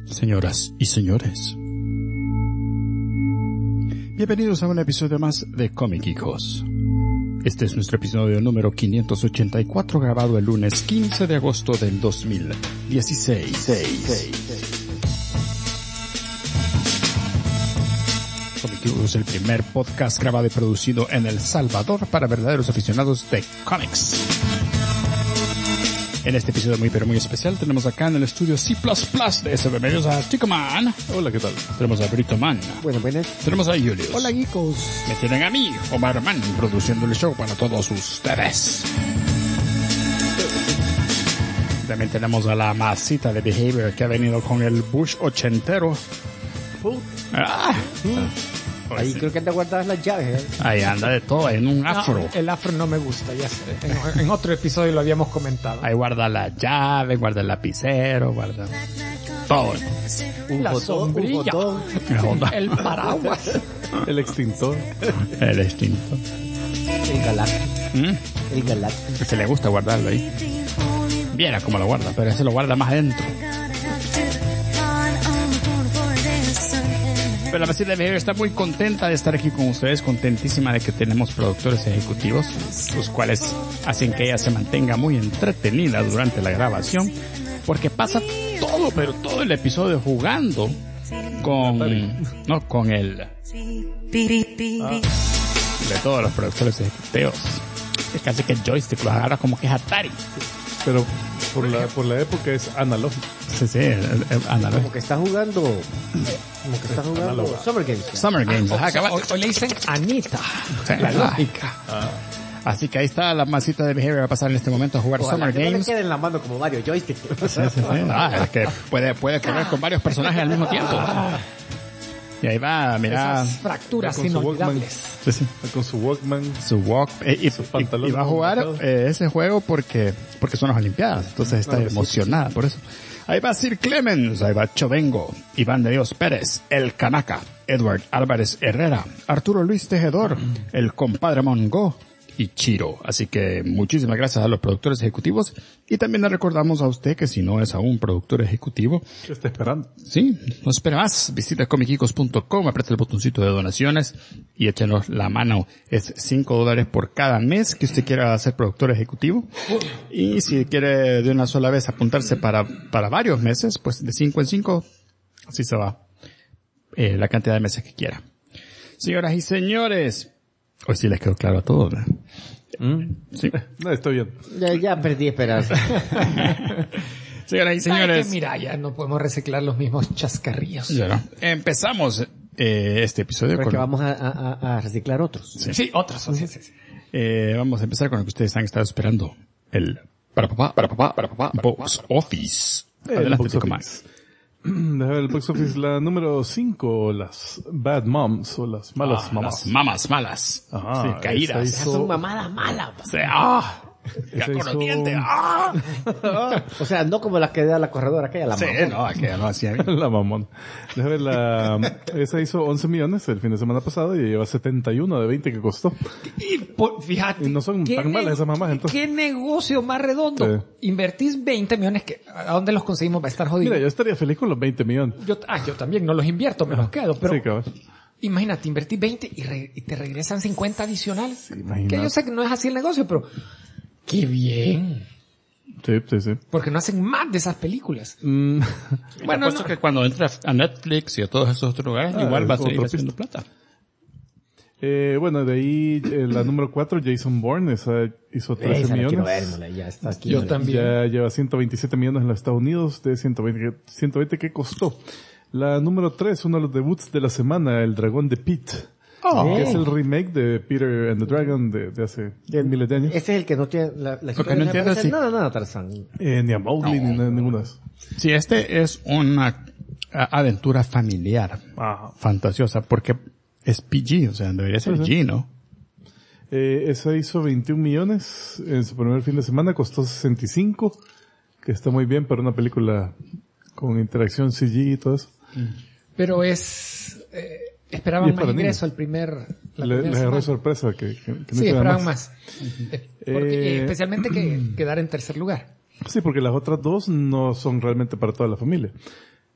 Señoras y señores, bienvenidos a un episodio más de Comic Hijos. Este es nuestro episodio número 584, grabado el lunes 15 de agosto del 2016. Comic Hijos es el primer podcast grabado y producido en El Salvador para verdaderos aficionados de cómics. En este episodio muy pero muy especial tenemos acá en el estudio C++ de SB Medios a Chicoman. Hola, ¿qué tal? Tenemos a Brito Man. Buenas. Tenemos a Julius. Hola, geekos. Me tienen a mí, Omar Man, produciendo el show para todos ustedes. También tenemos a la masita de Behavior que ha venido con el Bush ochentero. Ahí sí. Creo que te guardas las llaves. Ahí anda de todo, en un afro. No, el afro no me gusta, ya sé. En otro episodio lo habíamos comentado. Ahí guarda la llave, guarda el lapicero, guarda todo. La sombrilla, el paraguas, el extintor. El extintor. El galáctico. El galáctico. Se le gusta guardarlo ahí. Viera cómo lo guarda, pero ese lo guarda más adentro. Pero la masita de Behavior está muy contenta de estar aquí con ustedes, contentísima de que tenemos productores ejecutivos, los cuales hacen que ella se mantenga muy entretenida durante la grabación, porque pasa todo, pero todo el episodio jugando con el de todos los productores ejecutivos. Es casi que el joystick los agarra como que es Atari. Pero por la época es analógico. Sí, analógico. Como que está jugando Summer Games. Summer Games. Hoy le dicen Anita. Sí, la lógica. Así que ahí está la masita de Behavior. Va a pasar en este momento a jugar Summer Games. No le quede en la mano como Mario joystick. Sí. Es que puede correr con varios personajes al mismo tiempo. Y ahí va, mira. Esas fracturas inolvidables. Sí. Con su Walkman. Y va a jugar ese juego porque son las Olimpiadas. Entonces está emocionada por eso. Ahí va Sir Clemens, ahí va Chovengo, Iván de Dios Pérez, El Canaca, Edward Álvarez Herrera, Arturo Luis Tejedor, el compadre Mongo y Chiro. Así que muchísimas gracias a los productores ejecutivos y también le recordamos a usted que si no es aún productor ejecutivo, ¿qué está esperando? Sí, no espere más. Visita comicicos.com, aprieta el botoncito de donaciones y échenos la mano. Es $5 por cada mes que usted quiera ser productor ejecutivo. Y si quiere de una sola vez apuntarse para varios meses, pues de 5 en 5, así se va la cantidad de meses que quiera. Señoras y señores, hoy sí les quedó claro a todos, ¿no? Sí. No, estoy bien. Ya perdí esperanza. Señoras y señores. Que mira, ya no podemos reciclar los mismos chascarrillos. Ya no. Empezamos este episodio porque vamos a reciclar otros. Sí, otros. Sí. Vamos a empezar con lo que ustedes han estado esperando. El para papá Box Office. Adelante, Chico más. El Box Office, la número 5, las Bad Moms, o las malas mamás. Las mamás malas. Ajá, sí, caídas. Son mamadas malas. Sí, O sea, no como las que da la corredora, aquella la mamón. Sí, no, aquella no hacía bien. La mamón. Déjame ver, esa hizo 11 millones el fin de semana pasado y lleva 71 de 20 que costó. Fíjate. Y no son tan malas esas mamás, entonces. ¿Qué negocio más redondo? Sí. Invertís 20 millones, ¿a dónde los conseguimos? Va a estar jodido. Mira, yo estaría feliz con los 20 millones. Yo también no los invierto, me los quedo, pero. Sí, cabrón. Imagínate, invertís 20 y te regresan 50 adicionales. Sí, que yo sé que no es así el negocio, pero ¡qué bien! Sí. Porque no hacen más de esas películas. Bueno, que cuando entra a Netflix y a todos esos otros lugares, igual va a seguir haciendo plata. Bueno, de ahí la número 4, Jason Bourne, esa hizo 13 millones. Ya está aquí. Yo también. Ya lleva 127 millones en los Estados Unidos, de 120 que costó. La número 3, uno de los debuts de la semana, El Dragón de Pete. Que es el remake de Peter and the Dragon de hace miles de años. Ese es el que no tiene la historia. No entiendo si nada, Tarzán. Ni a Mowgli, ni ninguno de esos. Sí, este es una aventura familiar. Ajá. Fantasiosa, porque es PG, o sea, debería ser G, ¿no? Esa hizo 21 millones en su primer fin de semana, costó 65, que está muy bien para una película con interacción CG y todo eso. Pero esperaban más ingreso al la les agarró sorpresa que no sí, esperaban más. Porque, especialmente quedar en tercer lugar. Sí, porque las otras dos no son realmente para toda la familia.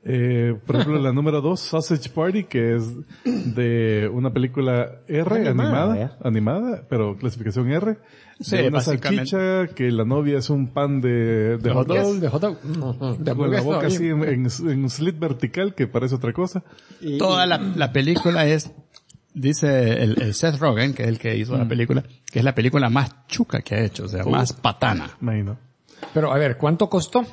Por ejemplo, la número 2, Sausage Party, que es de una película R animada, pero clasificación R. Sí, de una básicamente. salchicha, que la novia es un pan de hot dog. De hot dog. De Con la hamburguesa, boca oye. así en un slit vertical, que parece otra cosa. Toda la película es, dice el Seth Rogen, que es el que hizo la película, que es la película más chuca que ha hecho, o sea, más patana. Imagino. Pero a ver, ¿cuánto costó?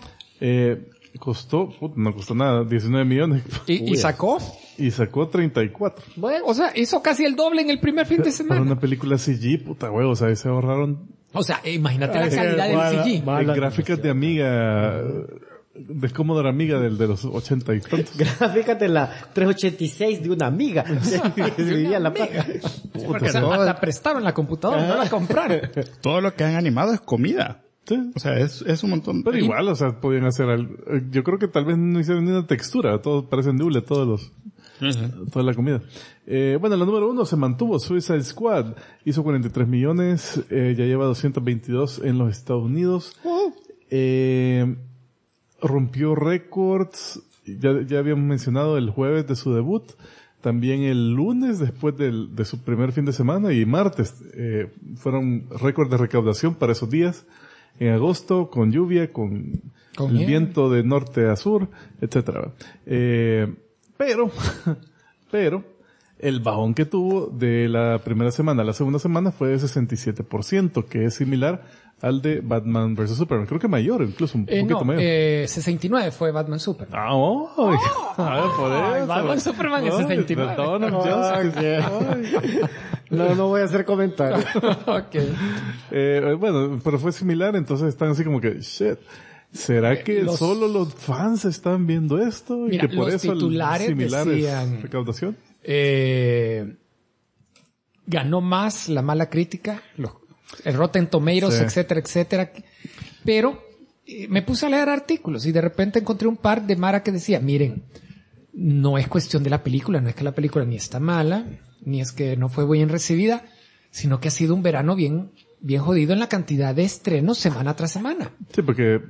No costó nada, 19 millones. ¿Y sacó? Y sacó 34. Bueno, O sea, hizo casi el doble en el primer fin de Para semana. una película CG, puta huevo, o sea, se ahorraron O sea, imagínate la calidad del CG. gráficas de amiga, de Commodore Amiga de los 80 y tantos. fíjate la 386 de una amiga. Que vivía en la paga. Porque hasta prestaron la computadora, no la compraron. Todo lo que han animado es comida. Sí. O sea, es un montón. Pero igual, o sea, podían hacer algo. Yo creo que tal vez no hicieron ni una textura, todos parecen doble, toda la comida. Bueno, la número 1 se mantuvo, Suicide Squad. Hizo 43 millones, ya lleva 222 en los Estados Unidos. Rompió récords, ya habíamos mencionado el jueves de su debut. También el lunes, después de su primer fin de semana, y martes, fueron récords de recaudación para esos días. En agosto, con lluvia, con el nieve. viento de norte a sur, etcétera. Pero, el bajón que tuvo de la primera semana a la segunda semana fue de 67%, que es similar al de Batman vs. Superman. Creo que mayor, incluso un poquito mayor. 69 fue Batman Super. Por eso. Batman Superman es 69. No voy a hacer comentarios. Okay. Bueno, pero fue similar, entonces están así como que, shit. ¿Será que solo los fans están viendo esto? Y Mira, que por los eso titulares similar decían- es recaudación. Ganó más la mala crítica, el Rotten Tomatoes, Sí. etcétera, etcétera. Pero me puse a leer artículos y de repente encontré un par de Mara que decía, miren, no es cuestión de la película, no es que la película ni está mala, ni es que no fue bien recibida, sino que ha sido un verano bien jodido en la cantidad de estrenos semana tras semana. Sí, porque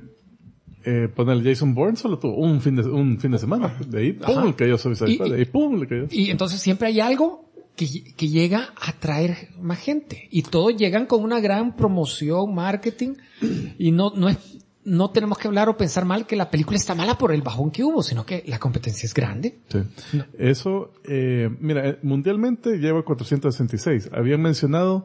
poner Jason Bourne solo tuvo un fin de semana. De ahí, pum, Ajá. le cayó Suicide Squad. De ahí, pum, le cayó. Y entonces siempre hay algo que llega a atraer más gente. Y todos llegan con una gran promoción, marketing. Y no tenemos que hablar o pensar mal que la película está mala por el bajón que hubo, sino que la competencia es grande. Sí. Eso, mira, mundialmente lleva 466. Habían mencionado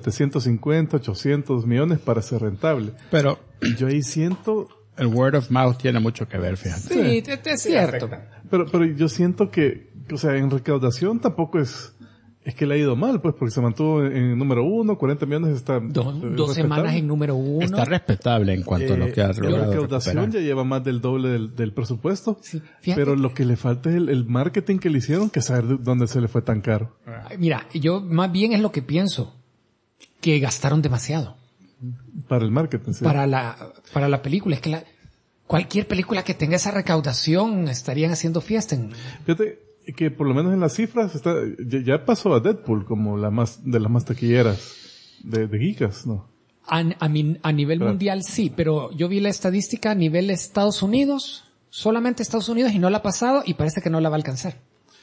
750, 800 millones para ser rentable. Pero Yo ahí siento, el word of mouth tiene mucho que ver, fíjate. Sí, es cierto. pero yo siento que, o sea, en recaudación tampoco es que le ha ido mal, pues, porque se mantuvo en número 1, 40 millones está Dos respetable. semanas en número 1. Está respetable en cuanto a lo que ha La logrado recaudación recuperar. ya lleva más del doble del presupuesto. Sí, fíjate. Pero lo que le falta es el marketing que le hicieron, que saber de dónde se le fue tan caro. Mira, yo más bien es lo que pienso, que gastaron demasiado Para el marketing, sí. para la película. Es que cualquier película que tenga esa recaudación estarían haciendo fiesta. Fíjate que por lo menos en las cifras ya pasó a Deadpool como de las más taquilleras de Geekas, ¿no? A nivel Claro. mundial sí, pero yo vi la estadística a nivel Estados Unidos, solamente Estados Unidos, y no la ha pasado y parece que no la va a alcanzar.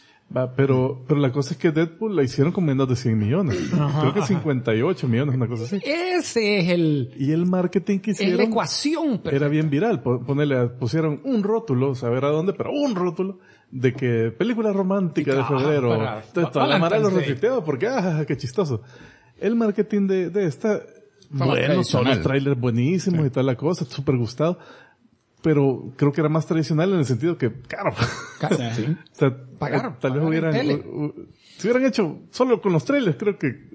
Pero la cosa es que Deadpool la hicieron con menos de 100 millones. Creo que 58 millones, una cosa así. Ese es Y el marketing que es la hicieron ecuación. era bien viral. Pusieron un rótulo, saber a dónde, pero un rótulo de que película romántica de febrero. para Entonces toda la mara lo Valentine's Day. retuiteaba porque, qué chistoso. El marketing de esta, Fue más bueno, son tradicional. los trailers buenísimos y toda la cosa, súper gustado. Pero creo que era más tradicional en el sentido que, caro. Sí. O sea, Pagaron tal vez en hubieran, tele. si hubieran hecho solo con los trailers, creo que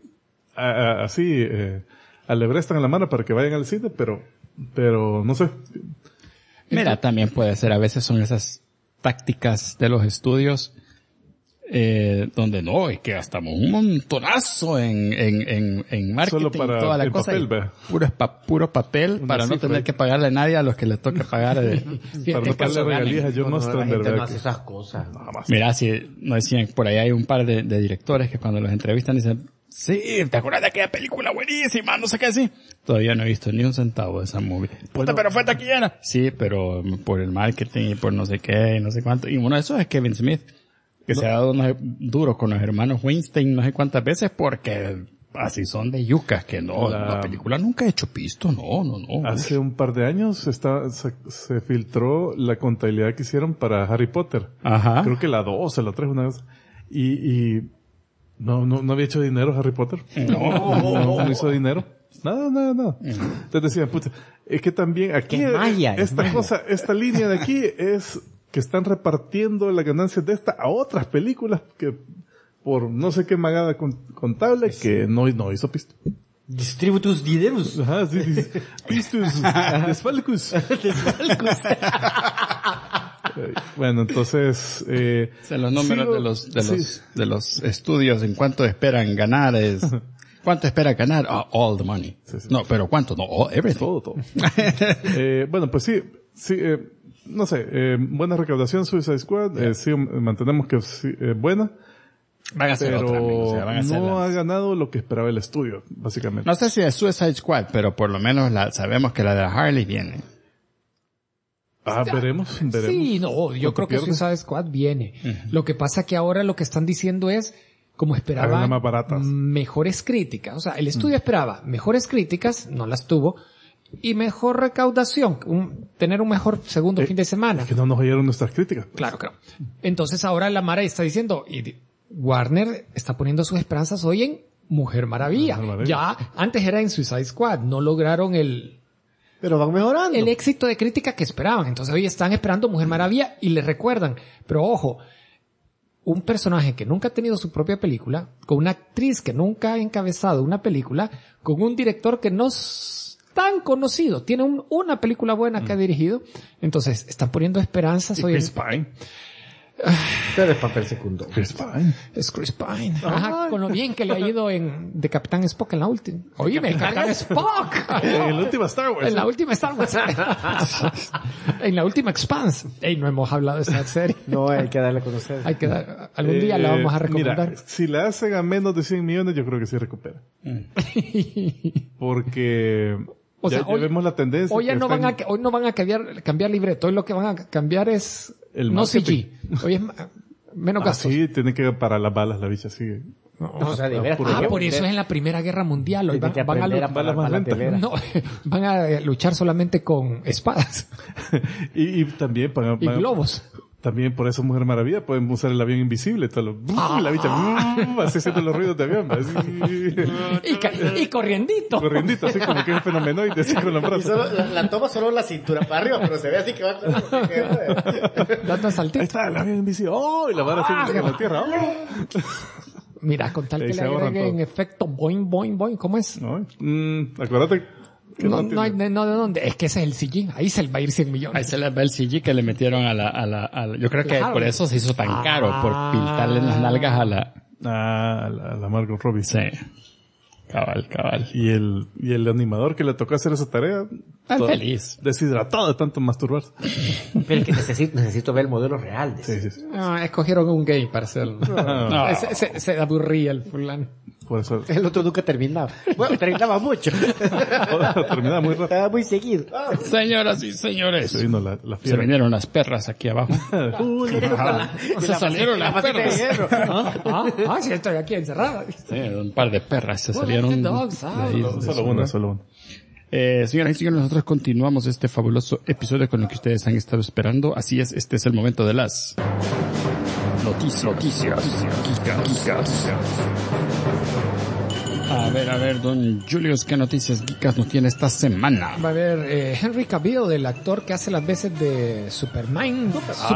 así, alebrestan a la mano para que vayan al cine, pero no sé. Mira, también puede ser, a veces son esas tácticas de los estudios, donde no, es que gastamos un montonazo en marketing Solo para y toda la el cosa. papel, y vea. puro papel Una para no cifra. tener que pagarle a nadie a los que le toca pagar. Para no pagarle regalías a John La Ostrander, gente no ¿verdad? hace esas cosas. Nada más. Mira, si no decían, por ahí hay un par de directores que cuando los entrevistan dicen, Sí, ¿te acuerdas de aquella película buenísima? No sé qué así. Todavía no he visto ni un centavo de esa movie. Puta, pero fue taquillera. Sí, pero por el marketing y por no sé qué, no sé cuánto. Y uno de esos es Kevin Smith, que se ha dado unos duros con los hermanos Weinstein no sé cuántas veces porque así son de yucas, que no, la película nunca ha hecho pisto, no. Hace un par de años se filtró la contabilidad que hicieron para Harry Potter. Ajá. Creo que la 2 o la 3 una vez. Y no había hecho dinero Harry Potter. No hizo dinero. Nada. Entonces decían, puta, es que también aquí esta línea de aquí es que están repartiendo las ganancias de esta a otras películas que por no sé qué magada contable que no hizo pisto. Distributus diderus. Ajá, sí. Pistus. Desfalcus. Bueno, entonces, los números de los estudios en cuánto esperan ganar es, ¿cuánto espera ganar? All the money. Sí. No, pero ¿cuánto? No, everything. Todo. Bueno, pues sí, no sé, buena recaudación Suicide Squad, sí, mantenemos que buena. Van a ser otra, amigos, no ha ganado lo que esperaba el estudio, básicamente. No sé si es Suicide Squad, pero por lo menos sabemos que la de Harley viene. Veremos. Sí, no, yo creo que Suicide Squad viene. Lo que pasa que ahora lo que están diciendo es, como esperaban, más baratas. Mejores críticas. O sea, el estudio esperaba mejores críticas, no las tuvo, y mejor recaudación, tener un mejor segundo fin de semana. Es que no nos oyeron nuestras críticas. Claro. Entonces ahora la Mara está diciendo, Warner está poniendo sus esperanzas hoy en Mujer Maravilla. Ya, antes era en Suicide Squad, no lograron pero van mejorando. el éxito de crítica que esperaban. Entonces hoy están esperando Mujer Maravilla y les recuerdan. Pero ojo, un personaje que nunca ha tenido su propia película, con una actriz que nunca ha encabezado una película, con un director que no es tan conocido, tiene una película buena que ha dirigido. Entonces están poniendo esperanzas hoy Chris Pine. Pero es papel secundario. Chris Pine. Es Chris Pine. Ajá, con lo bien que le ha ido de Capitán Spock en la última. Oíme, Capitán Spock. En la última Star Wars. En la última Star Wars. En la última Expanse. Ey, no hemos hablado de esa serie. No, hay que darle a conocer. Algún día la vamos a recomendar. Mira, si la hacen a menos de 100 millones, yo creo que sí recupera. Porque o sea, ya vemos la tendencia. Hoy no van a cambiar libreto. Hoy lo que van a cambiar es el no marketing. CG. Hoy es menos gastos. Sí, tiene que parar las balas, la bicha sigue. O sea, de veras. Por eso es en la Primera Guerra Mundial. Hoy van a luchar solamente con espadas. y también y globos. También por eso Mujer Maravilla pueden usar el avión invisible, la bicha así haciendo los ruidos de avión, y corriendito, así como que es fenomenoide, así con los brazos. Y solo, la toma solo la cintura para arriba, pero se ve así que va dando saltitos. Ahí está el avión invisible, y la vara así en la tierra. Mira, con tal que le agreguen efecto boing, boing, boing, ¿cómo es? Acuérdate. No, ¿de dónde? Es que ese es el CG. Ahí se le va a ir 100 millones. Ahí se le va el CG que le metieron a la yo creo que por eso se hizo tan caro, por pintarle las nalgas a la Margot Robbie. Sí. Cabal. Y el animador que le tocó hacer esa tarea. Feliz. Deshidratado de tanto masturbarse. Pero es que necesito ver el modelo real. Sí. No, escogieron un gay para hacerlo. No. Se aburría el fulano. Por eso. El otro nunca terminaba. Bueno, terminaba mucho. Terminaba muy rápido. Estaba muy seguido. Señoras y señores. Se vino la Se fiera. vinieron las perras aquí abajo. Se salieron las perras. Sí, estoy aquí encerrada. Sí, un par de perras se salieron. Solo una. Señoras y señores, nosotros continuamos este fabuloso episodio con lo que ustedes han estado esperando. Así es, este es el momento de las noticias. A ver, don Julius, ¿qué noticias geekas nos tiene esta semana? Va a haber Henry Cavill, el actor que hace las veces de Superman.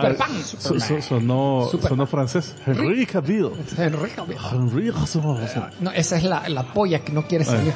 Sonó francés. Henry Cavill. Henry Cavill. Henry. No, esa es la polla que no quiere salir.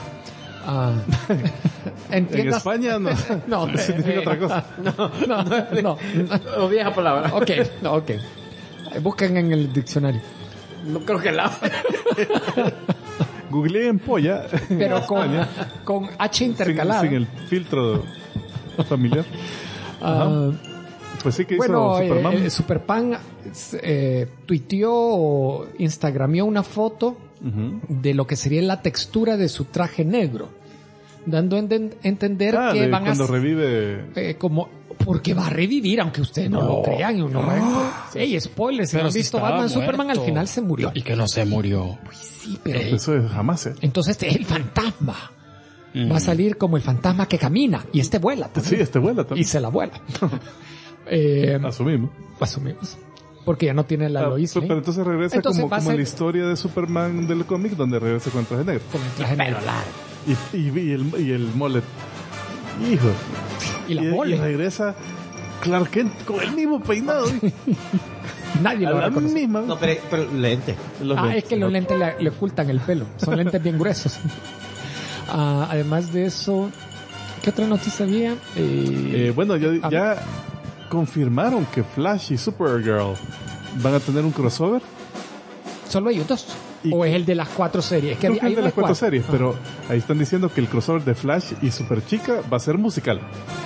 En España no significa otra cosa. No. O vieja palabra. Ok. Busquen en el diccionario. No creo que la... Googleé en polla. Pero con H intercalada. Sin el filtro familiar. Pues sí que bueno, hizo Superman. Superman tuiteó o instagramió una foto de lo que sería la textura de su traje negro, dando a entender que van cuando a revive porque va a revivir, aunque ustedes no lo crean y uno ey, spoilers, si no han visto Batman muerto. Superman, al final se murió. Y que no se murió. Sí, pero eso es jamás. entonces este es el fantasma. Va a salir como el fantasma que camina y este vuela también. Sí, vuela Y también. se la vuela. Asumimos. Asumimos. Porque ya no tiene la Lois Lane. Pero entonces regresa Entonces va a como ser- la historia de Superman del cómic, donde regresa con el traje negro. Con el traje negro. Y el mullet. Hijo. Y la Y mole. regresa Clark Kent con el mismo peinado. Nadie A lo va a la reconocer. misma. No, pero lente. Es que los lentes le ocultan el pelo. Son lentes bien gruesos. Además de eso, ¿qué otra noticia había? Bueno, ya confirmaron que Flash y Supergirl van a tener un crossover. ¿Solo ellos dos? Y- ¿O es el de las 4 series? Que Creo que hay es de una las 4 cuatro. series, pero ahí están diciendo que el crossover de Flash y Superchica va a ser musical.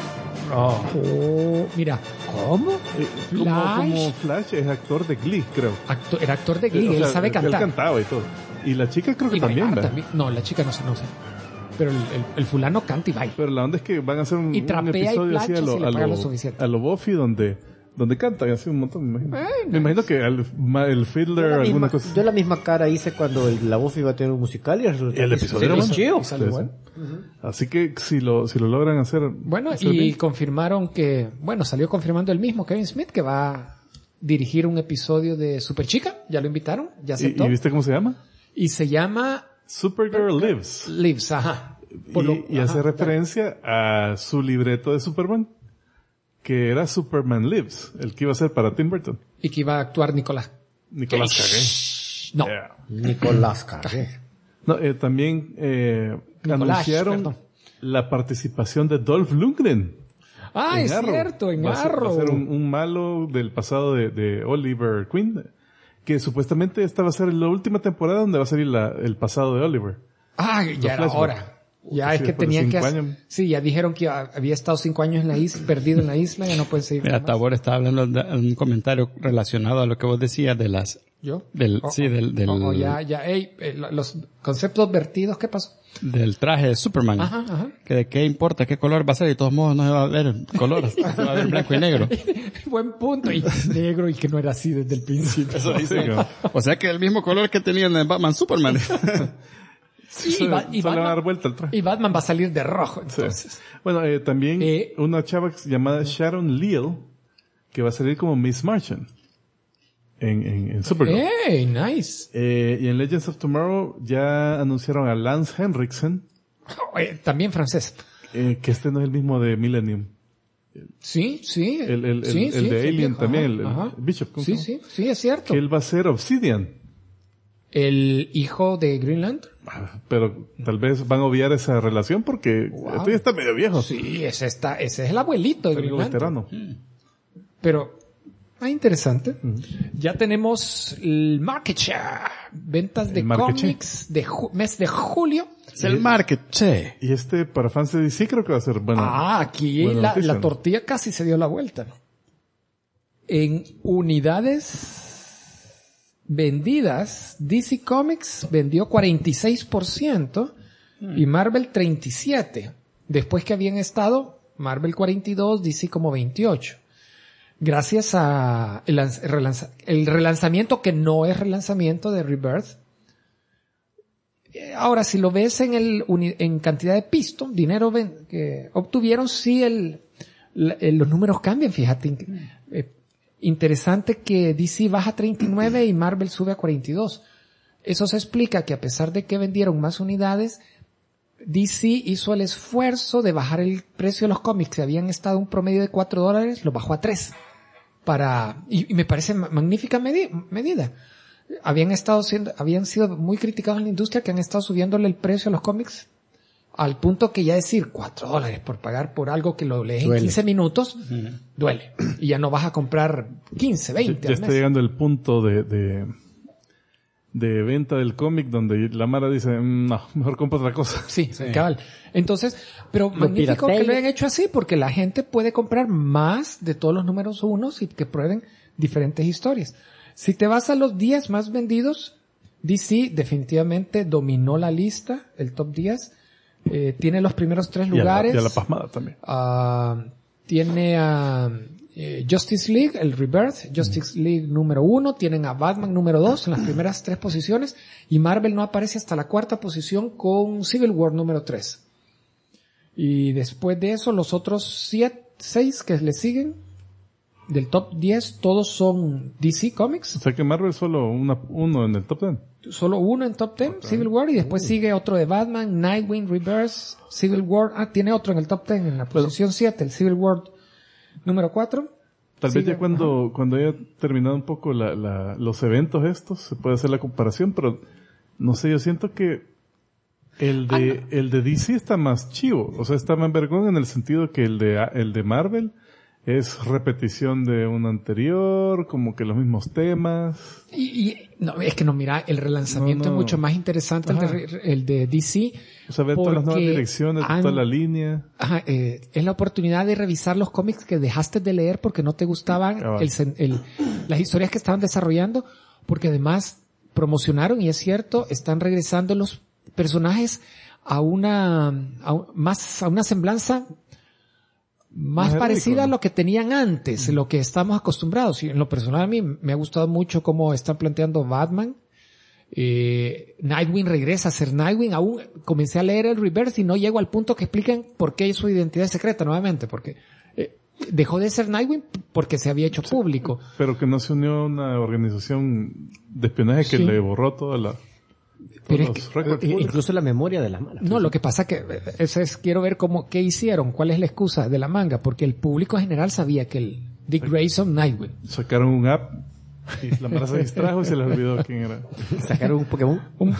Oh, mira, ¿cómo? Como Flash es actor de Glee, creo. Era actor de Glee, O él sea, sabe cantar. Él cantaba y todo. Y la chica creo que Y también, bailar ¿verdad? también. No, la chica no sé. Pero el fulano canta y baila. Pero la onda es que van a hacer un Y trapea y episodio así plancha si le pagan lo suficiente. a lo Buffy donde canta y así un montón, me imagino. Me imagino que el Fiddler, alguna cosa. Yo la misma cara hice cuando la Buffy iba a tener un musical y resulta El que episodio es era bueno. chido. Y sale bueno. Así que si lo logran hacer. Bueno, hacer y bien. confirmaron que, salió confirmando el mismo Kevin Smith que va a dirigir un episodio de Superchica. Ya lo invitaron, ya aceptó. ¿Y viste cómo se llama? Y se llama Supergirl Lives. Lives, ajá. Y hace referencia a su libreto de Superman, que era Superman Lives, el que iba a ser para Tim Burton. Y que iba a actuar Nicolás. Nicolás Cage. No. Yeah. Nicolás Cage. No, también Nicolás, anunciaron perdón. la participación de Dolph Lundgren. Ah, en es Arrow. cierto, en Va a Arrow. ser un malo del pasado de Oliver Queen, que supuestamente esta va a ser la última temporada donde va a salir el pasado de Oliver. Ah, ya era flashbacks. hora. Ya Sí, es que después de tenían que 5 hacer... años. Sí, ya dijeron que había estado 5 años en la isla, perdido en la isla, ya no puede seguir. Mira, más. Tabor estaba hablando de un comentario relacionado a lo que vos decías de las... ¿Yo? Del Los conceptos vertidos, ¿qué pasó? del traje de Superman. Ajá. Que de qué importa qué color va a ser, y de todos modos no se va a ver color, se va a ver blanco y negro. Buen punto. Y negro, y que no era así desde el principio. Eso dice. O sea que el mismo color que tenían en Batman Superman. Sí, y Solo van a dar Batman, vuelta al traje. y Batman va a salir de rojo, Sí. entonces. Bueno, también Eh, una chava llamada Sharon Leal, que va a salir como Miss Martian en Supergirl. ¡Ey, nice! Y en Legends of Tomorrow ya anunciaron a Lance Henriksen, También francés. que este no es el mismo de Millennium. Sí. El de sí, Alien viejo. también, el Ajá. Bishop. ¿cómo Sí, se llama? sí, es cierto. Que él va a ser Obsidian. El hijo de Greenland. Pero tal vez van a obviar esa relación porque esto ya está medio viejo. Sí, ese es el abuelito de Algo Greenland. veterano. Pero, interesante. Ya tenemos el market share. Ventas de El market cómics de mes de julio. Es el market, che. Y para fans de DC creo que va a ser bueno. Aquí buena noticia, la ¿no? tortilla casi se dio la vuelta, ¿no? En unidades vendidas, DC Comics vendió 46% y Marvel 37%. Después que habían estado Marvel 42%, DC como 28%. Gracias a el relanzamiento, que no es relanzamiento de Rebirth. Ahora, si lo ves en cantidad de pisto, dinero que obtuvieron, sí los números cambian, fíjate. Interesante que DC baja a 39 y Marvel sube a 42. Eso se explica que a pesar de que vendieron más unidades, DC hizo el esfuerzo de bajar el precio de los cómics que habían estado un promedio de $4, lo bajó a 3. Y me parece magnífica medida. Habían sido muy criticados en la industria, que han estado subiéndole el precio a los cómics al punto que ya decir $4 por pagar por algo que lo lees en 15 minutos, duele. Y ya no vas a comprar 15, 20 Ya al está mes. llegando el punto de venta del cómic donde la Mara dice, no, mejor compro otra cosa. Sí, cabal. Entonces, pero magnífico piratea. que lo hayan hecho así, porque la gente puede comprar más de todos los números unos y que prueben diferentes historias. Si te vas a los 10 más vendidos, DC definitivamente dominó la lista, el top 10. Tiene los primeros 3 lugares. Y a la pasmada también. Tiene a Justice League, el Rebirth, Justice League número 1, tienen a Batman número 2 en las primeras 3 posiciones, y Marvel no aparece hasta la 4ª posición con Civil War número 3. Y después de eso, los otros 6 que le siguen, del top 10, todos son DC Comics. O sea que Marvel solo uno en el top 10. Solo uno en top 10, Civil War, y después sigue otro de Batman, Nightwing, Rebirth, Civil War. Tiene otro en el top 10, en la posición 7, el Civil War número 4. Tal vez ya cuando haya terminado un poco los eventos estos, se puede hacer la comparación, pero no sé, yo siento que el de DC está más chivo. O sea, está más vergón en el sentido que el de Marvel es repetición de un anterior, como que los mismos temas. No, es que no, mira, el relanzamiento es mucho más interesante el de DC. O sea, ver todas las nuevas direcciones, toda la línea. Es la oportunidad de revisar los cómics que dejaste de leer porque no te gustaban las historias que estaban desarrollando, porque además promocionaron, y es cierto, están regresando los personajes a una semblanza más parecida a lo que tenían antes, lo que estamos acostumbrados. Y en lo personal a mí me ha gustado mucho cómo están planteando Batman. Nightwing regresa a ser Nightwing. Aún comencé a leer el Rebirth y no llego al punto que expliquen por qué su identidad es secreta nuevamente, porque dejó de ser Nightwing porque se había hecho público. Pero que no se unió a una organización de espionaje que le borró toda la... Pero incluso la memoria de la mala. No, lo que pasa que quiero ver qué hicieron, cuál es la excusa de la manga, porque el público general sabía que el Dick Grayson Nightwing. Sacaron un app y la mara se distrajo y se les olvidó quién era. Sacaron un Pokémon.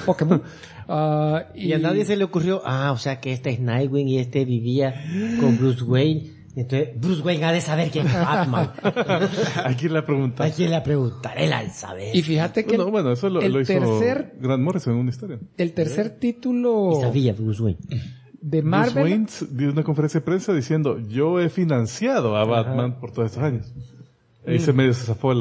Y a nadie se le ocurrió, o sea que este es Nightwing y este vivía con Bruce Wayne. Entonces, Bruce Wayne ha de saber quién es Batman. ¿A quién le preguntar? ¿A quién le preguntar? Él al saber. Y fíjate que eso lo hizo Grant Morrison en una historia. El tercer título... Y sabía Bruce Wayne. De Marvel. Bruce Wayne dio una conferencia de prensa diciendo, yo he financiado a Batman por todos estos años. Ahí se medio se zafó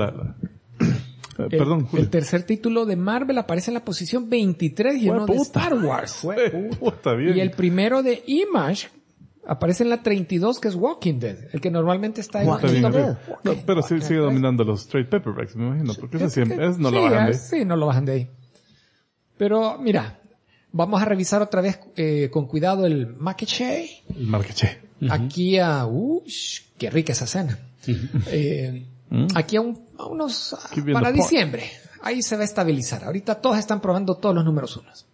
perdón, Julio. El tercer título de Marvel aparece en la posición 23 y uno de Star Wars. Bien. Y el primero de Image aparece en la 32, que es Walking Dead, el que normalmente está en pero sigue dominando los trade paperbacks, me imagino, porque eso siempre no lo bajan de ahí. Sí, no lo bajan de ahí. Pero mira, vamos a revisar otra vez con cuidado el maqueche. El maqueche. Aquí qué rica esa cena. Aquí para diciembre. Ahí se va a estabilizar. Ahorita todos están probando todos los números unos.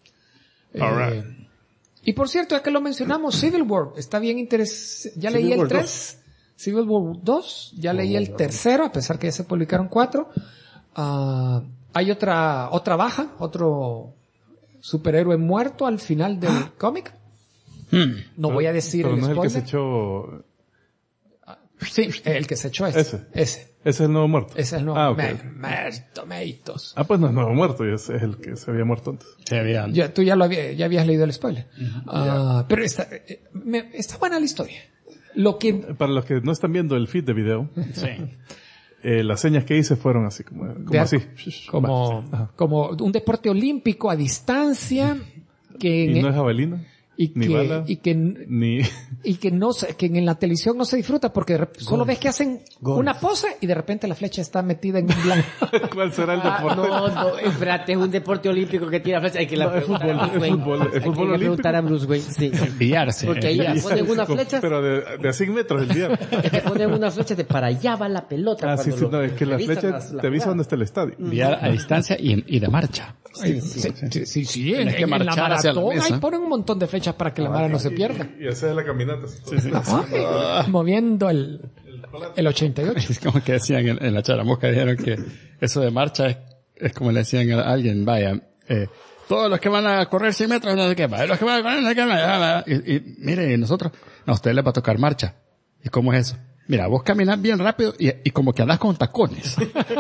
Y por cierto, ya que lo mencionamos, Civil War está bien interesante. Ya leí el 3. Civil War 2. Ya leí el tercero, a pesar que ya se publicaron 4. Hay otra baja, otro superhéroe muerto al final del cómic. No voy a decir pero el no spoiler. Es el que se echó... Sí, el que se echó Ese es el nuevo muerto. Ese es el nuevo Muertos. Pues no es nuevo muerto, es el que se había muerto antes. Tú ya habías leído el spoiler. Pero está buena la historia. Para los que no están viendo el feed de video, las señas que hice fueron así, como así. Como un deporte olímpico a distancia y no es jabalina. Y que en la televisión no se disfruta porque solo ves que hacen una pose y de repente la flecha está metida en un blanco. ¿Cuál será el deporte? No, espérate, es un deporte olímpico que tira flecha. Hay que es fútbol olímpico. Preguntar a Bruce Wayne, sí. Enviarse. Porque ahí ponen una flecha. Pero de a 100 metros el día. Te ponen una flecha de para allá va la pelota. Sí, es que la flecha te avisa dónde está el estadio. Enviar a distancia y de marcha. Sí. En la maratón ahí ponen un montón de flechas para que la mara no se pierda. Y hacer la caminata. Moviendo el 88. Es como que decían en la charamusca, dijeron que eso de marcha es como le decían a alguien, vaya, todos los que van a correr 100 metros, no sé qué, los que van a correr, no sé qué, y mire, nosotros, a usted le va a tocar marcha. ¿Y cómo es eso? Mira, vos caminas bien rápido y como que andás con tacones.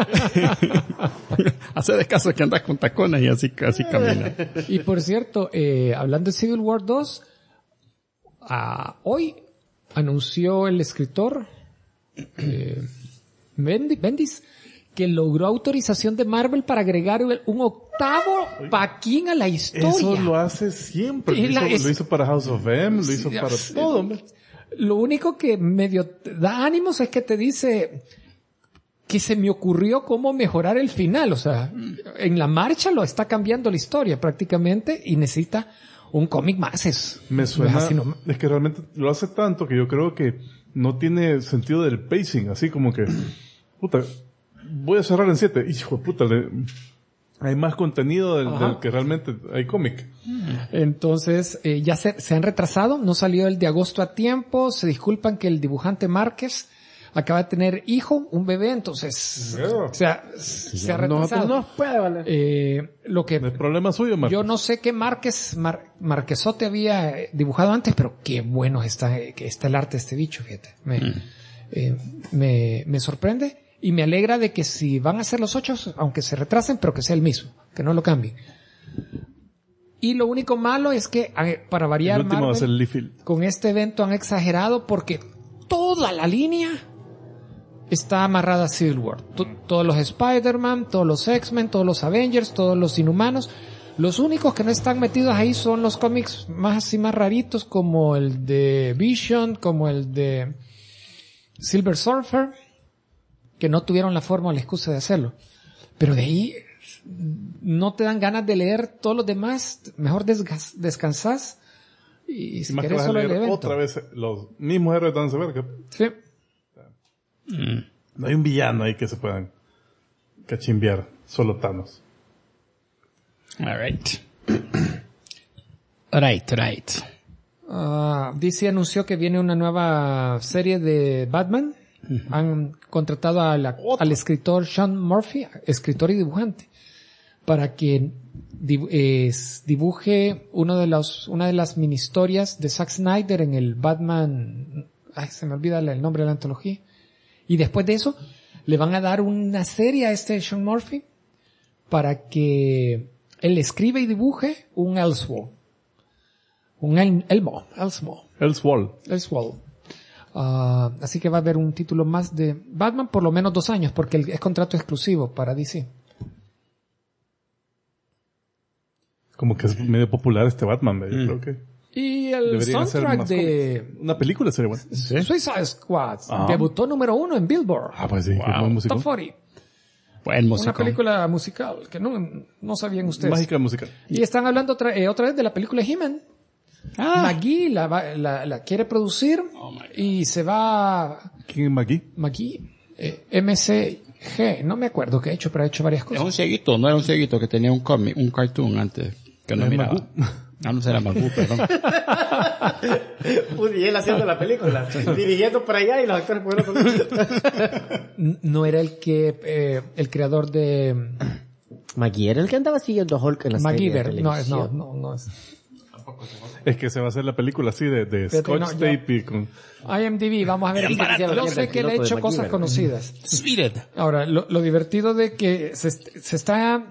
Hace de caso que andás con tacones y así caminas. Y por cierto, hablando de Civil War 2, hoy anunció el escritor Bendis que logró autorización de Marvel para agregar un octavo Paquín a la historia. Eso lo hace siempre. Lo hizo para House of M, lo hizo para todo. Lo único que medio te da ánimos es que te dice que se me ocurrió cómo mejorar el final. O sea, en la marcha lo está cambiando la historia prácticamente y necesita un cómic más. Me suena, es que realmente lo hace tanto que yo creo que no tiene sentido del pacing, así como que, puta, voy a cerrar en 7. Hijo de puta, hay más contenido del que realmente hay cómic. Entonces, ya se han retrasado, no salió el de agosto a tiempo, se disculpan que el dibujante Márquez acaba de tener hijo, un bebé, entonces se ha retrasado. No puede valer. Lo que El problema suyo, Márquez. yo no sé qué Marquesote había dibujado antes, pero qué bueno está el arte de este bicho, fíjate. Me sorprende y me alegra de que si van a ser los 8, aunque se retrasen, pero que sea el mismo, que no lo cambien. Y lo único malo es que, para variar, el último va a ser Liefeld. con este evento han exagerado porque toda la línea está amarrada a Civil War. Todos los Spider-Man, todos los X-Men, todos los Avengers, todos los Inhumanos. Los únicos que no están metidos ahí son los cómics más y más raritos, como el de Vision, como el de Silver Surfer, que no tuvieron la forma o la excusa de hacerlo. Pero de ahí no te dan ganas de leer todos los demás. Mejor descansás y si querés solo el evento. Otra vez los mismos héroes de Dan Verga. Sí. No hay un villano ahí que se puedan cachimbear, solo Thanos. Alright. DC anunció que viene una nueva serie de Batman. Han contratado al escritor Sean Murphy, escritor y dibujante, para que dibuje una de las mini historias de Zack Snyder en el Batman. Se me olvida el nombre de la antología. Y después de eso, le van a dar una serie a este Sean Murphy para que él escriba y dibuje un Elseworld. Elseworld. Así que va a haber un título más de Batman, por lo menos 2 años, porque es contrato exclusivo para DC. Como que es medio popular este Batman, yo creo que Y el soundtrack de una película sería buena. Suicide Squad debutó número 1 en Billboard. Pues sí, que muy musical. Top 40. Buen músico. Una película musical que no sabían ustedes. Mágica musical. Y están hablando otra vez de la película He-Man. McGee la quiere producir y se va... ¿Quién es McGee? McGee. MCG. No me acuerdo qué ha hecho, pero ha hecho varias cosas. Es un cieguito, no era un cieguito que tenía un cómic, un cartoon antes, que no miraba. No será Magoo, perdón. Y él haciendo la película, dirigiendo por allá y los actores por otro lado. No era el creador de... McGee era el que andaba siguiendo a Hulk en la serie de televisión. No es. Es que se va a hacer la película así de Scotch Tape y con... IMDb, vamos a ver. Yo sé que él ha hecho cosas conocidas. Sweeted. Ahora, lo divertido de que se está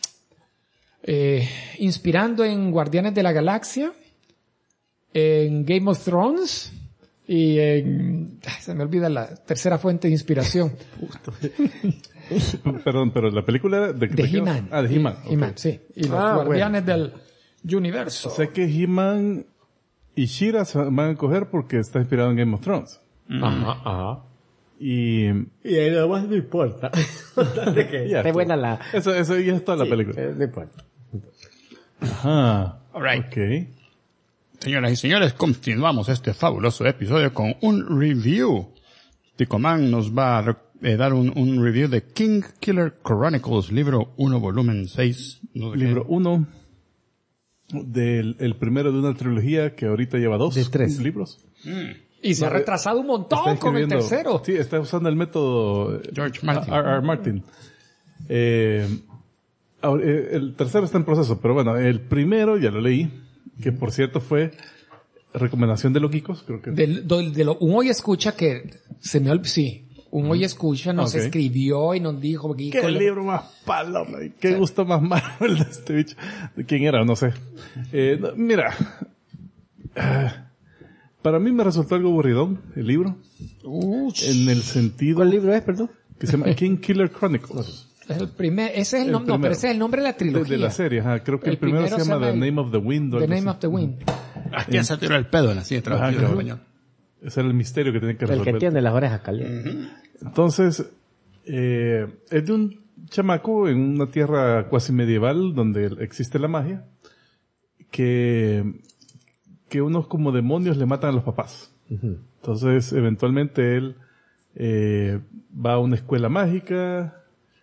inspirando en Guardianes de la Galaxia, en Game of Thrones y en... se me olvida la tercera fuente de inspiración. Perdón, pero la película de He-Man. De He-Man. He-Man, sí. Y los Guardianes del Universo. Sé que He-Man y She-Ra se van a coger porque está inspirado en Game of Thrones. Ajá. Y nada más no importa. Está buena la... Eso ya es toda la película. No importa. Ajá. Alright. Ok. Señoras y señores, continuamos este fabuloso episodio con un review. Ticoman nos va a dar un review de King Killer Chronicles, libro 1, volumen 6. Libro 1. El primero de una trilogía que ahorita lleva 2 de 3 libros. Y se ha retrasado un montón con el tercero. Sí, está usando el método George Martin. R. Martin. El tercero está en proceso, pero bueno, el primero ya lo leí, que por cierto fue recomendación de Loquicos, creo que. Un hoy escucha que se me olvidó, sí. Un hoy escucha nos escribió y nos dijo... ¿Qué libro más paloma? ¿Qué gusto más Marvel de este bicho? ¿De quién era? No sé. Mira. Para mí me resultó algo aburridón el libro. En el sentido... ¿Cuál libro es, perdón? que se llama King Killer Chronicles. Ese es el nombre, no, pero ese es el nombre de la trilogía. De la serie, creo que el primero se llama The Name of the Wind. The Name of the Wind. Aquí se tiró el pedo en la siguiente traducción en español. Ese era el misterio que tiene que resolver. El que tiene las orejas calientes. Entonces, es de un chamaco en una tierra cuasi medieval donde existe la magia, que unos como demonios le matan a los papás. Entonces, eventualmente él va a una escuela mágica,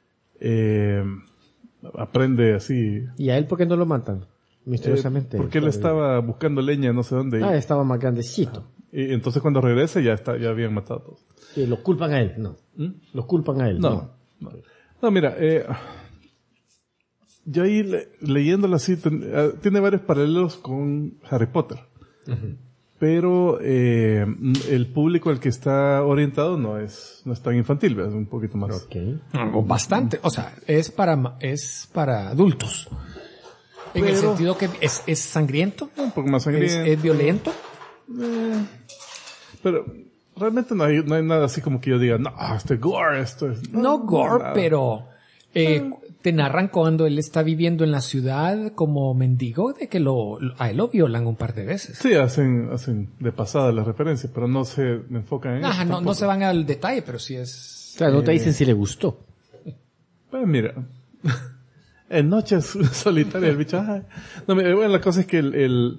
aprende así. ¿Y a él por qué no lo matan? Misteriosamente. Porque él estaba buscando leña no sé dónde. Estaba más grandecito. Y entonces cuando regresa ya habían matado a todos. ¿Y lo culpan a él? No. ¿Lo culpan a él? No, mira, yo ahí leyéndolo así, tiene varios paralelos con Harry Potter. Pero el público al que está orientado no es tan infantil, es un poquito más. Bastante, o sea, es para adultos. En el sentido que es sangriento. Un poco más sangriento. Es violento. Pero realmente no hay nada así como que yo diga, no, gore, esto es... No gore, nada. pero te narran cuando él está viviendo en la ciudad como mendigo de que a él lo violan un par de veces. Sí, hacen de pasada las referencias, pero no se enfocan en eso. No se van al detalle, pero sí es... Claro, no te dicen si le gustó. Pues mira, en noches solitarias el bicho... No, mira, bueno, la cosa es que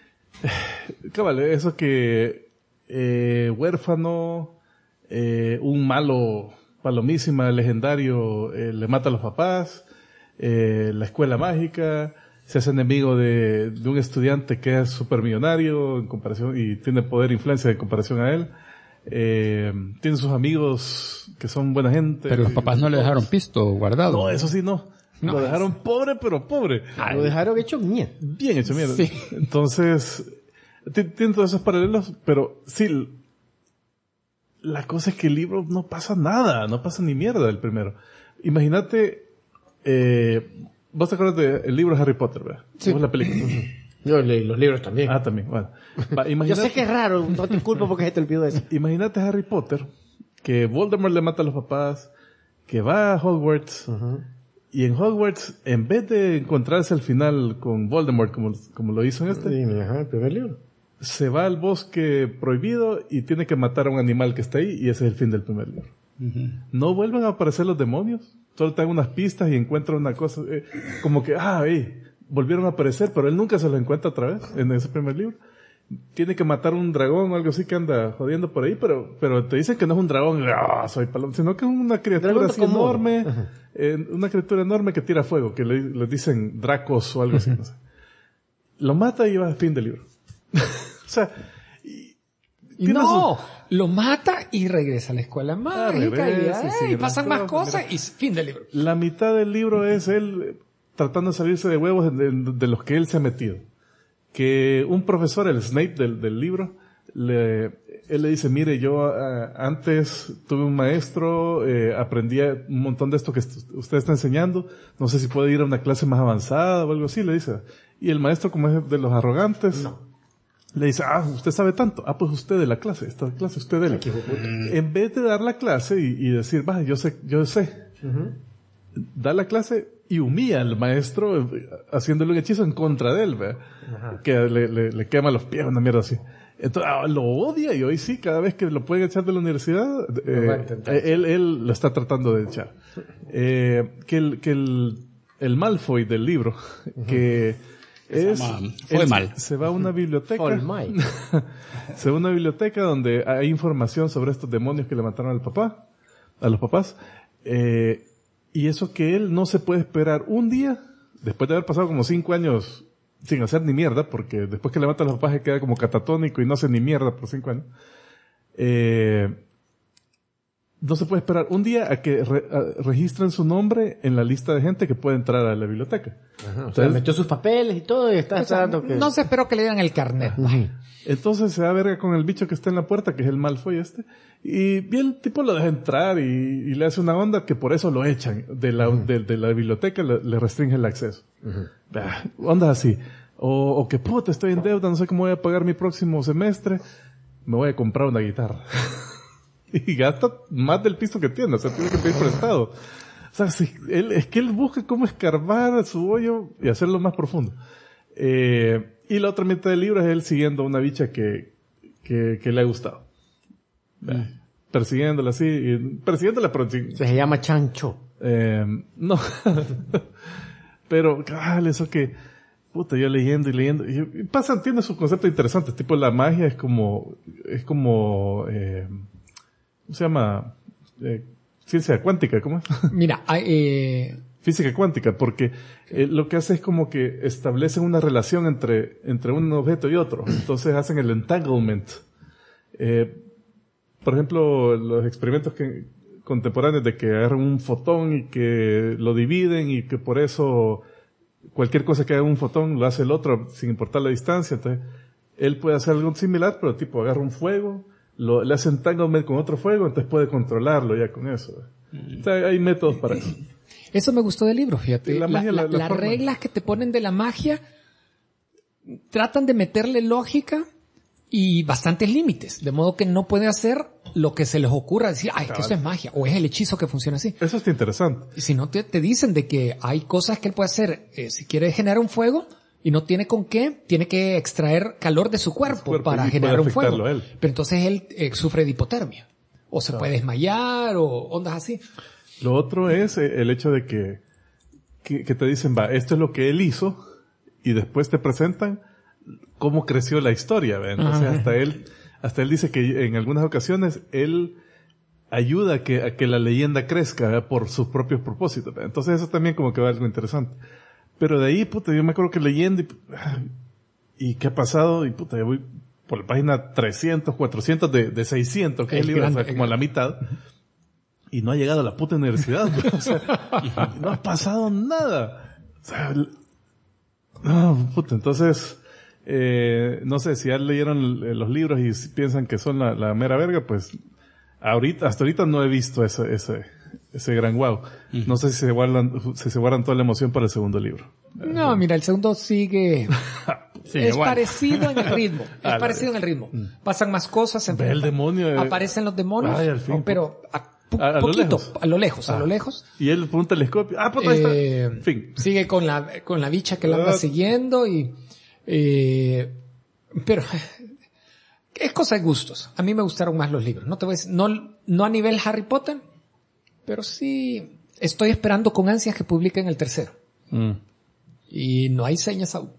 cabal, eso que huérfano, un malo palomísima, legendario, le mata a los papás, la escuela mágica, se hace enemigo de un estudiante que es supermillonario en comparación y tiene poder e influencia en comparación a él, tiene sus amigos que son buena gente. Pero los papás no le dejaron pisto guardado. No, eso sí no. Lo dejaron pobre, pero pobre. Lo dejaron hecho mierda. Bien hecho mierda. Sí. Entonces, tiene todos esos paralelos, pero sí, la cosa es que el libro no pasa nada, no pasa ni mierda del primero. Imagínate, vos te acuerdas del libro Harry Potter, ¿verdad? Sí. ¿Vos la película? Yo leí los libros también. También, bueno. Yo sé que es raro, no te culpo porque se te olvidó eso. Imagínate Harry Potter, que Voldemort le mata a los papás, que va a Hogwarts, y en Hogwarts, en vez de encontrarse al final con Voldemort, como lo hizo en el primer libro. Se va al bosque prohibido y tiene que matar a un animal que está ahí, y ese es el fin del primer libro. No vuelven a aparecer los demonios, solo te dan unas pistas y encuentran una cosa, como que, volvieron a aparecer, pero él nunca se los encuentra otra vez en ese primer libro. Tiene que matar un dragón o algo así que anda jodiendo por ahí, pero te dicen que no es un dragón, soy paloma, sino que es una criatura así enorme, una criatura enorme que tira fuego, que le dicen dracos o algo así, no sé. Lo mata y va al fin del libro. O sea, lo mata y regresa a la escuela mágica y pasan más cosas y fin del libro. La mitad del libro es él tratando de salirse de huevos de los que él se ha metido. Que un profesor, el Snape del libro, él le dice, mire, yo antes tuve un maestro, aprendí un montón de esto que usted está enseñando, no sé si puede ir a una clase más avanzada o algo así, le dice. Y el maestro, como es de los arrogantes, le dice, usted sabe tanto, pues usted de la clase, esta clase usted de la. En vez de dar la clase y decir, yo sé, da la clase y humilla al maestro haciéndole un hechizo en contra de él, que le quema los pies, una mierda así. Entonces, lo odia y hoy sí, cada vez que lo pueden echar de la universidad, él lo está tratando de echar. El Malfoy del libro, que se va a una biblioteca. Se va a una biblioteca donde hay información sobre estos demonios que le mataron a los papás. Y eso que él no se puede esperar un día, después de haber pasado como 5 años sin hacer ni mierda, porque después que le matan a los papás se queda como catatónico y no hace ni mierda por 5 años. No se puede esperar un día a que registren su nombre en la lista de gente que puede entrar a la biblioteca. Entonces, metió sus papeles y todo y está esperando que... No se esperó que le dieran el carnet. Entonces se da verga con el bicho que está en la puerta, que es el Malfoy y el tipo lo deja entrar y le hace una onda que por eso lo echan de la biblioteca, le restringe el acceso. Ondas así. O que puta, estoy en deuda, no sé cómo voy a pagar mi próximo semestre, me voy a comprar una guitarra. y gasta más del piso que tiene, o sea, tiene que pedir prestado. O sea, si él busca cómo escarbar su hoyo y hacerlo más profundo. Y la otra mitad del libro es él siguiendo a una bicha que le ha gustado. Persiguiéndola así, persiguiéndola, pero Se llama Chancho. no. Pero, eso que, puta, yo leyendo, y tiene sus conceptos interesantes, tipo la magia es como, ¿cómo se llama? Ciencia cuántica, ¿cómo es? Mira, Física cuántica, porque lo que hace es como que establecen una relación entre un objeto y otro. Entonces hacen el entanglement. Por ejemplo, los experimentos contemporáneos de que agarran un fotón y que lo dividen y que por eso cualquier cosa que haga un fotón lo hace el otro sin importar la distancia. Entonces, él puede hacer algo similar, pero tipo agarra un fuego, le hace entanglement con otro fuego, entonces puede controlarlo ya con eso. O sea, hay métodos para eso. Eso me gustó del libro, fíjate. La magia, la las forma. reglas que te ponen de la magia tratan de meterle lógica y bastantes límites, de modo que no puede hacer lo que se les ocurra decir, es que esto es magia, o es el hechizo que funciona así. Eso está interesante. Y si no te dicen de que hay cosas que él puede hacer, si quiere generar un fuego y no tiene con qué, tiene que extraer calor de su cuerpo para y generar puede un fuego. afectarlo a él. Pero entonces él sufre de hipotermia, o se puede desmayar, o ondas así. Lo otro es el hecho de que te dicen, esto es lo que él hizo, y después te presentan cómo creció la historia, ¿ve? Entonces hasta él dice que en algunas ocasiones él ayuda a que la leyenda crezca, ¿ve? Por sus propios propósitos, ¿ve? Entonces eso también como que va algo interesante. Pero de ahí, puta, yo me acuerdo que leyendo y qué ha pasado, y puta, yo voy por la página 300, 400 de 600, que es el libro, o sea, como a la mitad. Y no ha llegado a la puta universidad. O sea, no ha pasado nada. O sea, no, puta, entonces, no sé, si ya leyeron los libros y piensan que son la mera verga, pues, hasta ahorita no he visto ese gran wow. No sé si se guardan toda la emoción para el segundo libro. No, mira, el segundo sigue... Sí, es bueno. parecido en el ritmo. Es parecido en el ritmo. Pasan más cosas. Ve el demonio. Aparecen los demonios. Ay, al fin. Pero a poquito, lo lejos. a lo lejos. Y él por un telescopio. Pues ahí está. Fin. Sigue con la bicha que la anda siguiendo y, pero, es cosa de gustos. A mí me gustaron más los libros. No te voy a decir, no a nivel Harry Potter, pero sí estoy esperando con ansias que publiquen el tercero. Y no hay señas aún.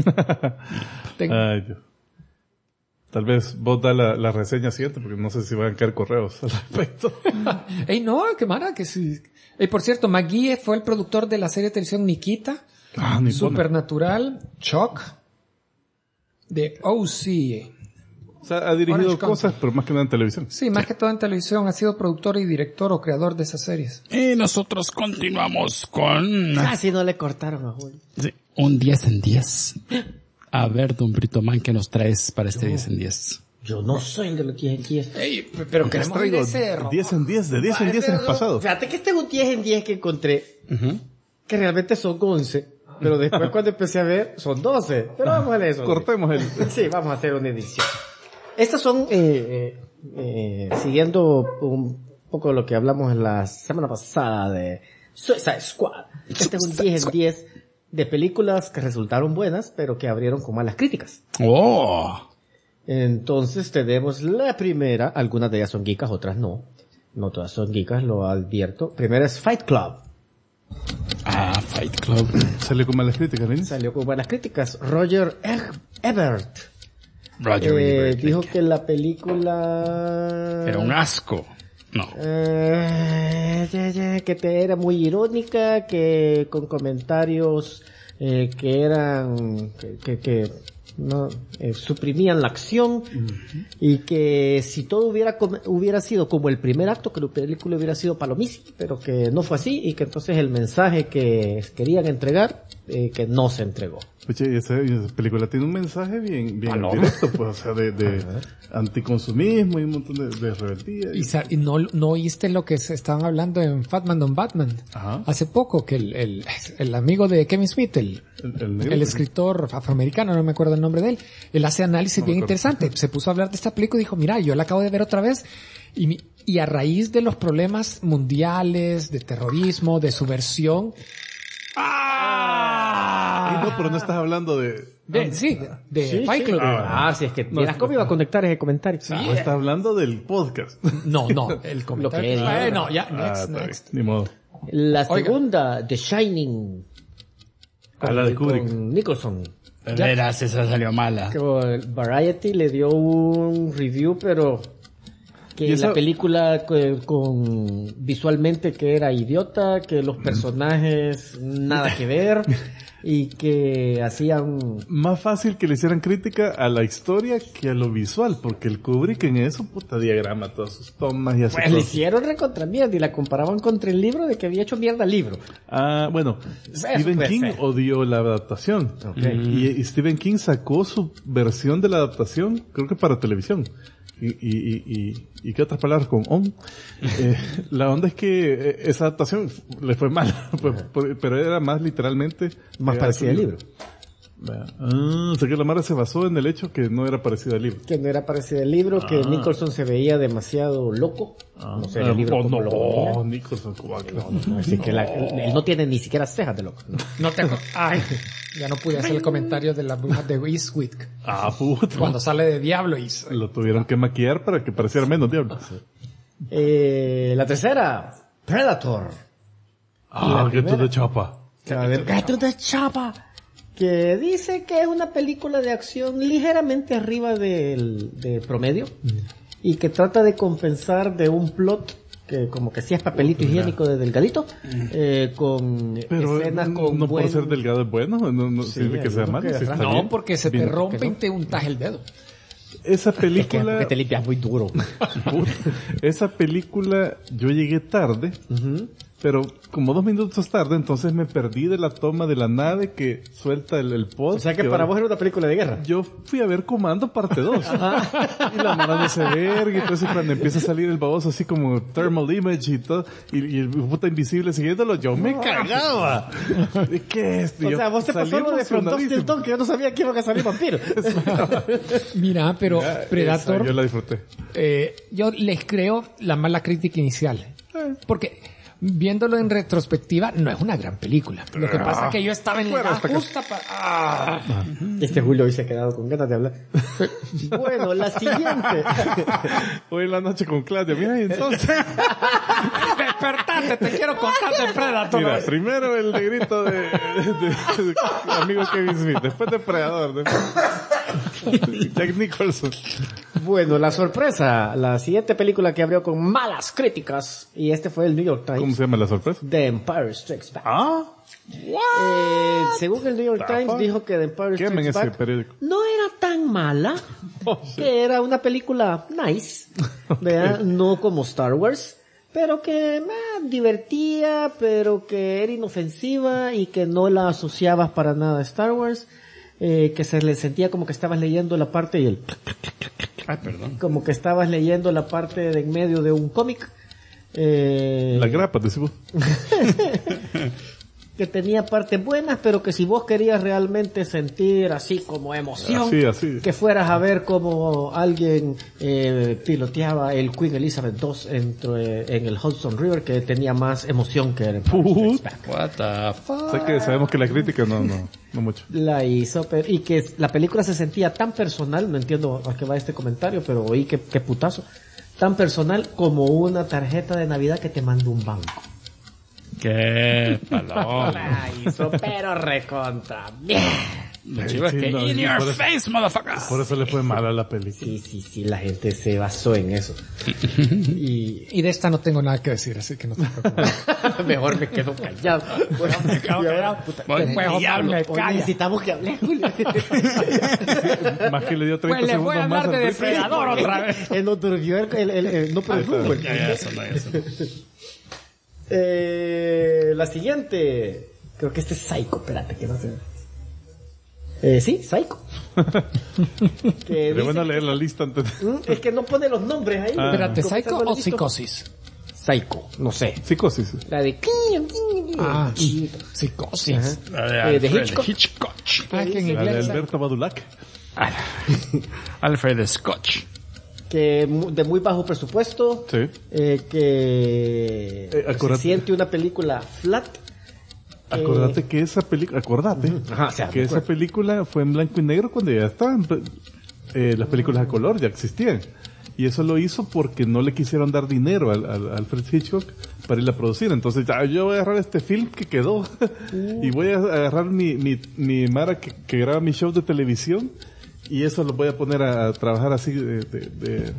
Ay, Dios. Tal vez vos da la reseña siguiente, porque no sé si van a caer correos al respecto. Ey, no, qué mara, que sí. Por cierto, McGee fue el productor de la serie de televisión Nikita, Supernatural, Chuck, de OC. O sea, ha dirigido Orange cosas, pero más que nada en televisión. Sí, más que todo en televisión. Ha sido productor y director o creador de esas series. Y nosotros continuamos con... Casi no le cortaron a Julio. Sí, un 10 en 10. A ver, don Brito Man, ¿qué nos traes para este 10 en 10? Yo no soy de los 10 en 10. Ey, pero queremos ir de cerro. 10 en 10, de 10 en 10 en el pasado. Fíjate que este es un 10 en 10 que encontré, que realmente son 11. Pero después cuando empecé a ver, son 12. Pero vamos a eso. Cortemos el... Sí, vamos a hacer una edición. Estas son, siguiendo un poco lo que hablamos en la semana pasada de Suicide Squad. Este es un 10 en 10 de películas que resultaron buenas, pero que abrieron con malas críticas. ¡Oh! Entonces tenemos la primera, algunas de ellas son geekas, otras no. No todas son geekas, lo advierto. Primera es Fight Club. Fight Club. Salió con malas críticas, ¿no? Salió con buenas críticas. Roger Ebert Roger dijo que la película era un asco. No. Que era muy irónica, que con comentarios que eran que no suprimían la acción, y que si todo hubiera sido como el primer acto, que la película hubiera sido palomísima, pero que no fue así, y que entonces el mensaje que querían entregar que no se entregó. Oye, esa película tiene un mensaje bien directo, pues, o sea, de anticonsumismo y un montón de rebeldía. Y no oíste lo que se estaban hablando en Fatman Don Batman. Ajá. Hace poco, que el amigo de Kevin Smith, el escritor afroamericano, no me acuerdo el nombre de él hace análisis bien interesante. Se puso a hablar de esta película y dijo, mira, yo la acabo de ver otra vez y Y a raíz de los problemas mundiales, de terrorismo, de subversión... Y no, pero no estás hablando de Fight Club. Sí, es que miras cómo iba a conectar ese comentario. No, estás hablando del podcast. No, el comentario. Lo que es, No, ya, next. Ni modo. La segunda, The Shining. A la de Kubrick. Con Nicholson. De veras, esa salió mala. Que Variety le dio un review, pero que la película con visualmente que era idiota, que los personajes nada que ver y que hacían más fácil que le hicieran crítica a la historia que a lo visual, porque el Kubrick en eso, puta, diagrama todas sus tomas y así. Pues le hicieron recontra mierda y la comparaban contra el libro de que había hecho mierda el libro. Bueno, Stephen King odió la adaptación. Y Stephen King sacó su versión de la adaptación, creo que para televisión. ¿Y qué otras palabras con on? La onda es que esa adaptación le fue mal, pero era más literalmente más parecida al libro. O sea que la Mara se basó en el hecho que no era parecida al libro. Que no era parecida al libro, que Nicholson se veía demasiado loco. No sé, el libro como lo ponía. Nicholson, así que él no tiene ni siquiera cejas de loco. Ay, ya no pude hacer el comentario de la bruja de Eastwick. Puta. Cuando sale de Diablo y... Lo tuvieron que maquillar para que pareciera menos Diablo. La tercera, Predator. Get to the Chopper. Get to the Chopper. Que dice que es una película de acción ligeramente arriba del promedio y que trata de compensar de un plot que como que sí es papelito higiénico de delgadito, con pero escenas con no puede ser delgado es bueno, no sirve que sea malo. No, porque se te rompe y te untas el dedo. Esa película... que te limpias muy duro. Esa película yo llegué tarde, pero como 2 minutos tarde, entonces me perdí de la toma de la nave que suelta el pod. O sea que para vos era una película de guerra. Yo fui a ver Comando parte 2. Y la mano no se verga, y entonces cuando empieza a salir el baboso así como thermal image y todo, y el puta invisible siguiéndolo, yo me cagaba. ¿Qué es? O sea, vos te pasó algo de From Dusk Till Dawn que yo no sabía que iban a salir vampiros. Mira, pero Predator... yo la disfruté. Yo les creo la mala crítica inicial. Porque... viéndolo en retrospectiva, no es una gran película. Lo que pasa es que yo estaba en la edad justa para... Este Julio hoy se ha quedado con ganas de hablar. Bueno, la siguiente. Hoy en la noche con Claudia. Mira, y entonces... Despertate, te quiero contar de Predator. Mira, primero el negrito de amigo Kevin Smith, después de Predador, Jack Nicholson. Bueno, la sorpresa, la siguiente película que abrió con malas críticas, y este fue el New York Times. ¿Cómo se llama la sorpresa? The Empire Strikes Back. Según el New York Times dijo que The Empire Strikes Back no era tan mala, que era una película nice, ¿verdad? No como Star Wars, pero que divertía, pero que era inofensiva y que no la asociabas para nada a Star Wars, que se le sentía como que estabas leyendo la parte y el... como que estabas leyendo la parte de en medio de un cómic. La grapa, decimos. Que tenía partes buenas, pero que si vos querías realmente sentir así como emoción, así. que fueras a ver como alguien piloteaba el Queen Elizabeth II en el Hudson River, que tenía más emoción que el What the fuck? Sé que sabemos que la crítica no mucho. La hizo, y que la película se sentía tan personal, no entiendo a qué va este comentario, pero oí que putazo, tan personal como una tarjeta de Navidad que te manda un banco. ¡Qué paloma! La hizo, pero recontra bien. In your face, motherfucker. Por eso le fue mal a la película. Sí, la gente se basó en eso. Y de esta no tengo nada que decir, así que no te preocupes. Mejor me quedo callado. Necesitamos que hable, Julio. Más que le dio 30 pues segundos voy a hablar más de Depredador otra vez. Él no durmió no produjo. Eso. La siguiente. Creo que este es Psycho. Espérate, que no sé. Sí, Psycho. Le van a leer la lista antes. Es que no pone los nombres ahí. Espérate, ¿Psycho o Psicosis? Psycho, no sé. Psicosis. La de... Psicosis. De Hitchcock. Que en La de inglés... Alberto Badulac. Alfred Scotch. que de muy bajo presupuesto, Sí. que se acordate. siente una película flat. Acordate que esa película, Ajá, o sea, que esa película fue en blanco y negro cuando ya estaban las películas a color, ya existían. Y eso lo hizo porque no le quisieron dar dinero al Alfred Hitchcock para ir a producir. Entonces, yo voy a agarrar este film que quedó y voy a agarrar mi Mara que graba mis shows de televisión y eso lo voy a poner a trabajar así de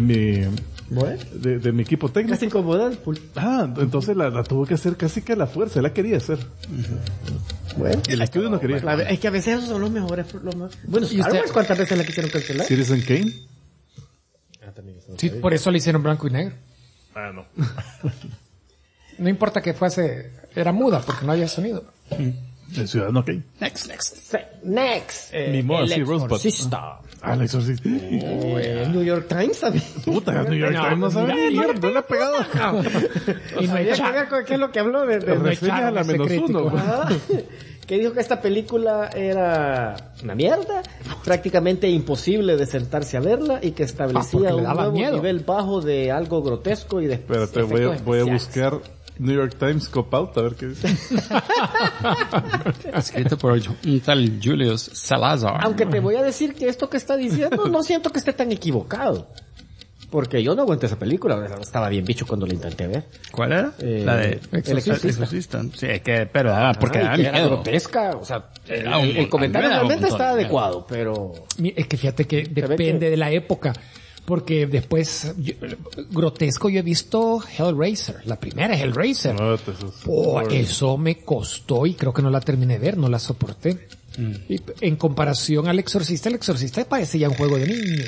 mi equipo técnico. Casi incomodante. Entonces la tuvo que hacer casi que a la fuerza, él la quería hacer. Bueno, El estudio no quería. es que a veces esos son los mejores. Bueno, ¿Y Star usted? Wars, ¿cuántas veces la quisieron cancelar? Citizen Kane. Sí, por eso le hicieron blanco y negro. No. No importa que era muda porque no había sonido. El Ciudadano Kane. Next. Next. Mimó El así Rosebud. Exorcista. El Exorcista. New York Times también. Puta, New York Times no sabe ni mierda, no le ha pegado. Y no Había que echaron. ver con qué es lo que habló de Reseñas a la ese menos crítico. uno. Ajá. Que dijo que esta película era una mierda, prácticamente imposible de sentarse a verla y que establecía porque le un daba nuevo miedo. nivel bajo de algo grotesco y de Espérate, efectos voy a especiales. buscar New York Times Cop Out a ver qué dice. Escrito por un tal Julius Salazar. Aunque te voy a decir que esto que está diciendo no siento que esté tan equivocado. Porque yo no aguanté esa película, estaba bien bicho cuando la intenté ver. ¿Cuál era? La de El Exorcista. Sí, es que, pero porque Ajá, da y que era miedo. grotesca, o sea, Era un el montón, comentario era un realmente montón está de miedo. adecuado, pero... Es que fíjate que ve depende que- de la época. Porque después, grotesco, yo he visto Hellraiser, la primera Hellraiser. Eso me costó y creo que no la terminé de ver, no la soporté. Y en comparación al Exorcista, el Exorcista parece ya un juego de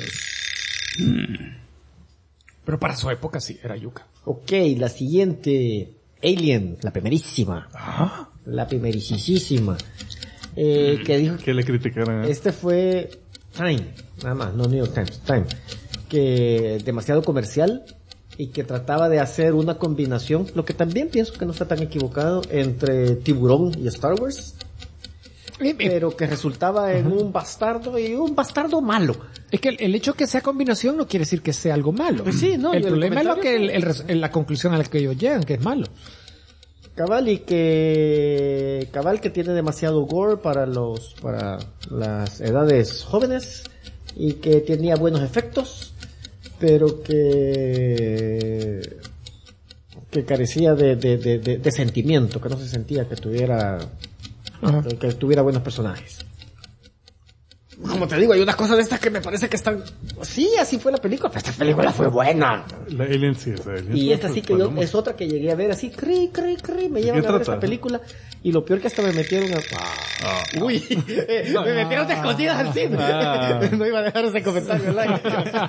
niños. Pero para su época sí, era yuca. Ok, la siguiente, Alien, la primerísima. La primerísima. Que dijo ¿Qué le criticaron? este fue Time, nada más, no New York Times, Time. Que demasiado comercial y que trataba de hacer una combinación, lo que también pienso que no está tan equivocado, entre Tiburón y Star Wars, pero que resultaba en un bastardo y un bastardo malo. Es que el hecho que sea combinación no quiere decir que sea algo malo. Pues sí, no, El y el problema es lo que comentario la conclusión a la que ellos llegan, que es malo. Cabal que tiene demasiado gore para las edades jóvenes y que tenía buenos efectos, pero que carecía de sentimiento, que no se sentía que tuviera buenos personajes. Como te digo, hay unas cosas de estas que me parece que están... Sí, así fue la película, pero esta película fue buena. La Alien sí, esa Alien. Y esta sí que yo, es otra que llegué a ver así, me llevan a ver esta película. Y lo peor que hasta me metieron a... Uy, me metieron de escondidas al cine. No iba a dejar ese comentario al aire.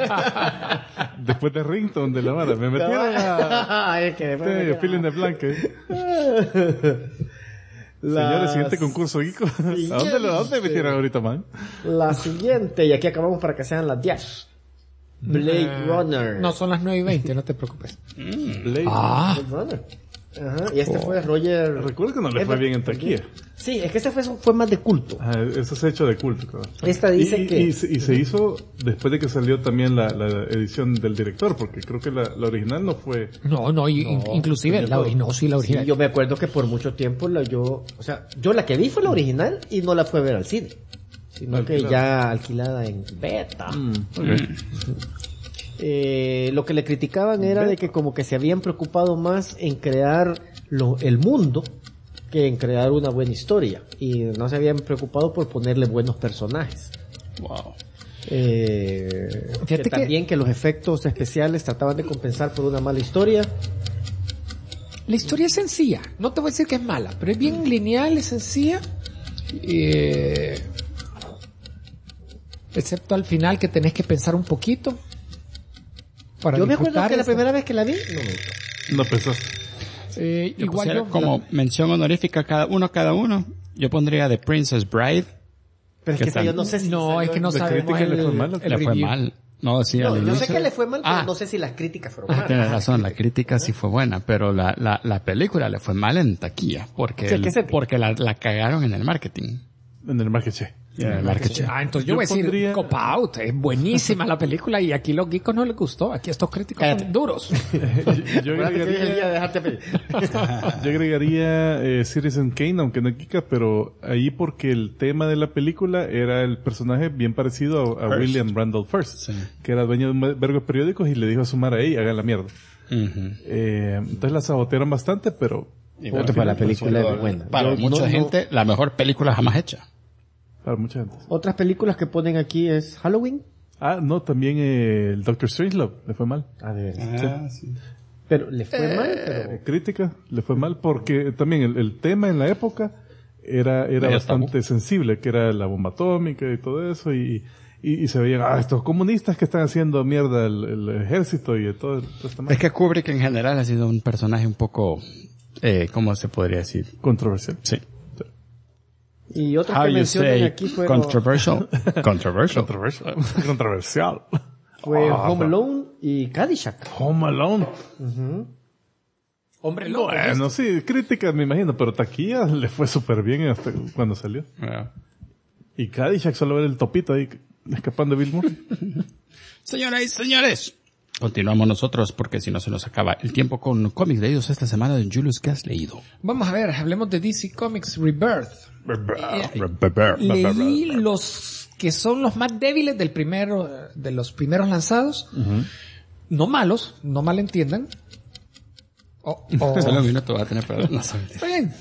Después de Rington de la mala, me metieron a... Es que después me Feeling de Blanque. Señores, siguiente concurso, Geeko. ¿A dónde metieron ahorita, man? La siguiente, y aquí acabamos para que sean las 10. Blade Runner. No, son las 9:20, no te preocupes. Blade. Blade Runner. Ajá, y este fue Roger... Recuerdo que no le fue bien en taquilla. Sí, es que este fue más de culto. Eso se ha hecho de culto, creo. Esta dice que... Y se hizo después de que salió también la edición del director, porque creo que la original no fue... Inclusive la original. Sí, yo me acuerdo que por mucho tiempo yo la que vi fue la original y no la fui a ver al cine, sino que ya alquilada en beta. Lo que le criticaban era de que como que se habían preocupado más en crear el mundo que en crear una buena historia y no se habían preocupado por ponerle buenos personajes. Wow. Que también que los efectos especiales trataban de compensar por una mala historia. La historia es sencilla, no te voy a decir que es mala, pero es bien lineal, es sencilla. Excepto al final que tenés que pensar un poquito. Yo me acuerdo que la primera vez que la vi, no me gustó. No pensaste. Igual yo, como mención honorífica cada uno, yo pondría The Princess Bride. Pero es que yo no sé si... es que no La sabemos crítica le fue mal, Le fue mal. No, sí, No, al yo sé inicio- que le fue mal, pero no sé si las críticas fueron malas. Tienes razón, la crítica sí fue buena, pero la película le fue mal en taquilla, porque, Sí, ¿qué se- porque la cagaron en el marketing. En el marketing. Entonces yo voy a decir Cop Out, es buenísima la película y aquí los geekos no les gustó, aquí estos críticos son duros. yo agregaría Citizen Kane, aunque no es geeka, pero ahí porque el tema de la película era el personaje bien parecido a William Randolph Hearst, que era dueño de un vergo de periódicos y le dijo a su madre ahí, hagan la mierda. Entonces la sabotearon bastante, pero para la película es buena. Para mucha gente, la mejor película jamás hecha. Para mucha gente. Otras películas que ponen aquí es Halloween. No, también el Doctor Strangelove le fue mal. De verdad. Sí. Pero le fue mal, pero... Crítica, le fue mal porque también el tema en la época era bastante sensible, que era la bomba atómica y todo eso, y se veían, estos comunistas que están haciendo mierda el ejército y todo esto. Es que Kubrick en general ha sido un personaje un poco, ¿cómo se podría decir? Controversial. Sí. Y otras que mencionan aquí fueron... Controversial. Fue Home Alone y Caddyshack. Home Alone. Hombre loco. Bueno, sí, crítica me imagino, pero taquilla le fue súper bien hasta cuando salió. Y Caddyshack solo ver el topito ahí escapando de Bill Murray. Señoras y señores, continuamos nosotros porque si no se nos acaba el tiempo con cómics leídos esta semana de Julius. ¿Qué has leído? Vamos a ver, hablemos de DC Comics Rebirth. Leí los que son los más débiles de los primeros lanzados. No malos, no malentiendan. Solo un minuto va a tener problemas. Está bien.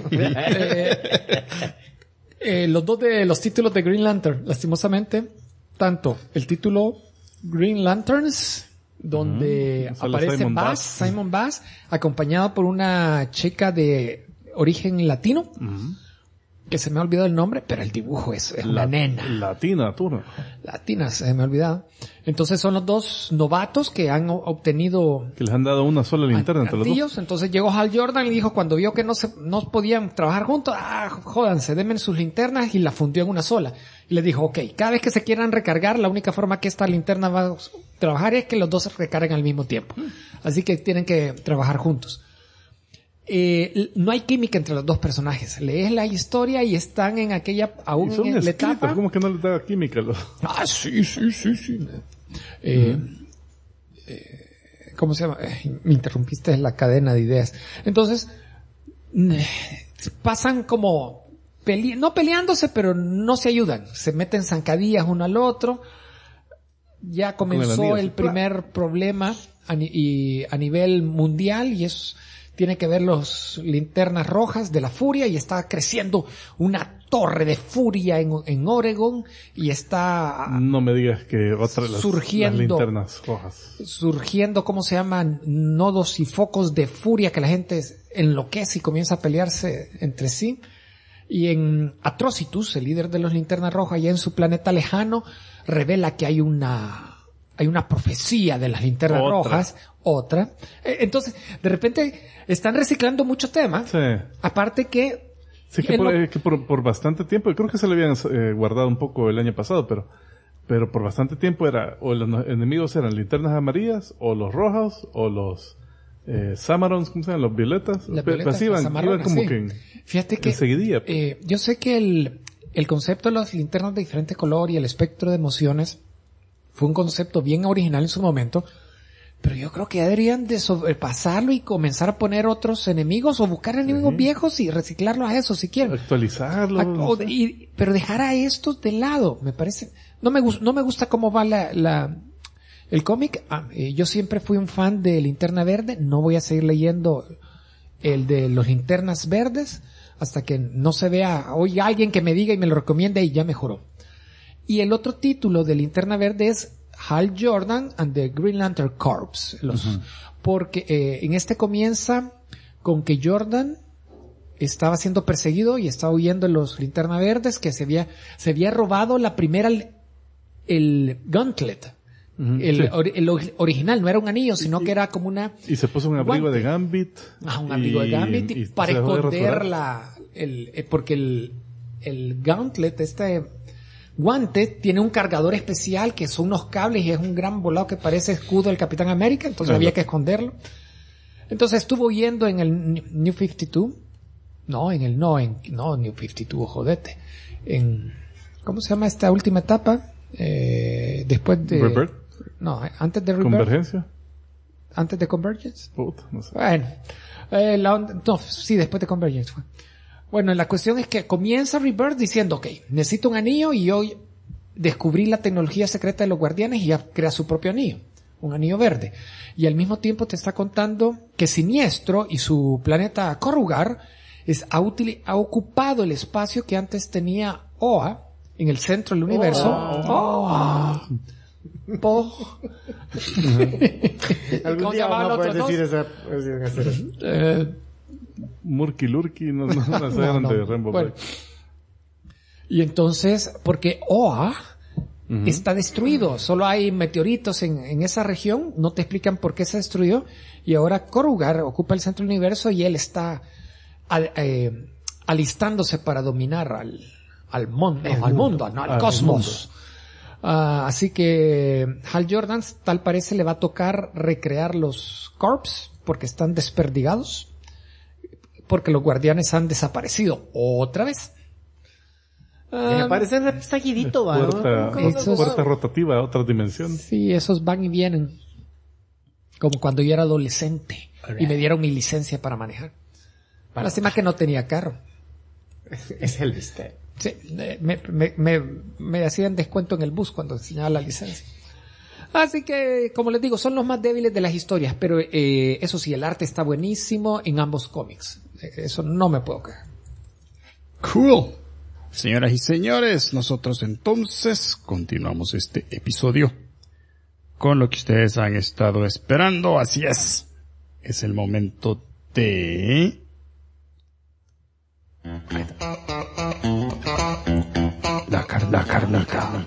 Los dos de los títulos de Green Lantern, lastimosamente, tanto el título Green Lanterns, donde aparece Simon Bass, acompañado por una chica de origen latino, que se me ha olvidado el nombre, pero el dibujo es una nena. Latina, se me ha olvidado. Entonces son los dos novatos que han obtenido... Que les han dado una sola linterna entre los dos. Entonces llegó Hal Jordan y dijo, cuando vio que no podían trabajar juntos, jódanse, denme sus linternas, y la fundió en una sola. Y le dijo, cada vez que se quieran recargar, la única forma que esta linterna va a trabajar es que los dos se recarguen al mismo tiempo. Así que tienen que trabajar juntos. No hay química entre los dos personajes. Lees la historia y están en aquella, aún en la etapa. ¿Cómo que no les da química? Sí. ¿Cómo se llama? Me interrumpiste la cadena de ideas. Entonces, pasan como, no peleándose, pero no se ayudan. Se meten zancadillas uno al otro. Ya comenzó el primer problema a nivel mundial, y es... Tiene que ver los linternas rojas de la furia, y está creciendo una torre de furia en Oregon, y está... No me digas que otra de las linternas rojas. Surgiendo, ¿cómo se llaman? Nodos y focos de furia que la gente enloquece y comienza a pelearse entre sí. Y en Atrocitus, el líder de los linternas rojas, ya en su planeta lejano, revela que hay una profecía de las linternas rojas. Entonces, de repente, están reciclando muchos temas. Sí. Aparte que... Sí, que por bastante tiempo, creo que se le habían guardado un poco el año pasado, pero por bastante tiempo o los enemigos eran linternas amarillas, o los rojos, o los Samarons, ¿cómo se llaman? Los violetas. Pues iban como que fíjate que seguidilla. Yo sé que el concepto de las linternas de diferente color y el espectro de emociones fue un concepto bien original en su momento, pero yo creo que deberían de sobrepasarlo y comenzar a poner otros enemigos, o buscar enemigos viejos y reciclarlos a esos si quieren. Actualizarlos. Pero dejar a estos de lado, me parece. No me gusta cómo va el cómic. Yo siempre fui un fan de Linterna Verde. No voy a seguir leyendo el de los Linternas Verdes hasta que no se vea, oiga, alguien que me diga y me lo recomiende, y ya mejoró. Y el otro título de Linterna Verde es Hal Jordan and the Green Lantern Corps. Porque en este comienza con que Jordan estaba siendo perseguido y estaba huyendo de los Linterna Verdes, que se había robado la primera, el Gauntlet. El original, no era un anillo, sino que era como una... Y se puso un abrigo de Gambit. Un abrigo de Gambit y para esconder porque el Gauntlet, guante, tiene un cargador especial que son unos cables y es un gran volado que parece escudo del Capitán América, entonces había que esconderlo. Entonces estuvo yendo en el New 52. No, New 52, jodete. ¿cómo se llama esta última etapa? Después de... ¿Rebirth? No, antes de Rebirth. ¿Convergencia? Antes de Convergence. Puta, no sé. Bueno, sí, después de Convergence fue. Bueno, la cuestión es que comienza Rebirth diciendo, ok, necesito un anillo y hoy descubrí la tecnología secreta de los guardianes y ya crea su propio anillo, un anillo verde. Y al mismo tiempo te está contando que Siniestro y su planeta Korrugar ha ocupado el espacio que antes tenía Oa en el centro del universo. Algún día vamos a poder decir esa. Murky Lurky, no saben de Rainbow Bueno. Bright. Y entonces, porque Oa está destruido, solo hay meteoritos en esa región, no te explican por qué se destruyó, y ahora Korrugar ocupa el centro del universo y él está alistándose para dominar al cosmos. Así que Hal Jordan tal parece le va a tocar recrear los Corps porque están desperdigados, porque los guardianes han desaparecido otra vez. Me parece seguidito, ¿va? Puerta rotativa a otra dimensión. Sí, esos van y vienen. Como cuando yo era adolescente y me dieron mi licencia para manejar. Lástima que no tenía carro. Es el viste. Sí, me hacían descuento en el bus cuando enseñaba la licencia. Así que, como les digo, son los más débiles de las historias, pero eso sí, el arte está buenísimo en ambos cómics. Eso no me puedo quejar. Cool. Señoras y señores, nosotros entonces continuamos este episodio con lo que ustedes han estado esperando. Así es. Es el momento de... La carnita.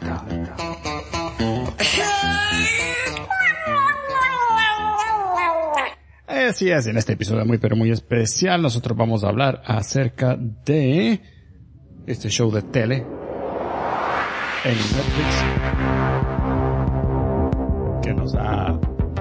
Así es, en este episodio muy pero muy especial nosotros vamos a hablar acerca de este show de tele en Netflix que nos ha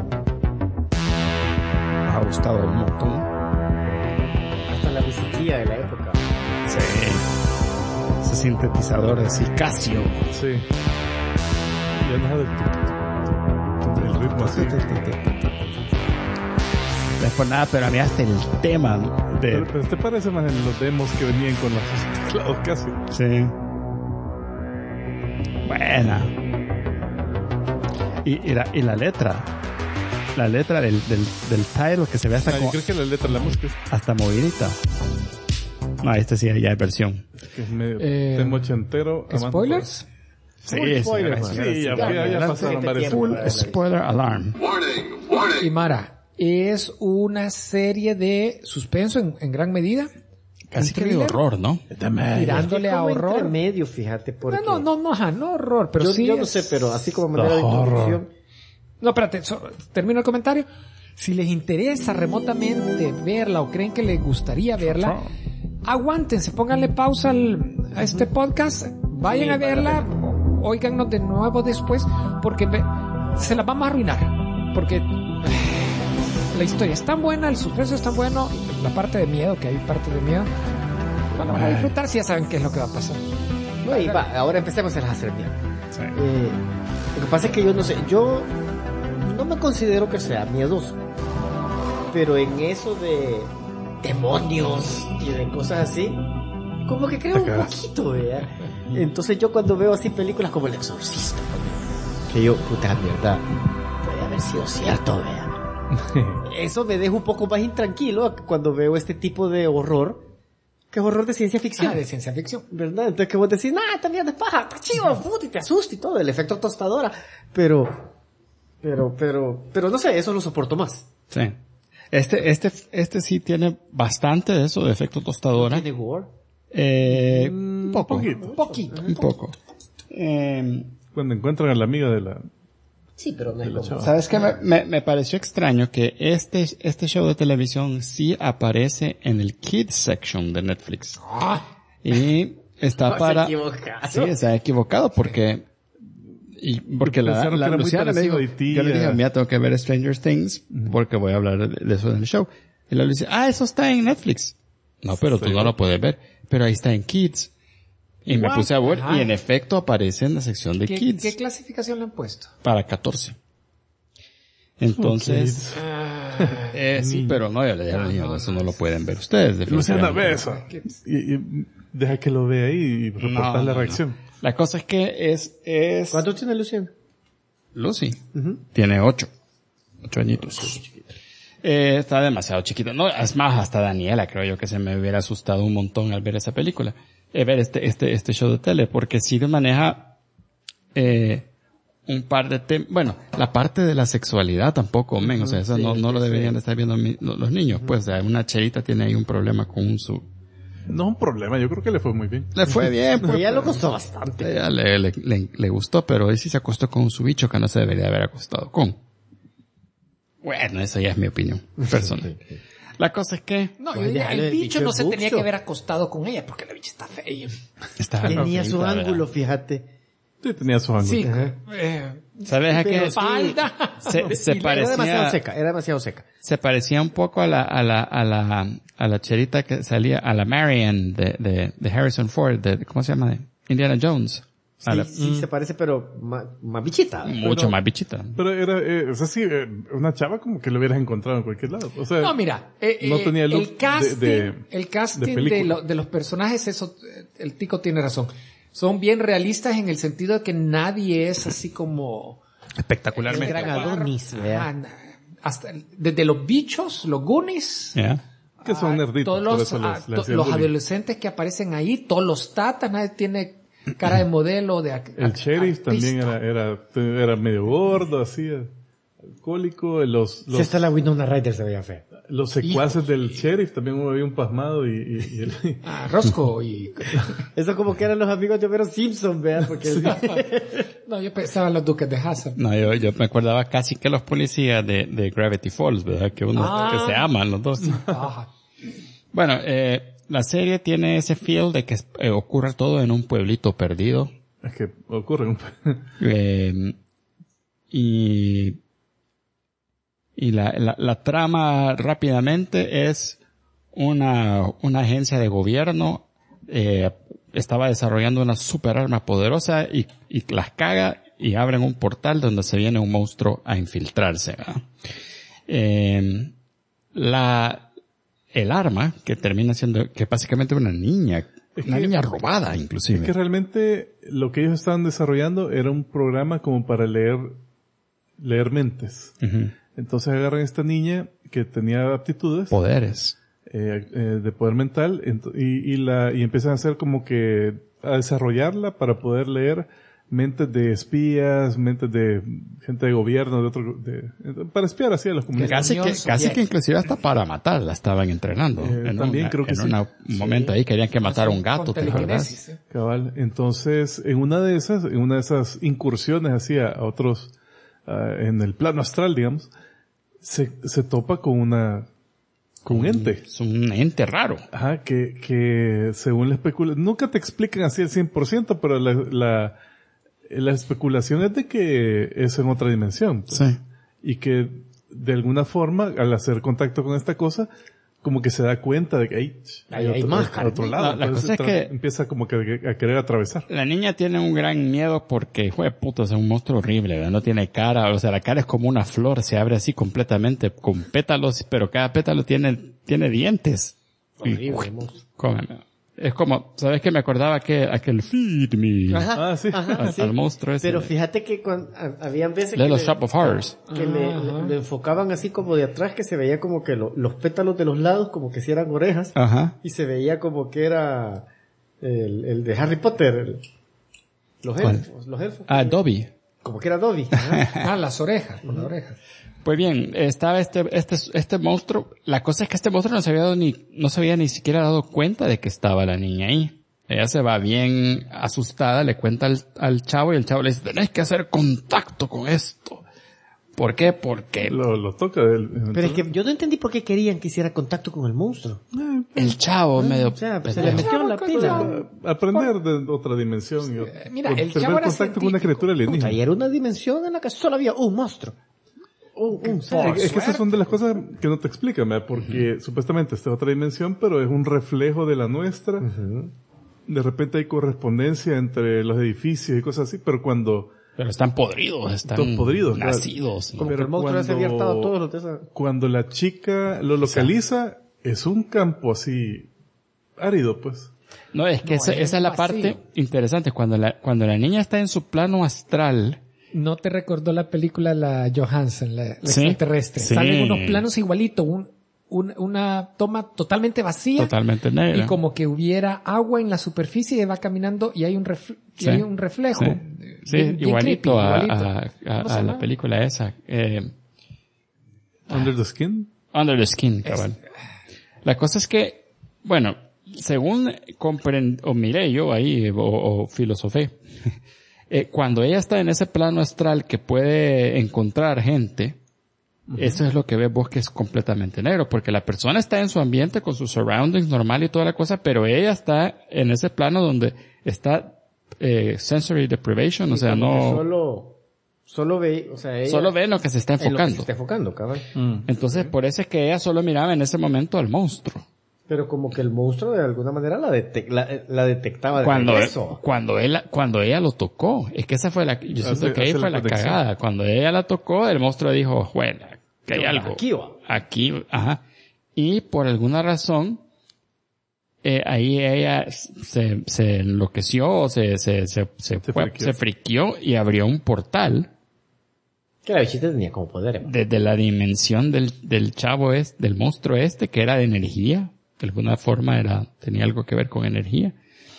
gustado un montón. Hasta la musiquilla de la época. Sí. Esos sintetizadores y Casio. Sí. Ya nada del ritmo así. No es por nada, pero a mí hasta el tema de... Pero ¿te parece más en los demos que venían con los teclados casi? Sí. Buena. Y la letra. La letra del title que se ve hasta como... Yo creo que la letra de la música es... hasta movidita. No, este sí ya es versión. Que es medio tema ochentero. ¿Spoilers? Sí, spoiler, sí, ya pasaron varios. Full spoiler alarm. Y Mara, es una serie de suspenso en gran medida. Casi que de horror, ¿no? Tirándole a horror. Intermedio, fíjate. Porque No horror, pero yo, sí. Yo no sé, pero así como manera de introducción. No, espérate, termino el comentario. Si les interesa remotamente verla o creen que les gustaría verla, aguántense, pónganle pausa a este podcast, vayan a verla, óigannos de nuevo después, porque se la vamos a arruinar. Porque la historia es tan buena, el suspenso es tan bueno, la parte de miedo, que hay parte de miedo, bueno, van a disfrutar si ya saben qué es lo que va a pasar. No, y va, ahora empecemos a hacer bien. Sí. Lo que pasa es que yo no sé, yo no me considero que sea miedoso, pero en eso de demonios y de cosas así, como que creo un poquito, ¿verdad? Entonces yo cuando veo así películas como El Exorcista, que yo, puta mierda, puede haber sido cierto, ¿verdad? Eso me deja un poco más intranquilo cuando veo este tipo de horror, que es horror de ciencia ficción. De ciencia ficción. ¿Verdad? Entonces que vos decís, esta mierda es paja, está chido, puta, y te asusta y todo, el efecto tostadora, pero no sé, eso lo soporto más. Sí. Este sí tiene bastante de eso, de efecto tostadora. ¿Tiene gore? Un poco. Un poco. Cuando encuentran a la amiga de la... Sí, pero no es como... ¿Sabes qué? Me pareció extraño que este show de televisión sí aparece en el Kids section de Netflix. Y está para... Sí, se ha equivocado porque la Luciana me dijo, yo le dije, mira, tengo que ver Stranger Things porque voy a hablar de eso en el show. Y la Luciana, eso está en Netflix. No, pero tú no lo puedes ver. Pero ahí está en Kids. Y me puse a ver Ajá. y en efecto aparece en la sección de Kids. ¿Qué clasificación le han puesto? Para 14. Entonces, sí, pero no, yo le dije a los niños, eso no lo pueden ver ustedes. Luciana, definitivamente. ve eso. Y deja que lo vea ahí y reportar la reacción. La cosa es que es ¿Cuánto tiene Luciano? Lucy. Tiene 8 añitos. Está demasiado chiquito. No, es más, hasta Daniela creo yo que se me hubiera asustado un montón al ver esa película. Ver este show de tele, porque sí maneja, un par de temas. Bueno, la parte de la sexualidad tampoco, o sea, eso no lo deberían estar viendo los niños. Pues, o sea, una cherita tiene ahí un problema con su... No es un problema, yo creo que le fue muy bien. Le fue bien, Pero ya lo costó bastante. ella le gustó, pero él sí se acostó con su bicho que no se debería haber acostado con. Bueno, esa ya es mi opinión personal. La cosa es que No, Pues déjalo, el bicho no es se tenía buxo. que haber acostado con ella porque la bicha está fea. estaba Tenía su feita, ángulo, ¿verdad? fíjate. Sí, tenía su ángulo. Sí. Ajá. ¿Sabes a Pero qué? sí. Falda. Se Era demasiado parecía, seca, era demasiado seca. se parecía un poco a la cherita que salía, a la Marian de Harrison Ford, ¿cómo se llama? De Indiana Jones. Sí, se parece, pero más bichita. Mucho más bichita. Pero era, o sea, sí, una chava como que lo hubieras encontrado en cualquier lado. O sea, No, mira, no tenía look el casting, de de, película. los personajes, eso, el Tico tiene razón. Son bien realistas en el sentido de que nadie es así como... Espectacularmente. El gran Adonis, ¿verdad? Ajá, desde desde los bichos, los Goonies, Yeah. que son nerditos, todos por los, eso les hacían los bullying. adolescentes que aparecen ahí, todos los tatas, nadie tiene cara de modelo, de El sheriff artista. también era medio gordo, así, alcohólico. Si hasta la Winona Ryder se veía fea. Los secuaces del sheriff también había un pasmado y Roscoe y... Eso como que eran los amigos de Homero Simpson, ¿verdad? Porque No, yo pensaba en los duques de Hazzard. No, yo me acordaba casi que los policías de Gravity Falls, ¿verdad? Que que se aman los dos. Ajá. Bueno, la serie tiene ese feel de que ocurre todo en un pueblito perdido. es que ocurre Y la trama rápidamente es una agencia de gobierno estaba desarrollando una super arma poderosa y las caga y abren un portal donde se viene un monstruo a infiltrarse, ¿verdad? El arma que termina siendo que básicamente una niña robada inclusive. Es que realmente lo que ellos estaban desarrollando era un programa como para leer mentes. Ujú. Entonces agarran a esta niña que tenía aptitudes Poderes. de poder mental y empiezan a hacer como que a desarrollarla para poder leer mentes de espías, mentes de gente de gobierno, para espiar así a los comunistas. Casi que inclusive hasta para matar la estaban entrenando. También creo que sí. En un momento ahí querían que matara a un gato, Con ¿te acuerdas? telequinesis, ¿eh? Cabal. Entonces, en una de esas incursiones hacia a otros, en el plano astral, digamos, se topa con un ente. Es un ente raro. Ajá, que según la especulación, nunca te explican así al 100%, pero la especulación es de que es en otra dimensión. Pues. Sí. Y que de alguna forma, al hacer contacto con esta cosa, como que se da cuenta de que hay más, a otro lado. La Entonces, cosa es que empieza como que a querer atravesar. la niña tiene un gran miedo porque, hijo de puta, es un monstruo horrible, ¿verdad? No tiene cara, o sea, la cara es como una flor, se abre así completamente, con pétalos, pero cada pétalo tiene dientes. Es como, ¿sabes qué? Me acordaba que aquel Feed Me. Ah, sí. Al monstruo ese. Pero fíjate que habían veces Little Shop of Horrors. que le enfocaban así como de atrás, que se veía como que los pétalos de los lados como que si eran orejas, Ajá. y se veía como que era el de Harry Potter, los elfos. Ah, Dobby. Como que era Dobby. Ajá. Las orejas, con las orejas. Pues bien, estaba este monstruo. La cosa es que este monstruo no se había ni siquiera dado cuenta de que estaba la niña ahí. Ella se va bien asustada, le cuenta al chavo y el chavo le dice, tenés que hacer contacto con esto. ¿Por qué? Porque Lo toca de él. Pero es que yo no entendí por qué querían que hiciera contacto con el monstruo. el chavo medio... O sea, se le metió en la pila. Aprender de otra dimensión. Mira, el tener chavo era contacto con una científico. criatura alienígena. Y era una dimensión en la que solo había un monstruo. Un ser. Es que esas son de las cosas que no te explican, ¿verdad? Porque supuestamente esta es otra dimensión, pero es un reflejo de la nuestra. de repente hay correspondencia entre los edificios y cosas así, pero están podridos, están podridos, nacidos. Como que el monstruo se había hartado todos los de esa... Cuando la chica lo localiza, es un campo así árido, pues. No, es que esa es la parte interesante. Cuando la niña está en su plano astral... ¿No te recordó la película La Johansson, la Sí, extraterrestre? sí. Salen unos planos igualitos, una toma totalmente vacía. Totalmente negra. Y como que hubiera agua en la superficie y va caminando y hay un reflejo. Sí, Bien igualito, creepy, a la película esa. Under the Skin. Under the Skin, cabal. La cosa es que, bueno, según miré yo ahí, o filosofé, cuando ella está en ese plano astral que puede encontrar gente, eso es lo que ves vos, que es completamente negro, porque la persona está en su ambiente con sus surroundings normal y toda la cosa, pero ella está en ese plano donde está sensory deprivation, o sea, no... Solo ve, o sea, ella... Solo ve lo que se está enfocando. En lo que se está enfocando, cabal. Entonces, por eso es que ella solo miraba en ese momento al monstruo. Pero como que el monstruo de alguna manera la detectaba de Cuando regreso. ella lo tocó, es que esa fue yo siento que ahí fue la cagada. Cuando ella la tocó, el monstruo dijo, bueno, que hay algo. Aquí, ajá. Y por alguna razón, ahí ella se enloqueció, se friqueó y abrió un portal. Que la bichita tenía como poder. Desde la dimensión del chavo del monstruo que era de energía. De alguna forma tenía algo que ver con energía.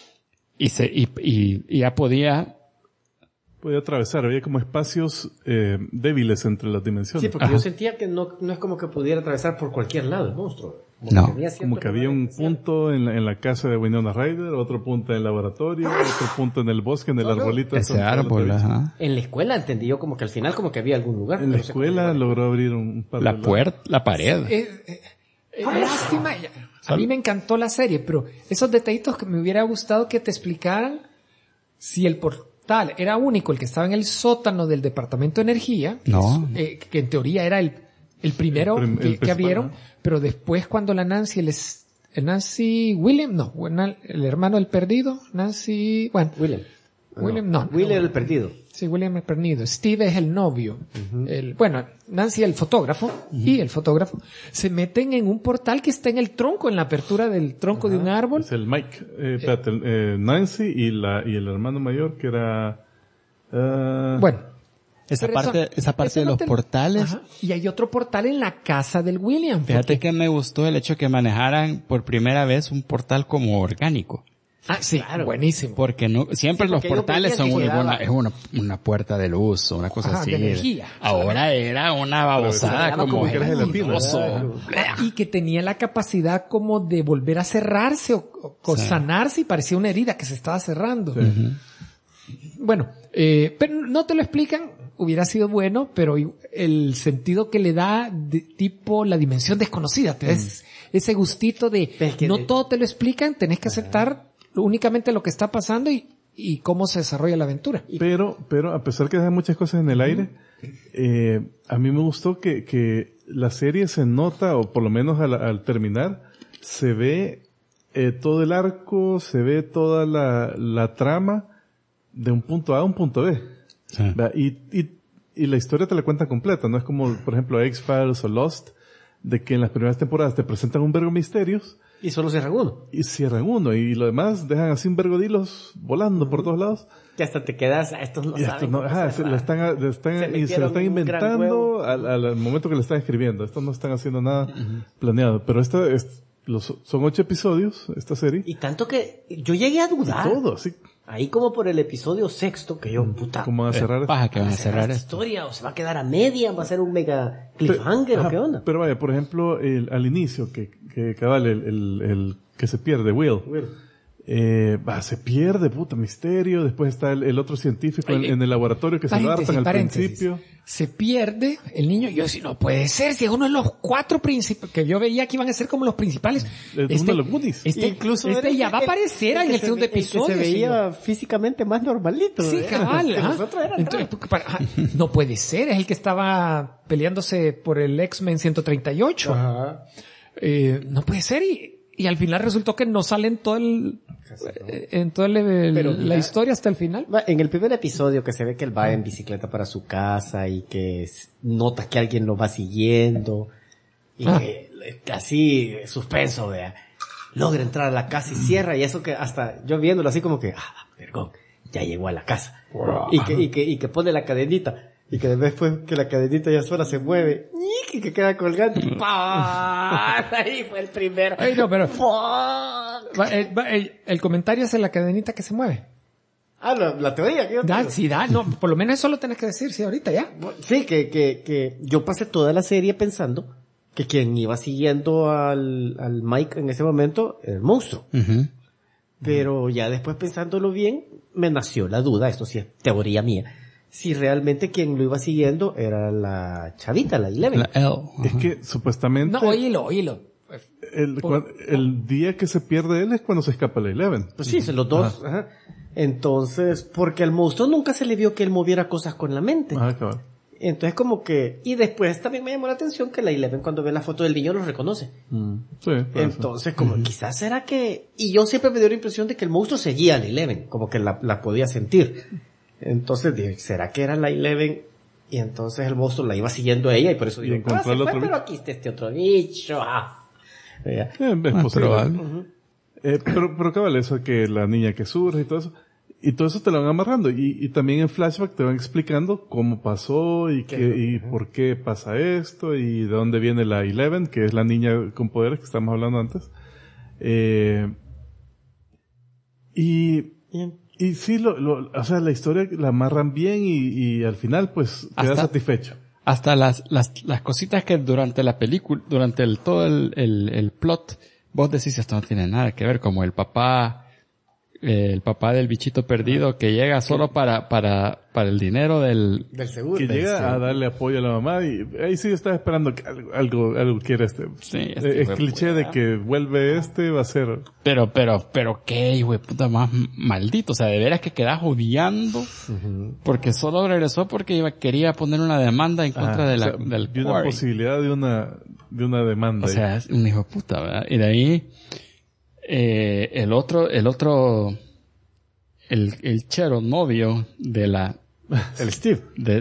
Y ya podía atravesar, había como espacios débiles entre las dimensiones. Sí, porque yo sentía que no es como que pudiera atravesar por cualquier lado el monstruo. Como que había un punto en la casa de Winona Ryder, otro punto en el laboratorio, otro punto en el bosque, en el arbolito. Ese árbol, ajá. En la escuela entendí yo como que al final como que había algún lugar. En la escuela logró abrir un par de puerta, la pared. Lástima. A mí me encantó la serie, pero esos detallitos que me hubiera gustado que te explicaran si el portal era único, el que estaba en el sótano del departamento de energía, que en teoría era el primero que abrieron, pero después cuando la Nancy, el hermano del perdido, William el perdido. Sí, William el perdido. Steve es el novio. Nancy el fotógrafo y el fotógrafo se meten en un portal que está en el tronco, en la apertura del tronco de un árbol. Es el Mike, Nancy y el hermano mayor que era... Esa parte de los portales. Ajá. Y hay otro portal en la casa del William. Fíjate que me gustó el hecho que manejaran por primera vez un portal como orgánico. Ah, sí, claro. Buenísimo. Porque siempre los portales son una puerta de luz o una cosa así. De energía. Ahora era una babosada como y que tenía la capacidad como de volver a cerrarse o sanarse y parecía una herida que se estaba cerrando. Bueno, pero no te lo explican, hubiera sido bueno, pero el sentido que le da tipo la dimensión desconocida, te das ese gustito de todo te lo explican, tenés que aceptar únicamente lo que está pasando y cómo se desarrolla la aventura. Pero a pesar que dejan muchas cosas en el aire, a mí me gustó que la serie se nota, o por lo menos al terminar, se ve todo el arco, se ve toda la trama de un punto A a un punto B. Sí. Y la historia te la cuenta completa, no es como, por ejemplo, X-Files o Lost, de que en las primeras temporadas te presentan un vergo de misterios. Y solo cierran uno. Y lo demás dejan así un vergo de hilos volando por todos lados. Que hasta te quedas, estos no saben. Se lo están inventando al momento que le están escribiendo. Estos no están haciendo nada planeado. Pero son 8 episodios, esta serie. Y tanto que yo llegué a dudar. Todo, sí. Ahí como por el episodio 6 que yo, ¿cómo van a cerrar que van a cerrar esta historia? ¿O se va a quedar a media? ¿Va a ser un mega cliffhanger o qué onda? Pero vaya, por ejemplo, al inicio, que cabal, el que se pierde, Will. Se pierde, misterio. Después está el otro científico en el laboratorio que se lo hartan al principio. Se pierde el niño. Yo decía, no puede ser, si es uno de los 4 principales, que yo veía que iban a ser como los principales. Uno de los Goonies. Incluso ya va a aparecer en el segundo episodio. Que se veía físicamente más normalito. Sí, cabal. Entonces, no puede ser, es el que estaba peleándose por el X-Men 138. Ajá. No puede ser, y al final resultó que no salen todo el en toda la historia hasta el final. En el primer episodio que se ve que él va en bicicleta para su casa y que nota que alguien lo va siguiendo y que así suspenso, vea, logra entrar a la casa y cierra, y eso que hasta yo viéndolo así como que, vergón, ya llegó a la casa. Y que pone la cadenita. Y que después que la cadenita ya sola se mueve y que queda colgando. Ahí fue el primero. Ay, no, pero el comentario es en la cadenita que se mueve. La teoría que yo tengo. No, por lo menos eso lo tenés que decir, sí, ahorita ya. Sí, que yo pasé toda la serie pensando que quien iba siguiendo al Mike en ese momento era el monstruo. Uh-huh. Pero ya después pensándolo bien, me nació la duda, esto sí es teoría mía, si realmente quien lo iba siguiendo era la chavita, la Eleven. La L. Es que supuestamente... No, oílo. El día que se pierde él es cuando se escapa la Eleven. Pues sí, son los dos. Ajá. Entonces, porque al monstruo nunca se le vio que él moviera cosas con la mente. Claro. Entonces como que... Y después también me llamó la atención que la Eleven cuando ve la foto del niño lo reconoce. Sí, entonces como quizás será que... Y yo siempre me dio la impresión de que el monstruo seguía a la Eleven, como que la podía sentir. Entonces dije, ¿será que era la Eleven? Y entonces el monstruo la iba siguiendo a ella y por eso digo, pero aquí está este otro bicho. Es probable. Uh-huh. Pero cabal, eso que la niña que surge y todo eso te lo van amarrando. Y también en flashback te van explicando cómo pasó y por qué pasa esto y de dónde viene la Eleven, que es la niña con poderes que estábamos hablando antes. Y sí, o sea, la historia la amarran bien y al final pues quedas satisfecho. Hasta las cositas que durante la película, durante todo el plot, vos decís esto no tiene nada que ver, como el papá del bichito perdido que llega solo para el dinero del seguro. Que llega a darle apoyo a la mamá y ahí sí estaba esperando que algo quiere Sí, el cliché de que vuelve va a ser. Pero qué, hijo de puta más maldito. O sea, de veras que quedás odiando porque solo regresó porque quería poner una demanda en contra de del de una posibilidad de una demanda. O sea, es un hijo de puta, ¿verdad? Y de ahí, el chero novio de la... El Steve.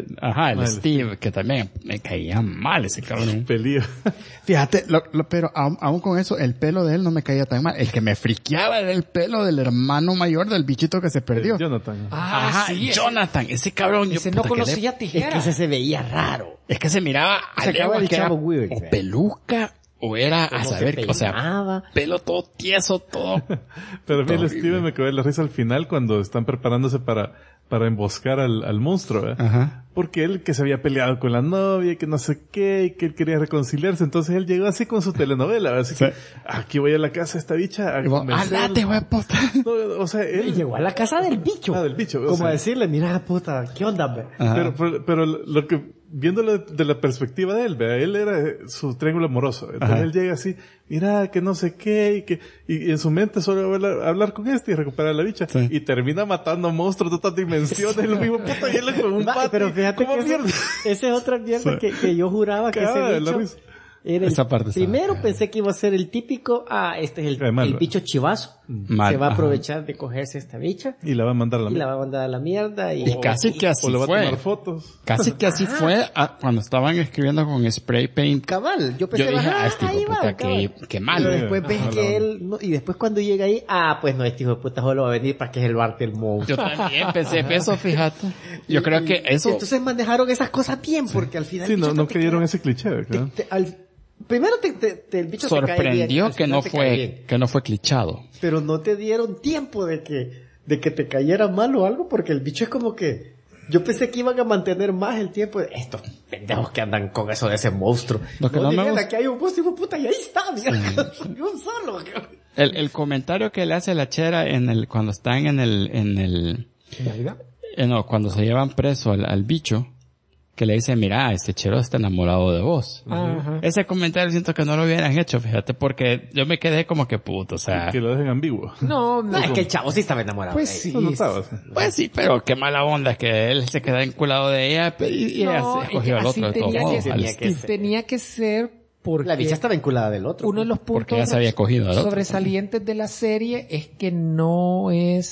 El Steve, que también me caía mal ese cabrón. Un pelío. Fíjate, pero aún con eso, el pelo de él no me caía tan mal. El que me friqueaba era el pelo del hermano mayor del bichito que se perdió. Jonathan. Sí, Jonathan. Ese cabrón. Ese no conocía tijera. Es que ese se veía raro. Es que se miraba a legua que era weird, o peluca o era a saber, o sea, pelo todo tieso, todo. Pero a mí el Steve me quedó la risa al final cuando están preparándose para emboscar al monstruo, ¿eh? Ajá. Porque él que se había peleado con la novia, que no sé qué, y que él quería reconciliarse, entonces él llegó así con su telenovela, así que aquí voy a la casa de esta bicha a ¡Andate, güey, puta! No, o sea, él llegó a la casa del bicho. Del bicho. Como a decirle, mira, puta, ¿qué onda, pero lo que, viéndolo de la perspectiva de él, ¿vea? Él era su triángulo amoroso. Entonces él llega así, mira, que no sé qué, y en su mente solo hablar con y recuperar a la bicha. Sí. Y termina matando monstruos de otras dimensiones, lo mismo, puta, y él le con un pato. Pero fíjate que esa es otra mierda que yo juraba que ese bicho era esa parte primero pensé que iba a ser el típico, este es el bicho chivazo. Se va a aprovechar de cogerse esta bicha. Y la va a mandar a la mierda. Y casi que así o le va fue. A tomar fotos. Casi que así fue cuando estaban escribiendo con spray paint. Cabal, yo pensé, dije, este hijo de puta, qué mal. Pero después ves que él, y después cuando llega ahí, pues no, este hijo de puta solo va a venir para que es el bar del monstruo. Yo también pensé eso, fíjate. Yo creo que eso... Entonces manejaron esas cosas bien, porque al final... Sí, no creyeron ese cliché, ¿verdad? Primero el bicho sorprendió te cae bien, que no fue clichado. Pero no te dieron tiempo de que te cayera mal o algo, porque el bicho es como que... Yo pensé que iban a mantener más el tiempo de estos pendejos que andan con eso de ese monstruo. Lo que no me gusta... Aquí hay un monstruo, puta, y ahí está, mira, un solo. El comentario que le hace la chera cuando están en el cuando se llevan preso al bicho, que le dice, mira, este chero está enamorado de vos. Ajá. Ese comentario siento que no lo hubieran hecho, fíjate, porque yo me quedé como que puto, o sea... Que lo dejen ambiguo. No, es que el chavo sí estaba enamorado pues de ella. Sí. No estaba. Pues sí, pero qué mala onda que él se queda enculado de ella y ella se escogió al otro de todos modos. Tenía que ser Porque La bicha está vinculada del otro. uno de los puntos Porque ya se había cogido al otro. sobresalientes de la serie es que no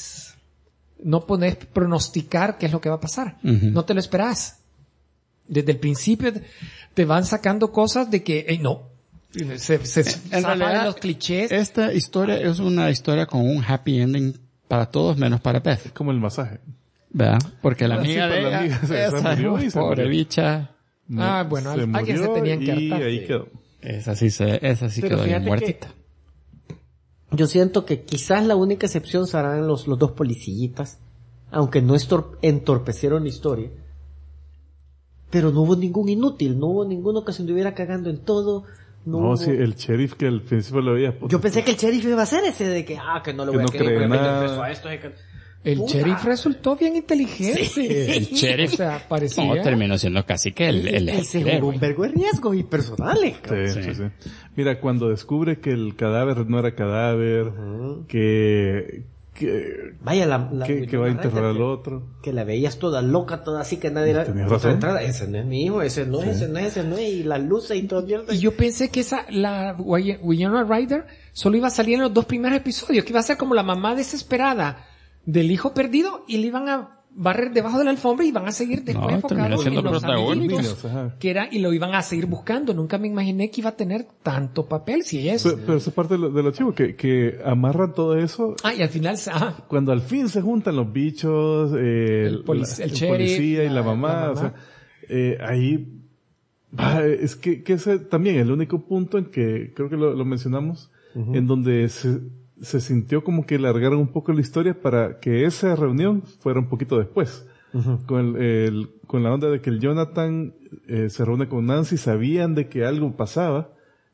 podés pronosticar qué es lo que va a pasar. Ujú. No te lo esperás. Desde el principio te van sacando cosas de que, no. Se En zafan realidad, de los clichés. esta historia es una historia con un happy ending para todos menos para Beth. Es como el masaje. ¿Verdad? Porque la Ah, sí, amiga pues de la ella, amiga se esa murió y se pobre murió. bicha, Bueno, Se alguien se murió tenía que y hartar. ahí quedó. esa sí Pero quedó bien fíjate muertita. Yo siento que quizás la única excepción serán los dos policillitas, aunque no entorpecieron la historia. Pero no hubo ningún inútil, no hubo ninguno que se anduviera cagando en todo. No No, hubo- sí, el sheriff que al principio lo veía. Yo pensé que el sheriff iba a ser ese de que no le Que voy no a creer, cree voy a meter nada. preso a esto. El Puta. sheriff resultó bien inteligente. Sí. El sheriff, O sea, parecía... no, terminó siendo casi que Y se jugó un vergo de riesgos y personales. Sí, sí, sí. Mira, cuando descubre que el cadáver no era cadáver, que Vaya, que va a enterrar al otro. Que la veías toda loca, toda así, que nadie era... Tenías razón. Ese no es mi hijo, ese no es, y las luces y todo mierda. Y yo pensé que la Winona Ryder solo iba a salir en los 2 primeros episodios, que iba a ser como la mamá desesperada del hijo perdido y le iban a barrer debajo de la alfombra y van a seguir después No, terminó enfocados siendo en los protagónico. amiguitos, Ajá. y lo iban a seguir buscando. Nunca me imaginé que iba a tener tanto papel, si ella es... Pero eso es parte de lo chivo, que amarran todo eso. Y al final, Cuando al fin se juntan los bichos, el sheriff, policía y la mamá, o sea, ahí, es que ese también el único punto en que, creo que lo mencionamos, en donde se sintió como que largaron un poco la historia para que esa reunión fuera un poquito después. Con con la onda de que el Jonathan se reúne con Nancy, sabían de que algo pasaba,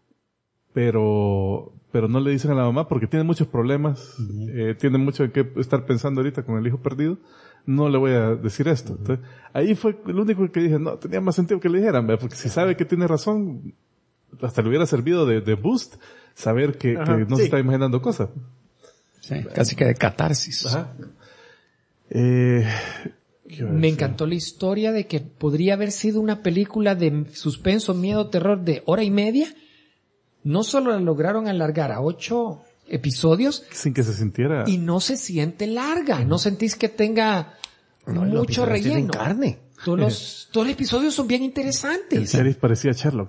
pero no le dicen a la mamá porque tiene muchos problemas, tiene mucho en qué estar pensando ahorita con el hijo perdido. No le voy a decir esto. Entonces, ahí fue lo único que dije, no, tenía más sentido que le dijeran, ¿verdad? Porque si sabe que tiene razón, hasta le hubiera servido de boost saber que no se está imaginando cosas. Sí, casi que de catarsis. Ajá. ¿Qué iba a Me decir? encantó la historia de que podría haber sido una película de suspenso, miedo, terror de 1:30. No solo la lograron alargar a 8 episodios Sin que se sintiera. y no se siente larga. No sentís que tenga mucho relleno. carne. Todos los episodios son bien El interesantes. sheriff parecía Sherlock.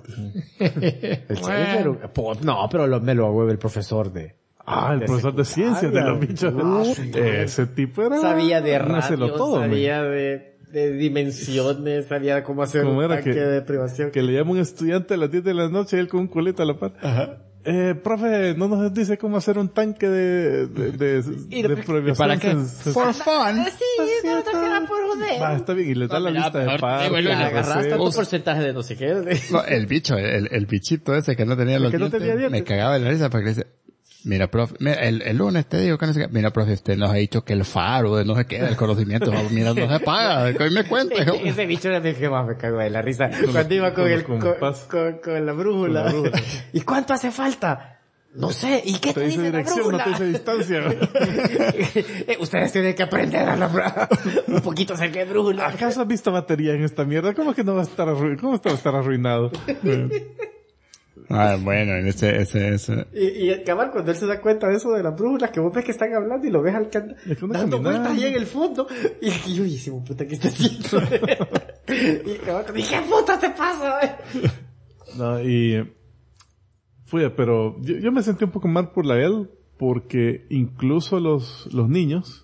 Pero me lo hago el profesor de... El profesor de ciencias de los bichos. Ese tipo era... Sabía de un hacelo radios, todo, sabía de dimensiones, sabía cómo hacer ¿Cómo un era tanque de privación. que le llama un estudiante a las 10 de la noche y él con un culito a la par? Profe, no nos dice cómo hacer un tanque de privación. ¿Para qué? sen- For fun. Sí, no te queda por joder. Va, está bien, y le da la mira, lista de mejor partes. te vuelven a la Agarraste receta. tanto porcentaje de no sé qué. No, el bicho, el bichito ese que no tenía los que no dientes, tenía dientes. me cagaba de la risa porque le dice, mira, profe, el lunes te digo que no sé qué, mira, profe, usted nos ha dicho que el faro de no sé qué, el conocimiento, mira, no se paga, que hoy me cuente. Ese bicho era el que más me cago de la risa. Cuando iba con los compás. con la brújula. Con la brújula. ¿Y cuánto hace falta? No sé. ¿Y qué te, Te dice dice la dirección, no brújula? te dice distancia. Ustedes tienen que aprender a la un poquito acerca de brújula. ¿Acaso has visto batería en esta mierda? ¿Cómo que no va a estar cómo va a estar arruinado? Bueno, en ese. Y cabal, cuando él se da cuenta de eso de las brújulas, que vos ves que están hablando y lo ves al Es que uno dando caminando. vueltas ahí en el fondo. Y yo, y ese puta que está haciendo. Y cabal, ¿y qué puta te pasa? No, y pero yo me sentí un poco mal por la él, porque incluso los niños,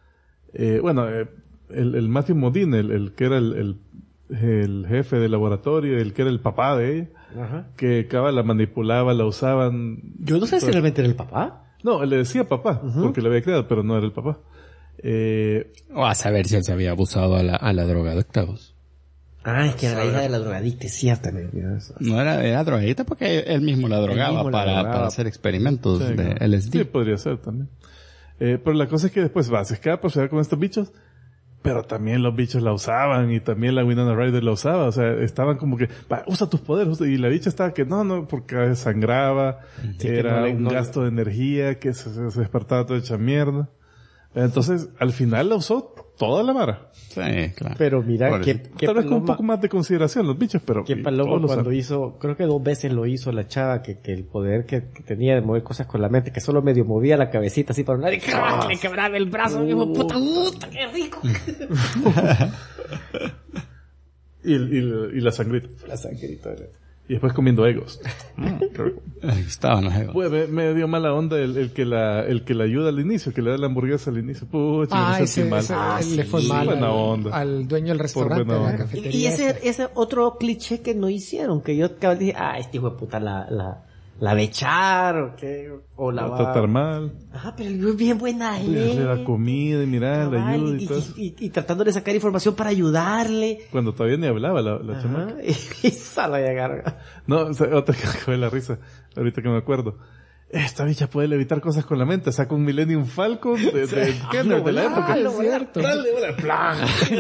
el Matthew Modine, el que era el jefe del laboratorio, el que era el papá de ella, Ajá. que la manipulaba, la usaban. Yo no sé si realmente era el papá. No, él le decía papá, porque le había creado, pero no era el papá. O a saber si él se había abusado a la drogadicta, vos. Ah, es que era la hija de la drogadicta, es cierto. No era drogadicta porque él mismo la drogaba mismo la drogaba. para hacer experimentos Sí, de claro. LSD. Sí, podría ser también. Pero la cosa es que después se escapa, se va con estos bichos, pero también los bichos la usaban y también la Winona Ryder la usaba, o sea, estaban como que, usa tus poderes, y la bicha estaba que no, porque sangraba, Sí, que era no le- un no- gasto de energía, que se despertaba toda hecha mierda. Entonces, al final la usó toda la vara. Sí, claro. Pero mira, Pobrecito. qué Tal vez con un paloma, poco más de consideración los bichos, pero... qué y paloma todos lo cuando saben. hizo, creo que 2 veces lo hizo la chava, que el poder que tenía de mover cosas con la mente, que solo medio movía la cabecita así para un lado y ¡crack! Le quebraba el brazo, hijo de puta, qué rico. Y la sangrita. La sangrita. Y después comiendo egos. Estaban los egos. Pues me dio mala onda el que la ayuda al inicio, que le da la hamburguesa al inicio. Pucha, me sentí mal. Le fue mal buena onda. al dueño del restaurante, buena de la onda. cafetería. Y ese otro cliché que no hicieron, que yo dije, este hijo de puta la va a echar, o la va a tratar mal. Ajá, pero el güey es bien buena Le da comida y mira, le cabal, ayuda y todo. y tratando de sacar información para ayudarle. Cuando todavía ni hablaba la chamaca. Y sala de agarra. No, otra que me cae la risa, ahorita que me acuerdo. Esta bicha puede levitar cosas con la mente. Saca un Millennium Falcon de Kenner de la época. Es cierto. Dale, bola, plan.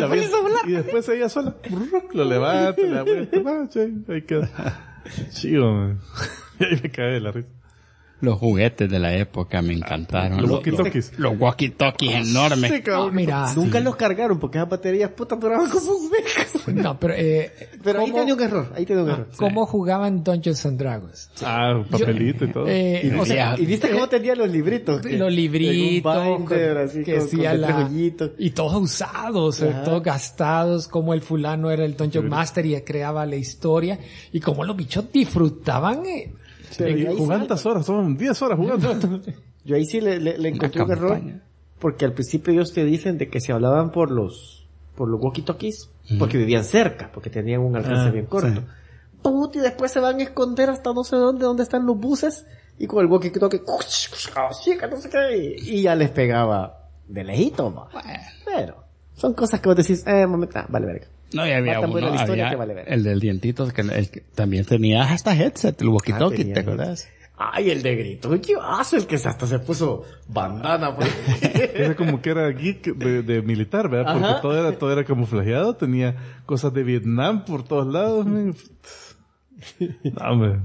Y después ella sola, lo levanta, la vuelta, ahí queda. Chido, man. Y ahí me cae de la risa. Los juguetes de la época me encantaron. Los walkie-talkies. Los walkie-talkies enormes. Sí, cabrón. Mira, Nunca los cargaron porque esas baterías putas duraban como un mes. no, pero Pero ahí ¿cómo- tenía un error, ¿Cómo jugaban Dungeons and Dragons? Papelito y todo. O sea, ¿Y viste cómo tenían los libritos? los libritos En un binder, así, que con hacía letreros. y todos usados, Ajá. todos gastados, como el fulano era el Dungeon Master y creaba la historia y como los bichos disfrutaban Pero yo ahí Jugando sí- tantas horas, son 10 horas jugando. Yo ahí sí le encontré un error. campaña. Porque al principio ellos te dicen de que se hablaban por los walkie-talkies, porque vivían cerca, porque tenían un alcance bien corto. Puta, y después se van a esconder hasta no sé dónde están los buses, y con el walkie-talkie, chica, no sé qué, y ya les pegaba de lejito, ma. Pero, son cosas que vos decís, momento, vale verga. No, y había Va tan buena uno, la historia había que vale ver. el del dientito, el que también tenía hasta headset, el walkie-talkie, tenía ¿te acuerdas? Ay, el de grito, qué hace el que hasta se puso bandana, pues. Era como que era geek de militar, ¿verdad? Porque Ajá. todo era camuflajeado, tenía cosas de Vietnam por todos lados. Man. No, hombre.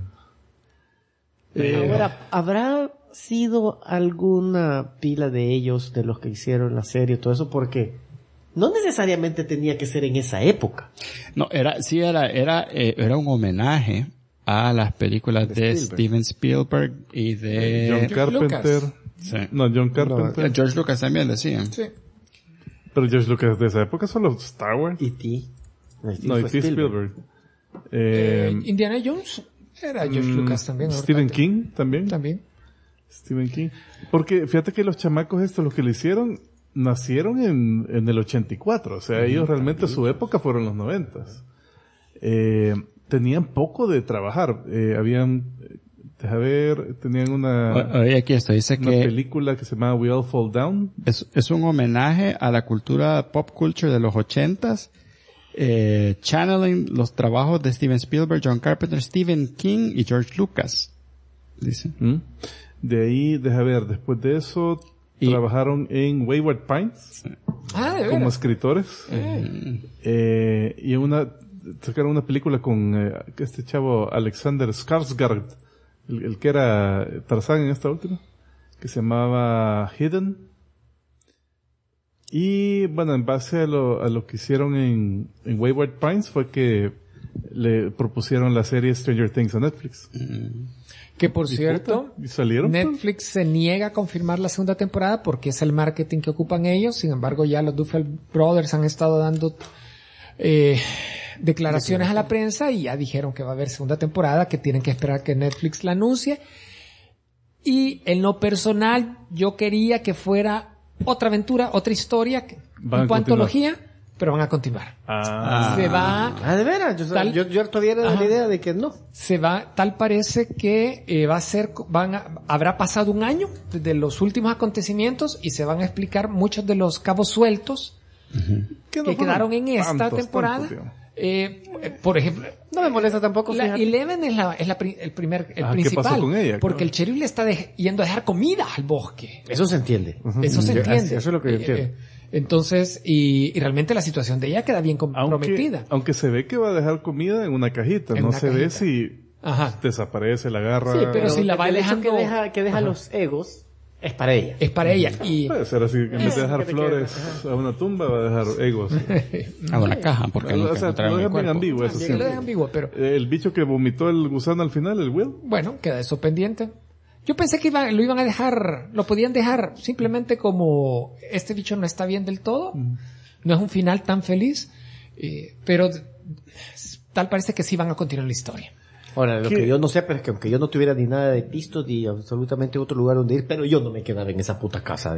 Ahora, ¿habrá sido alguna pila de ellos, de los que hicieron la serie y todo eso? Porque no necesariamente tenía que ser en esa época. No, era un homenaje a las películas de Steven Spielberg y de John Carpenter. Lucas. Sí. No, John Carpenter. George Lucas también decía. Sí. Pero George Lucas de esa época solo Star Wars. E.T. No, y Spielberg. Indiana Jones era George Lucas también. Stephen ahorita. King también. También. Stephen King. Porque fíjate que los chamacos estos, los que lo hicieron, nacieron en el 84. O sea, ellos realmente su época fueron los 90s. Tenían poco de trabajar. Tenían Oye, aquí esto dice una que película que se llama We All Fall Down. es un homenaje a la cultura pop culture de los 80s, channeling los trabajos de Steven Spielberg, John Carpenter, Stephen King y George Lucas. Dice. De ahí, después de eso, trabajaron en Wayward Pines Ah, de como veras. escritores. Y sacaron una película con este chavo Alexander Skarsgård, el que era Tarzán en esta última, que se llamaba Hidden. Y bueno, en base a lo que hicieron en Wayward Pines fue que le propusieron la serie Stranger Things a Netflix. Que por cierto, ¿Y salieron? Netflix se niega a confirmar la segunda temporada porque es el marketing que ocupan ellos. Sin embargo, ya los Duffer Brothers han estado dando declaraciones a la prensa y ya dijeron que va a haber segunda temporada, que tienen que esperar que Netflix la anuncie. Y en lo personal, yo quería que fuera otra aventura, otra historia, Van a tipo antología, pero van a continuar. Se va... De veras, yo todavía era de la idea de que no. Tal parece que va a ser, habrá pasado un año desde los últimos acontecimientos y se van a explicar muchos de los cabos sueltos que quedaron en esta temporada. Por ejemplo, No me molesta tampoco, la fíjate. Eleven es el ¿qué principal, pasó con ella? porque el sheriff le está yendo a dejar comida al bosque. Eso se entiende. Eso se entiende. Eso es lo que yo entiendo. Entonces, y realmente la situación de ella queda bien comprometida. Aunque se ve que va a dejar comida en una cajita, En no una se ve cajita. si Ajá. desaparece, la agarra. Sí, pero si la va el hecho dejando... que deja los egos, Es para ella. Es para ella. Y Puede ser así, que en vez de dejar flores a una tumba, va a dejar egos. A una caja, porque nunca O sea, encontraron lo el dejan bien cuerpo. ambiguo eso sí, siempre. lo dejan ambiguo, pero El bicho que vomitó el gusano al final, el Will. bueno, queda eso pendiente. Yo pensé que lo iban a dejar, lo podían dejar simplemente como este bicho no está bien del todo. No es un final tan feliz, pero tal parece que sí van a continuar la historia. Ahora, lo que yo no sé, pero es que aunque yo no tuviera ni nada de pisto ni absolutamente otro lugar donde ir, pero yo no me quedaba en esa puta casa.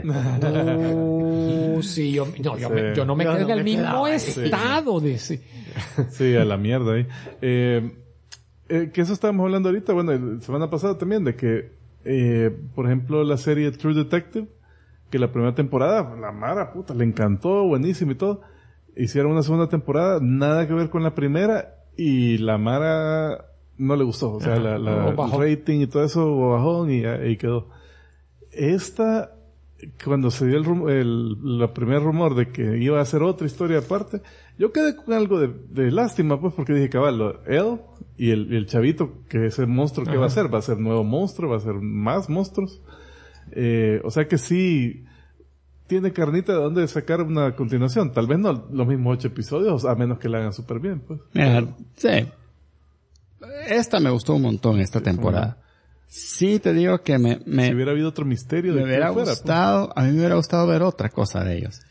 Sí, yo no me Yo quedé no en el me mismo quedaba ahí. estado de sí. Sí, a la mierda ahí. Que eso estábamos hablando ahorita, bueno, la semana pasada también, de que, por ejemplo, la serie True Detective, que la primera temporada, la Mara, puta, le encantó, buenísimo y todo. Hicieron una segunda temporada, nada que ver con la primera, y la Mara no le gustó. O sea, el rating y todo eso bajón y ahí quedó. Esta, cuando se dio el primer rumor de que iba a hacer otra historia aparte, yo quedé con algo de lástima, pues, porque dije, cabal, él y el chavito, que ese monstruo que va a ser nuevo monstruo, va a ser más monstruos. O sea que sí, tiene carnita de dónde sacar una continuación. Tal vez no los mismos 8 episodios, a menos que la hagan súper bien, pues. Mira, sí. Esta me gustó un montón esta temporada. Sí, te digo que Si hubiera habido otro misterio me hubiera gustado, a mí me hubiera gustado ver otra cosa de ellos.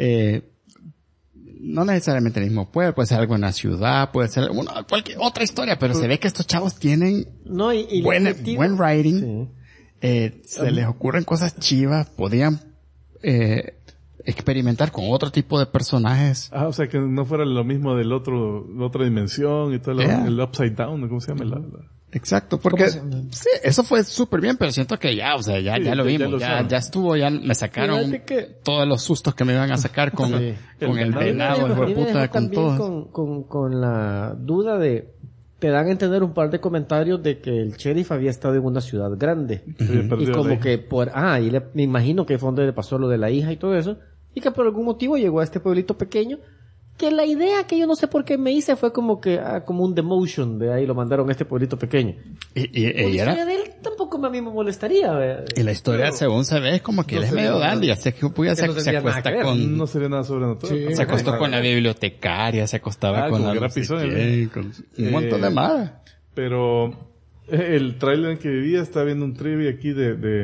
No necesariamente el mismo puede ser algo en la ciudad, puede ser cualquier otra historia, pero se ve que estos chavos tienen buen writing, se les ocurren cosas chivas, podían experimentar con otro tipo de personajes. O sea, que no fuera lo mismo del otra dimensión y todo el upside down, ¿cómo se llama? Exacto, porque sí, eso fue súper bien, pero siento que ya lo vimos, ya estuvo, ya me sacaron todos los sustos que me iban a sacar con el venado, el hueputa, con todo. Con la duda de, te dan a entender un par de comentarios de que el sheriff había estado en una ciudad grande. Y como que me imagino que fue donde le pasó lo de la hija y todo eso, y que por algún motivo llegó a este pueblito pequeño, que la idea que yo no sé por qué me hice fue como que, como un demotion, de ahí lo mandaron a este pueblito pequeño. Y la historia de él tampoco a mí me molestaría. Y la historia, según se ve, es como que él es medio dandy, así que se acuesta con... No sería nada sobrenatural. Se acostó con la bibliotecaria, se acostaba con la... con un montón de más. Pero el trailer en que vivía, estaba viendo un trivia aquí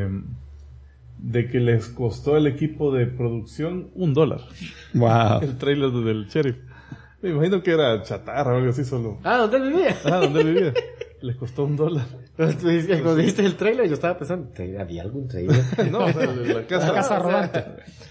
de que les costó al equipo de producción $1. Wow. El trailer del sheriff. Me imagino que era chatarra o algo así solo. ¿Dónde él vivía? ¿Dónde él vivía? Les costó $1. Cuando viste el trailer, yo estaba pensando, ¿había algún trailer? No, o sea, la casa rodante.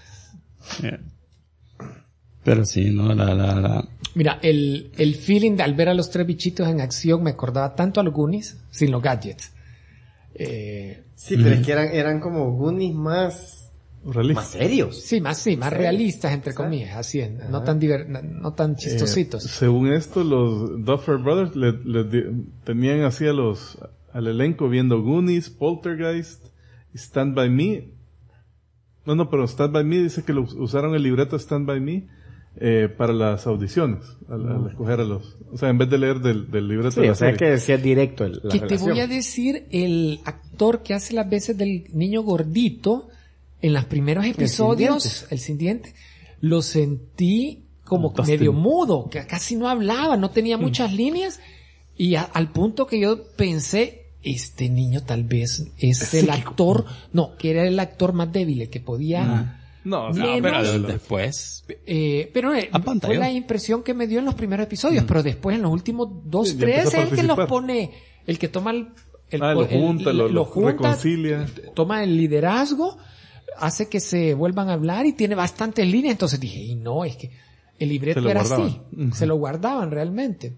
Pero sí, no, Mira, el feeling de al ver a los 3 bichitos en acción me acordaba tanto a los Goonies, sin los gadgets. Sí, pero es que eran como Goonies más serios. Sí, más realistas, entre comillas, así, no tan chistositos. Según esto, los Duffer Brothers tenían así al elenco viendo Goonies, Poltergeist, Stand By Me. Pero Stand By Me dice que usaron el libreto Stand By Me para las audiciones, al escoger a los... O sea, en vez de leer del libreto de la serie. Es que decía directo la que relación. te voy a decir, el actor que hace las veces del niño gordito, en los primeros episodios, el sin diente, lo sentí como medio mudo, que casi no hablaba, no tenía muchas líneas, y al punto que yo pensé, este niño tal vez es el actor, que era el actor más débil, el que podía... pero después... pero fue la impresión que me dio en los primeros episodios, pero después en los últimos 2, 3 es el que los pone, el que toma lo junta, reconcilia, toma el liderazgo, hace que se vuelvan a hablar y tiene bastantes líneas. Entonces dije, es que el libreto era así, se lo guardaban realmente.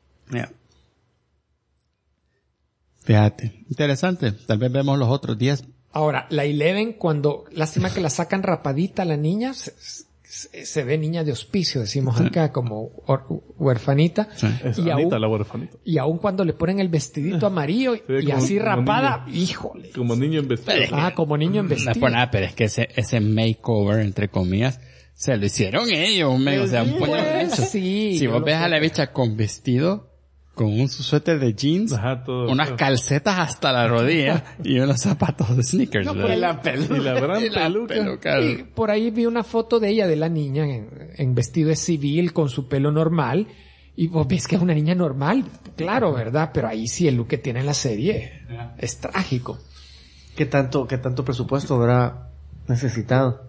Fíjate, interesante. Tal vez vemos los otros 10. Ahora, la Eleven, lástima que la sacan rapadita a la niña, se ve niña de hospicio, decimos acá, como huerfanita. Sí. Y Anita, la huerfanita. Y aún cuando le ponen el vestidito amarillo y así rapada, híjole. Como niño en vestido. Como niño en vestido. No es por nada, pero es que ese makeover, entre comillas, se lo hicieron ellos, o sea, un puño de bicho. Sí, si vos ves a la bicha con vestido, con un suéter de jeans, Ajá, todo. unas calcetas hasta la rodilla y unos zapatos de sneakers. No, ¿verdad? pues, Y la gran peluca. Y por ahí vi una foto de ella, de la niña, en vestido de civil, con su pelo normal. Y vos ves que es una niña normal, claro, ¿verdad? Pero ahí sí el look que tiene en la serie es trágico. ¿Qué tanto presupuesto habrá necesitado?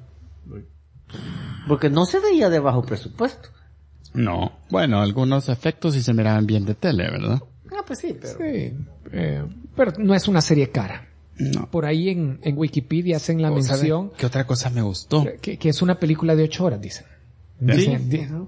Porque no se veía de bajo presupuesto. No. Bueno, algunos efectos sí se miraban bien de tele, ¿verdad? Ah, pues sí, pero... Sí, pero no es una serie cara. No. Por ahí en Wikipedia hacen la ¿Sabes mención qué otra cosa me gustó? que es una película de 8 horas, dicen. Sí. Dicen,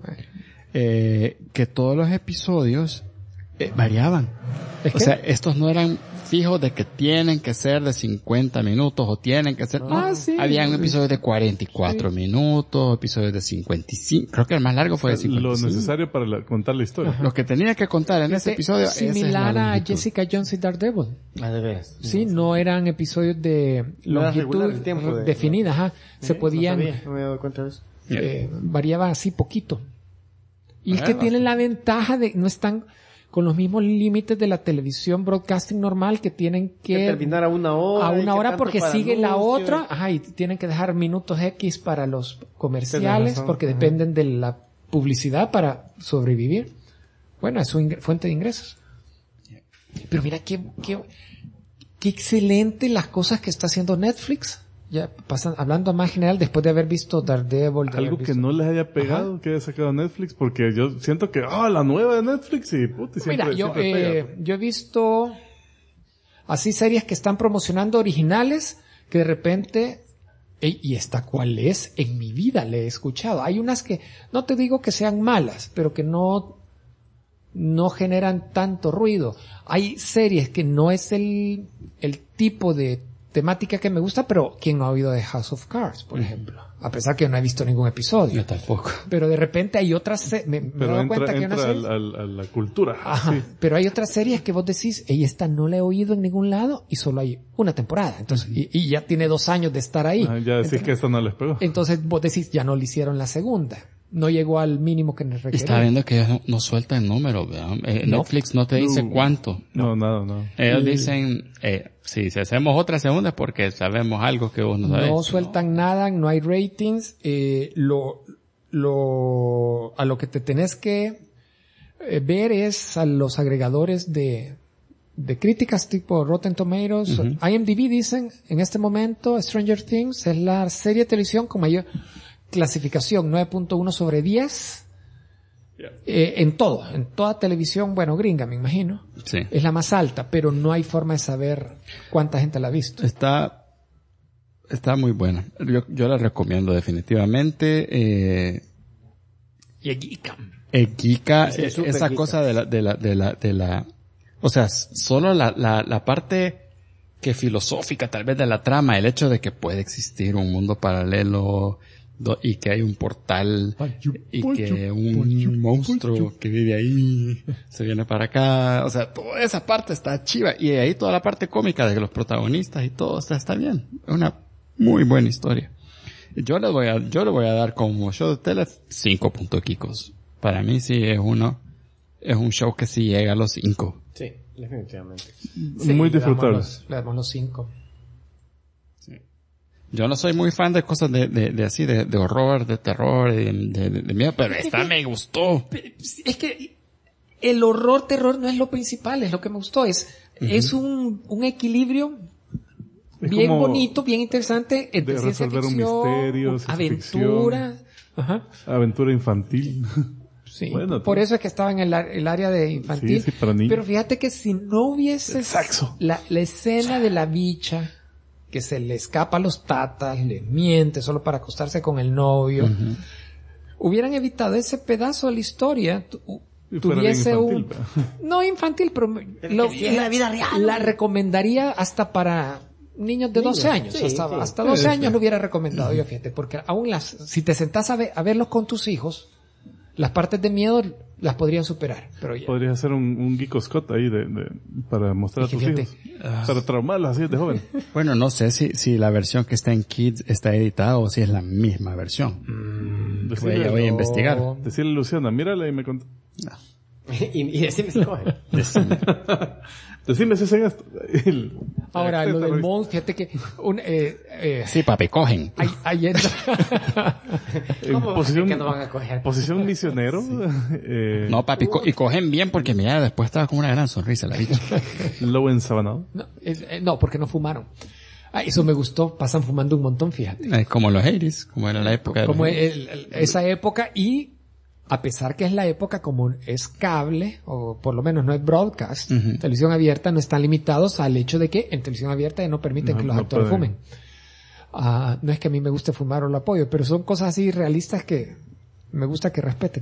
Que todos los episodios variaban. ¿Es O que? sea, estos no eran fijos de que tienen que ser de 50 minutos o tienen que ser... No, sí. habían episodios de 44 minutos, episodios de 55. Creo que el más largo fue de 55. Lo necesario para contar la historia. Lo que tenía que contar en ese episodio esa es la similar a longitud. Jessica Jones y Daredevil. Ah, de veras. Sí, no eran episodios de No era longitud regular el tiempo de- definida, ajá. Se podían, No me he dado cuenta de eso. variaba así poquito. Y es que Bueno. tienen la ventaja de no están con los mismos límites de la televisión broadcasting normal que tienen Que que terminar a una hora. a y una que hora tanto porque para sigue la anuncio. otra, ajá, y tienen que dejar minutos X para los Tienes comerciales razón, porque ajá. dependen de la publicidad para sobrevivir. Bueno, es su fuente de ingresos. Pero mira qué excelente las cosas que está haciendo Netflix. Ya pasan, hablando más general, después de haber visto Daredevil. de Algo haber que visto- no les haya pegado, que haya sacado Netflix, porque yo siento que, la nueva de Netflix, y puta, y siempre, Mira, siempre pega. yo he visto así series que están promocionando originales que de repente, ¿y esta cuál es? En mi vida le he escuchado. Hay unas que, no te digo que sean malas, pero que no generan tanto ruido. Hay series que no es el tipo de temática que me gusta, pero ¿quién no ha oído de House of Cards, por ejemplo? A pesar que yo no he visto ningún episodio. Yo tampoco. Pero de repente hay otras, me he Pero dado cuenta que hay entra unas series. a la cultura. Ajá. Sí. Pero hay otras series que vos decís, esta no la he oído en ningún lado y solo hay una temporada. Entonces, y ya tiene 2 años de estar ahí. Ya decís que esta no les pegó. Entonces vos decís, ya no le hicieron la segunda. No llegó al mínimo que les requería. Estaba viendo que ellos no sueltan números, ¿verdad? No. Netflix no te dice No. cuánto. No. Ellos dicen, si hacemos otra segunda es porque sabemos algo que vos no sabés. No sueltan nada, no hay ratings. A lo que te tenés que ver es a los agregadores de críticas tipo Rotten Tomatoes. IMDb dicen, en este momento, Stranger Things es la serie de televisión con mayor clasificación, 9.1 sobre 10. En toda televisión, bueno, gringa, me imagino. Sí. Es la más alta, pero no hay forma de saber cuánta gente la ha visto. Está muy buena. Yo la recomiendo definitivamente. Y es geeka. Kika, Sí, súper esa geeka. cosa de la, o sea, solo la parte que filosófica tal vez de la trama, el hecho de que puede existir un mundo paralelo y que hay un portal y que un monstruo que vive ahí se viene para acá, o sea, toda esa parte está chiva y ahí toda la parte cómica de los protagonistas y todo, o sea, está bien, es una muy buena historia. Yo le voy a dar como show de tele 5 puntos. Para mí sí es un show que sí llega a los 5. Sí, definitivamente. Muy disfrutable. Le damos los 5. Yo no soy muy fan de cosas de así, de horror, de terror, de miedo, pero esta me gustó. Es que el terror no es lo principal, es lo que me gustó. Es un equilibrio Es bien como bonito, bien interesante, entre de ciencia resolver un ficción, misterio, ciencia aventura. Ajá. Aventura infantil. Sí. Bueno, por eso es que estaba en el área de infantil. Sí, para niños. Pero fíjate que si no hubiese El saxo. la escena de la bicha que se le escapa a los tatas, le miente solo para acostarse con el novio, hubieran evitado ese pedazo de la historia. Y fuera Tuviese bien un... infantil, No infantil, pero que sí es la vida real. la recomendaría hasta para niños de 12 años. Sí, hasta sí. 12 Sí, años sí. lo hubiera recomendado yo, fíjate, porque aún si te sentás a verlos con tus hijos, las partes de miedo las podrían superar. Pero ya. Podrías hacer un Geeko Scott ahí para mostrar a Es que tus fíjate, hijos. Para traumarlos así de joven. Bueno, no sé si la versión que está en Kids está editada o si es la misma versión. Voy a Decirle investigar. a Luciana, mírala y me contó. y decime si coge. Decime si hacen esto. Ahora, lo del monstruo, fíjate que Sí, papi, cogen. ayer En posición, que no van a coger? posición misionero. No, papi, y cogen bien porque mira, después estaba con una gran sonrisa la bicha. Lobo ensabanado. no, porque no fumaron. Eso me gustó, pasan fumando un montón, fíjate. Es como los 80s, como era la época de Como los 80s. esa época, y a pesar que es la época, como es cable, o por lo menos no es broadcast, televisión abierta, no están limitados al hecho de que en televisión abierta ya no permiten que los actores fumen. No es que a mí me guste fumar o lo apoyo, pero son cosas así realistas que me gusta que respeten.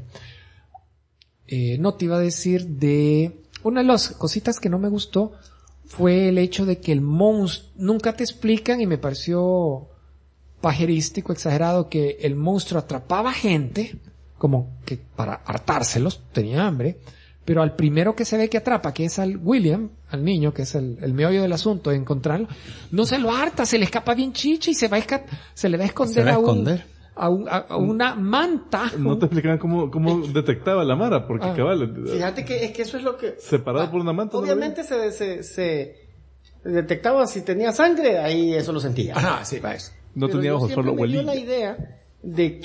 No te iba a decir de... Una de las cositas que no me gustó fue el hecho de que el monstruo... Nunca te explican, y me pareció pajerístico, exagerado, que el monstruo atrapaba gente, como que para hartárselos, tenía hambre, pero al primero que se ve que atrapa, que es al William, al niño, que es el meollo del asunto de encontrarlo, no se lo harta, se le escapa bien chicha y se le va a esconder a una manta. No te explicaban cómo detectaba la mara, porque cabal. Fíjate que es que eso es lo que... Separado por una manta. Obviamente se detectaba si tenía sangre, ahí eso lo sentía. Ajá, sí, va eso. No Pero tenía yo ojos, siempre solo me dio huelilla. la idea de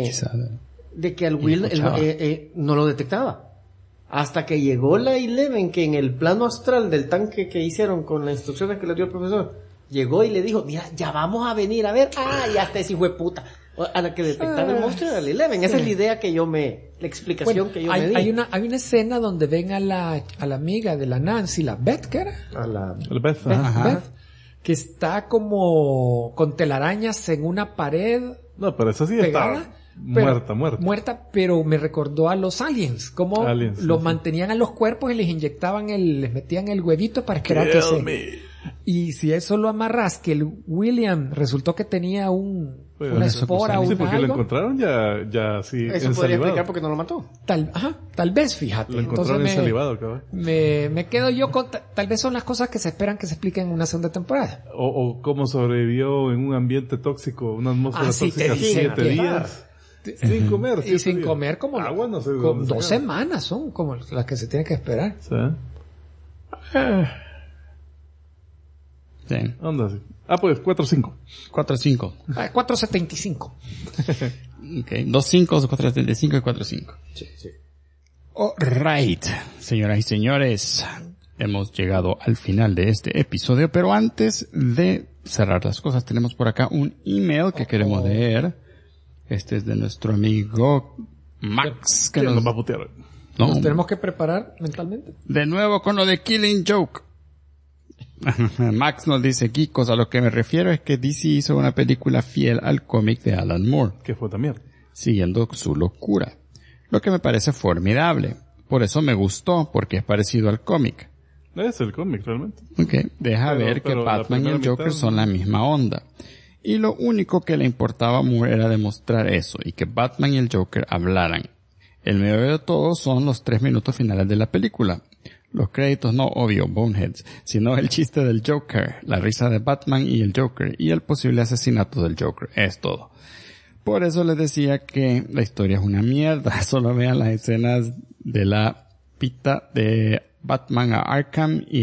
que al Will escuchaba. no lo detectaba. Hasta que llegó la Eleven, que en el plano astral del tanque que hicieron con las instrucciones que le dio el profesor, llegó y le dijo, mira, ya vamos a venir a ver. Ya está ese hijo de puta. A la que detectaba el monstruo era la Eleven. Esa es la idea que la explicación que yo me di. Hay una escena donde ven a la amiga de la Nancy, la Beth, ¿qué era? El Beth, ajá. Beth, que está como con telarañas en una pared. No, pero eso sí pegada, estaba muerta. Muerta, pero me recordó a los aliens, como Aliens, los sí. mantenían a los cuerpos y les inyectaban les metían el huevito para esperar que y si eso lo amarras, que el William resultó que tenía una espora o sí, un porque lo algo, encontraron ya sí Eso podría explicar por qué no lo mató. tal vez, fíjate. Lo encontraron ensalivado, cabrón. me quedo yo con, tal vez son las cosas que se esperan que se expliquen en una segunda temporada. O cómo sobrevivió en un ambiente tóxico, una atmósfera tóxica, 7 días. Sin comer. Y sin comer como agua, no sé. como 2 semanas son como las que se tienen que esperar. ¿Sí? Sí. Onda así. Pues 4-5. 4-5. 4.75. Ok. 2-5, 4-75 y 4-5. Sí. Alright, señoras y señores, hemos llegado al final de este episodio, pero antes de cerrar las cosas, tenemos por acá un email que queremos leer. Este es de nuestro amigo Max, que nos va a putear. No, Nos tenemos que preparar mentalmente. de nuevo con lo de Killing Joke. Max nos dice, Kikos, a lo que me refiero es que DC hizo una película fiel al cómic de Alan Moore, Que fue también. siguiendo su locura, lo que me parece formidable. Por eso me gustó, porque es parecido al cómic. Es el cómic, realmente. Okay. Deja ver que pero la Batman y primera el Joker mitad, son la misma onda. Y lo único que le importaba a Moore era demostrar eso, y que Batman y el Joker hablaran. El medio de todo son los 3 minutos finales de la película. Los créditos no, obvio, boneheads, sino el chiste del Joker, la risa de Batman y el Joker, y el posible asesinato del Joker. Es todo. Por eso les decía que la historia es una mierda. Solo vean las escenas de la pita de Batman a Arkham y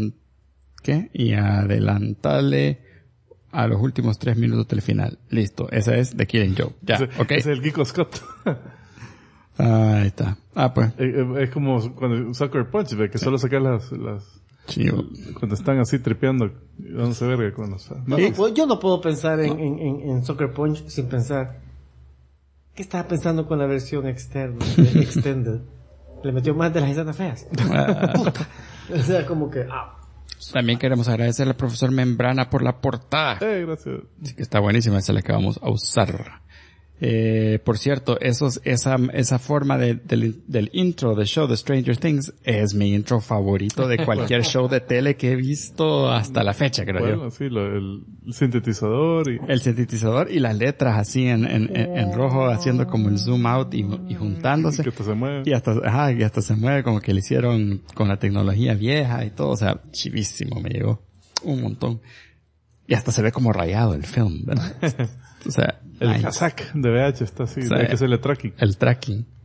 adelantale a los últimos 3 minutos del final. Listo. Esa es The Killing Joke. Ya, ok. Es el Kiko Scott. Ahí está. Pues. Es como cuando Sucker Punch, ve que solo saca las Chivo. cuando están así tripeando, dándose verga con los... Yo no puedo pensar en Sucker Punch sin pensar, ¿qué estaba pensando con la versión extended? Le metió más de las escenas feas. Puta. O sea, como que, También queremos agradecer al profesor Membrana por la portada. Gracias. Así que está buenísima, esa es la que vamos a usar. Por cierto, esa forma del intro del show de Stranger Things es mi intro favorito de cualquier show de tele que he visto hasta la fecha, creo yo. Sí, el sintetizador y... El sintetizador y las letras así en rojo haciendo como el zoom out y juntándose. Que hasta se mueve. Y hasta se mueve como que le hicieron con la tecnología vieja y todo, o sea, chivísimo, me llegó un montón. Y hasta se ve como rayado el film, ¿verdad? O sea, el nice. casac de VH está así, O sea, hay que hacerle tracking. El tracking.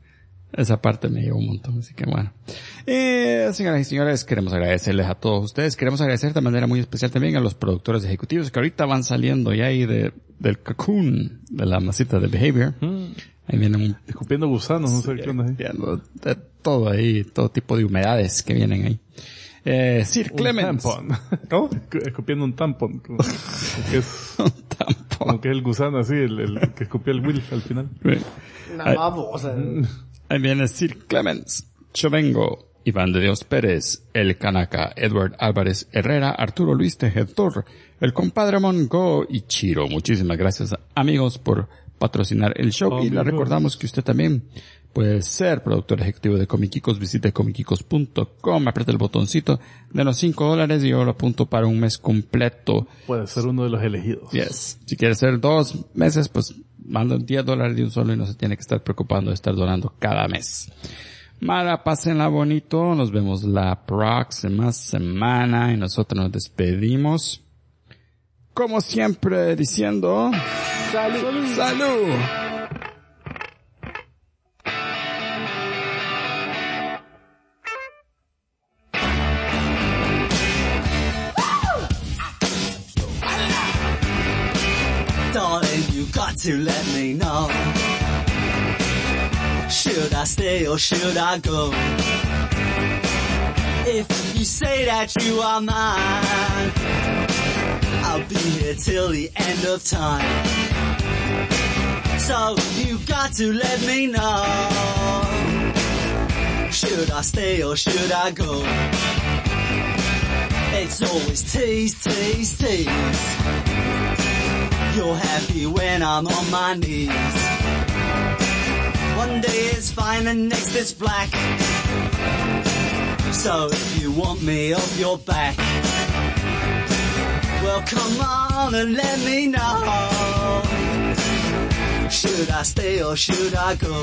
Esa parte me llevó un montón, así que bueno. Señoras y señores, queremos agradecerles a todos ustedes. Queremos agradecer de manera muy especial también a los productores ejecutivos que ahorita van saliendo ya ahí del cocoon, de la masita de Behavior. Ahí vienen escupiendo gusanos, no sé qué onda ahí. De todo ahí, todo tipo de humedades que vienen ahí. Sir Clemens. Un tampón. ¿Cómo? Escupiendo un tampón. Como que es, un tampón. Como que es el gusano así, el que escupió el Will al final. Una babosa. Ahí viene Sir Clemens, Chovengo, Iván de Dios Pérez, El Kanaka, Edward Álvarez Herrera, Arturo Luis Tejedor, el compadre Mongo y Chiro. Muchísimas gracias, amigos, por patrocinar el show. Y le recordamos que usted también puede ser productor ejecutivo de Comiquicos. Visite comiquicos.com, apriete el botoncito, denos $5 y yo lo apunto para un mes completo. Puede ser uno de los elegidos. Yes. Si quiere ser 2 meses, pues mandan $10 de un solo y no se tiene que estar preocupando de estar donando cada mes. Mara, pásenla bonito. Nos vemos la próxima semana y nosotros nos despedimos. Como siempre, diciendo... ¡Salud! ¡Salud! Darling, you got to let me know. Should I stay or should I go? If you say that you are mine, I'll be here till the end of time. So you got to let me know. Should I stay or should I go? It's always tease, tease, tease. You're happy when I'm on my knees. One day it's fine and next it's black. So if you want me off your back, well come on and let me know. Should I stay or should I go?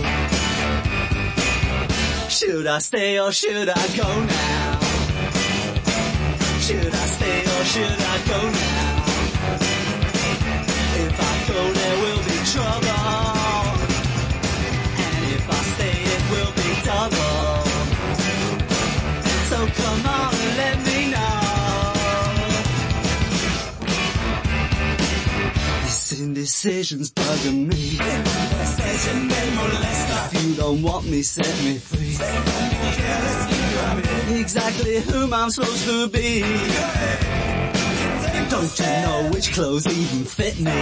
Should I stay or should I go now? Should I stay or should I go now? If I go there will be trouble, and if I stay it will be double. So come on and let me know. This indecision's bugging me. If you don't want me, set me free. Exactly whom I'm supposed to be. Don't you know which clothes even fit me?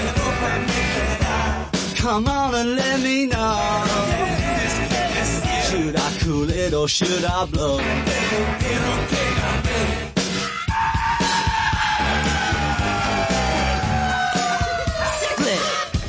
Come on and let me know. Should I cool it or should I blow? Split.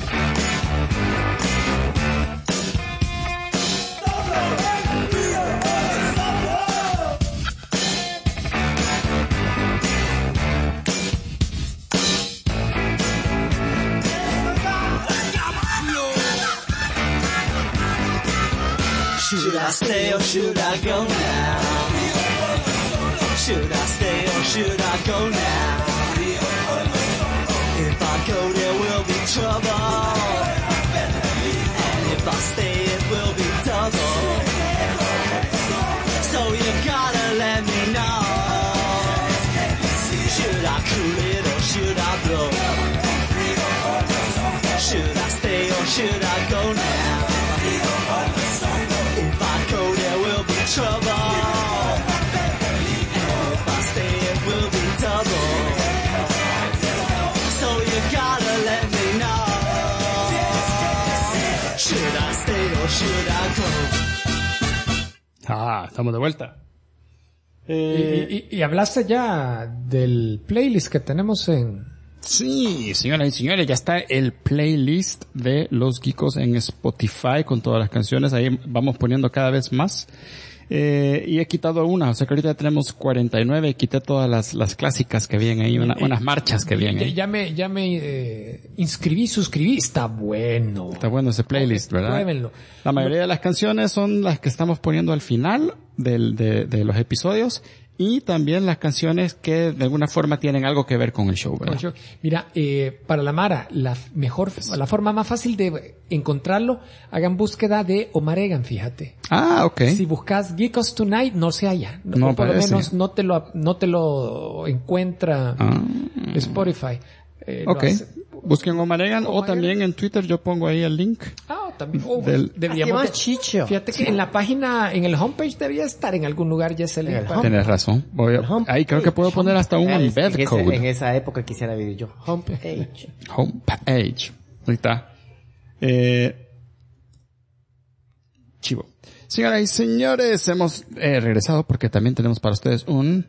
Should I stay or should I go now? Should I stay or should I go now? If I go there will be trouble, and if I stay it will be double. So you gotta let me know. Should I cool it or should I blow? Should I stay or should I go now? If I go there will be trouble, and if I stay it will be double. So you gotta let me know. Should I stay or should I go? Estamos de vuelta. Y hablaste ya del playlist que tenemos en... Sí, señoras y señores, ya está el playlist de Los Geekos en Spotify con todas las canciones. Ahí vamos poniendo cada vez más. Y he quitado una, o sea que ahorita tenemos 49 y quité todas las clásicas que vienen ahí, unas marchas que vienen ahí. Ya me suscribí. Está bueno. Está bueno ese playlist, ¿verdad? Pruébenlo. La mayoría de las canciones son las que estamos poniendo al final de los episodios. y también las canciones que de alguna forma tienen algo que ver con el show, ¿verdad? Mira, para la Mara, la forma más fácil de encontrarlo, hagan búsqueda de Omar Egan, fíjate. Ah, ok. Si buscas Geekos Tonight, no se halla. No o por lo parece. menos no te lo encuentra Spotify. Ok. Busquen Omar Egan o también en Twitter yo pongo ahí el link. También. Deberíamos más chicho. Fíjate que en la página, en el homepage debería estar en algún lugar ya ese link. Tienes razón. Ahí creo que puedo poner hasta un embed code. En esa época quisiera vivir yo. Homepage. Homepage. Ahí está. Chivo. Señoras y señores, hemos regresado porque también tenemos para ustedes un...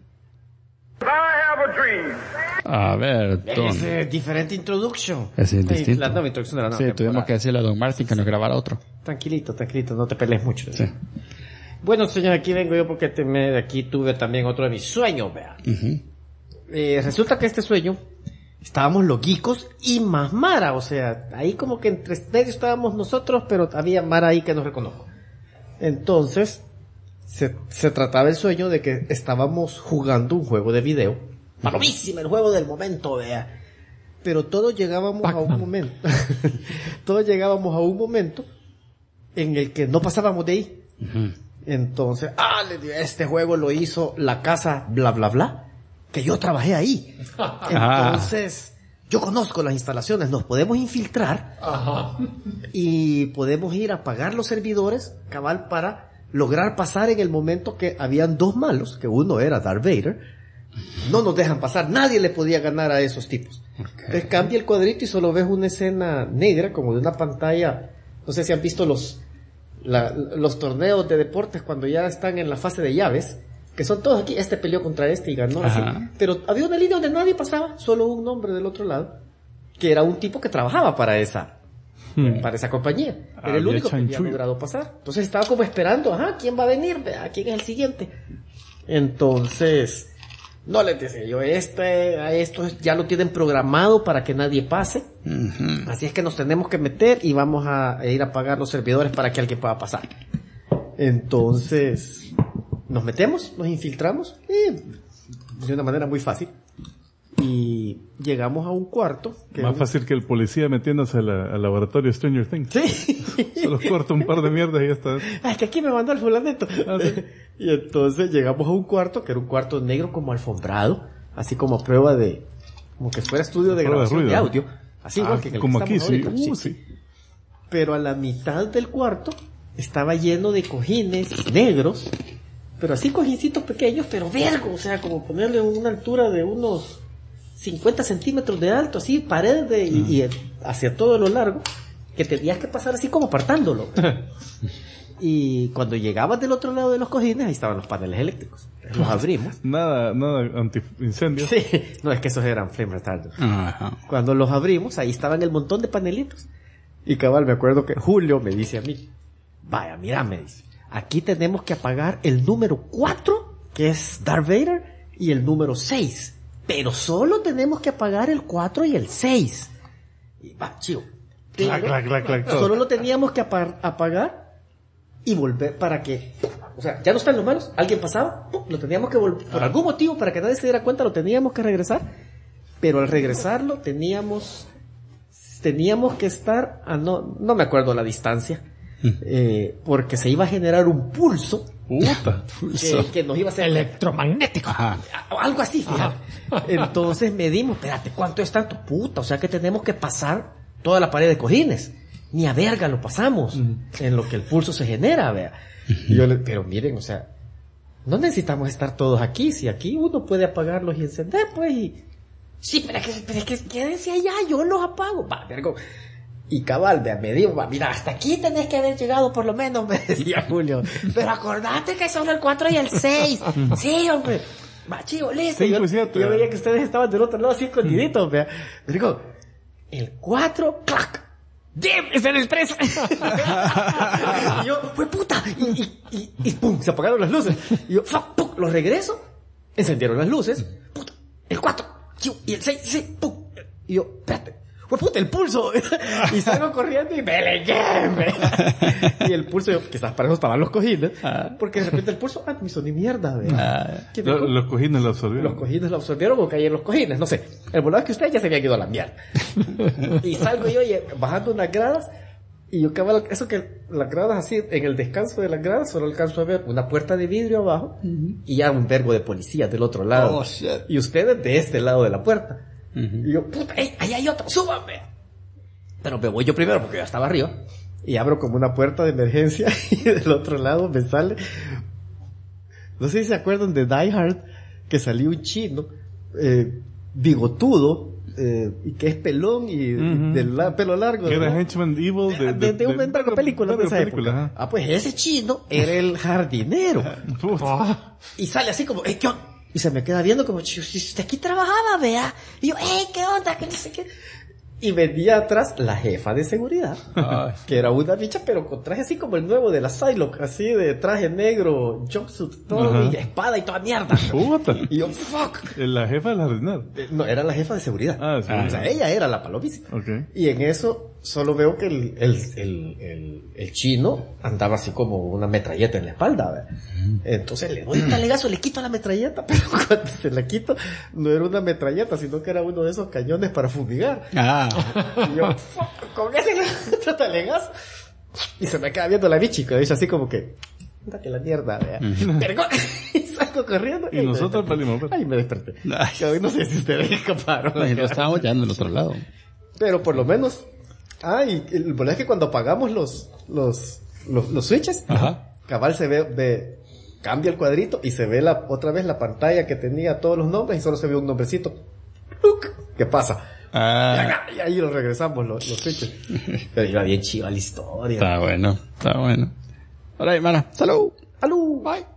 A ver, Don. Es diferente introduction. Es distinto. La nueva introducción de la nueva Sí, tuvimos temporada. que decirle a Don Martin que nos grabara otro. Tranquilito, no te pelees mucho. Sí. Bueno, señor, aquí vengo yo porque de aquí tuve también otro de mis sueños, vea. Resulta que este sueño, estábamos los geekos y más Mara, o sea, ahí como que entre medio estábamos nosotros, pero había Mara ahí que nos reconozco. Entonces, se trataba el sueño de que estábamos jugando un juego de video. Palomísima, el juego del momento, vea. Pero todos llegábamos a un momento. Todos llegábamos a un momento en el que no pasábamos de ahí. Entonces, este juego lo hizo la casa bla bla bla, que yo trabajé ahí. Entonces, yo conozco las instalaciones, nos podemos infiltrar y podemos ir a apagar los servidores, cabal, para lograr pasar en el momento que habían dos malos, que uno era Darth Vader. No nos dejan pasar, nadie le podía ganar a esos tipos. Entonces cambia el cuadrito y solo ves una escena negra, como de una pantalla. No sé si han visto los torneos de deportes cuando ya están en la fase de llaves, que son todos aquí, este peleó contra este y ganó así. Pero había una línea donde nadie pasaba, solo un hombre del otro lado, que era un tipo que trabajaba para esa compañía. Era el único que había logrado pasar. Entonces estaba como esperando, ¿quién va a venir? ¿Quién es el siguiente? Entonces, no les decía yo, a esto ya lo tienen programado para que nadie pase. Así es que nos tenemos que meter y vamos a ir a apagar los servidores para que alguien pueda pasar. Entonces, nos metemos, nos infiltramos, de una manera muy fácil. Y llegamos a un cuarto. Más fácil que el policía metiéndose al laboratorio Stranger Things. Sí. Solo corta un par de mierdas y ya está. Que aquí me mandó el fulanito. ¿Sí? Y entonces llegamos a un cuarto, que era un cuarto negro como alfombrado, así como a prueba de, como que fuera estudio de grabación de audio. Así igual que el como que aquí, sí. ahorita. Sí. Pero a la mitad del cuarto estaba lleno de cojines negros, pero así cojincitos pequeños, pero vergo, o sea, como ponerle una altura de unos 50 centímetros de alto, así, pared y hacia todo lo largo, que tenías que pasar así como apartándolo. Y cuando llegabas del otro lado de los cojines, ahí estaban los paneles eléctricos. Los abrimos. Nada anti-incendios. Sí, no, es que esos eran flame retardant. Cuando los abrimos, ahí estaban el montón de panelitos. Y cabal, me acuerdo que Julio me dice a mí, vaya, mira, me dice, aquí tenemos que apagar el número 4, que es Darth Vader, y el número 6. Pero solo tenemos que apagar el 4 y el 6. Y va, chivo. Clac. Solo lo teníamos que apagar y volver para que, o sea, ya no están los malos, alguien pasaba, lo teníamos que volver, por algún motivo, para que nadie se diera cuenta, lo teníamos que regresar, pero al regresarlo teníamos que estar a no me acuerdo la distancia, porque se iba a generar un pulso. Que nos iba a hacer electromagnético. Algo así, fíjate. Entonces medimos, espérate, ¿cuánto es tanto? Puta, o sea que tenemos que pasar toda la pared de cojines. Ni a verga lo pasamos en lo que el pulso se genera, vea. Pero miren, o sea, no necesitamos estar todos aquí. Si aquí uno puede apagarlos y encender, pues, sí, pero es que quédense allá, yo los apago. Va, vergo. Y cabal, me dijo, mira, hasta aquí tenés que haber llegado por lo menos, me decía Julio. Pero acordate que son el 4 y el 6. Sí, hombre. Va, chivo, listo. Sí, yo veía que ustedes estaban del otro lado así escondiditos, vea. Me digo, el 4, clac. ¡Dim! ¡Es en el 3! Y yo, ¡fue puta! Y ¡pum! Se apagaron las luces. Y yo, ¡pum! Los regreso. Encendieron las luces. ¡Puta! El 4. Y el 6, ¡pum! Y yo, espérate. pues puta, el pulso. Y salgo corriendo y me legué. Y el pulso, quizás para eso estaban los cojines, porque de repente el pulso, me hizo ni mierda, ¿qué me Los cojines lo absorbieron. Los cojines lo absorbieron o caí en los cojines, no sé. El volado es que ustedes ya se habían ido a la mierda. Y salgo yo bajando unas gradas, y yo cabal, eso que las gradas así, en el descanso de las gradas, solo alcanzo a ver una puerta de vidrio abajo, y ya un vergo de policías del otro lado. Oh, shit. Y ustedes de este lado de la puerta. Y yo, puta, ahí hay otro, súbame. Pero me voy yo primero porque ya estaba arriba. Y abro como una puerta de emergencia, y del otro lado me sale, no sé si se acuerdan de Die Hard, que salió un chino, bigotudo, y que es pelón y del pelo largo. Que era Henchman Evil de un vergo película de esa época. Pues ese chino era el jardinero. Y sale así como, ¿qué onda? Y se me queda viendo como, si usted aquí trabajaba, vea. Y yo, ¿qué onda? Que no sé qué. Y venía atrás la jefa de seguridad, que era una bicha, pero con traje así como el nuevo de la Psylocke, así de traje negro, jumpsuit, todo, y espada y toda mierda. Puta. Y yo, fuck. La jefa del jardinero. No, era la jefa de seguridad. Sí. O sea, ella era la palomísima. Okay. Y en eso solo veo que el chino andaba así como una metralleta en la espalda, ¿verdad? Entonces le doy un talegazo, le quito la metralleta, pero cuando se la quito, no era una metralleta, sino que era uno de esos cañones para fumigar. Y yo, fuck, con ese otro talegazo. Y se me queda viendo la bichi, que dice así como que, date la mierda, vea. Pero, y salgo corriendo. Y nosotros valimos. Ay, me desperté. No sé si ustedes escaparon. Lo estábamos ya en el otro lado. Pero por lo menos, y el problema es que cuando apagamos los switches, cabal se ve, cambia el cuadrito y se ve otra vez la pantalla que tenía todos los nombres y solo se ve un nombrecito. ¿Qué pasa? Y ahí lo regresamos los switches. Pero iba bien chiva la historia. Está bueno. Ahora, hermana, salud. ¡Alú! Bye.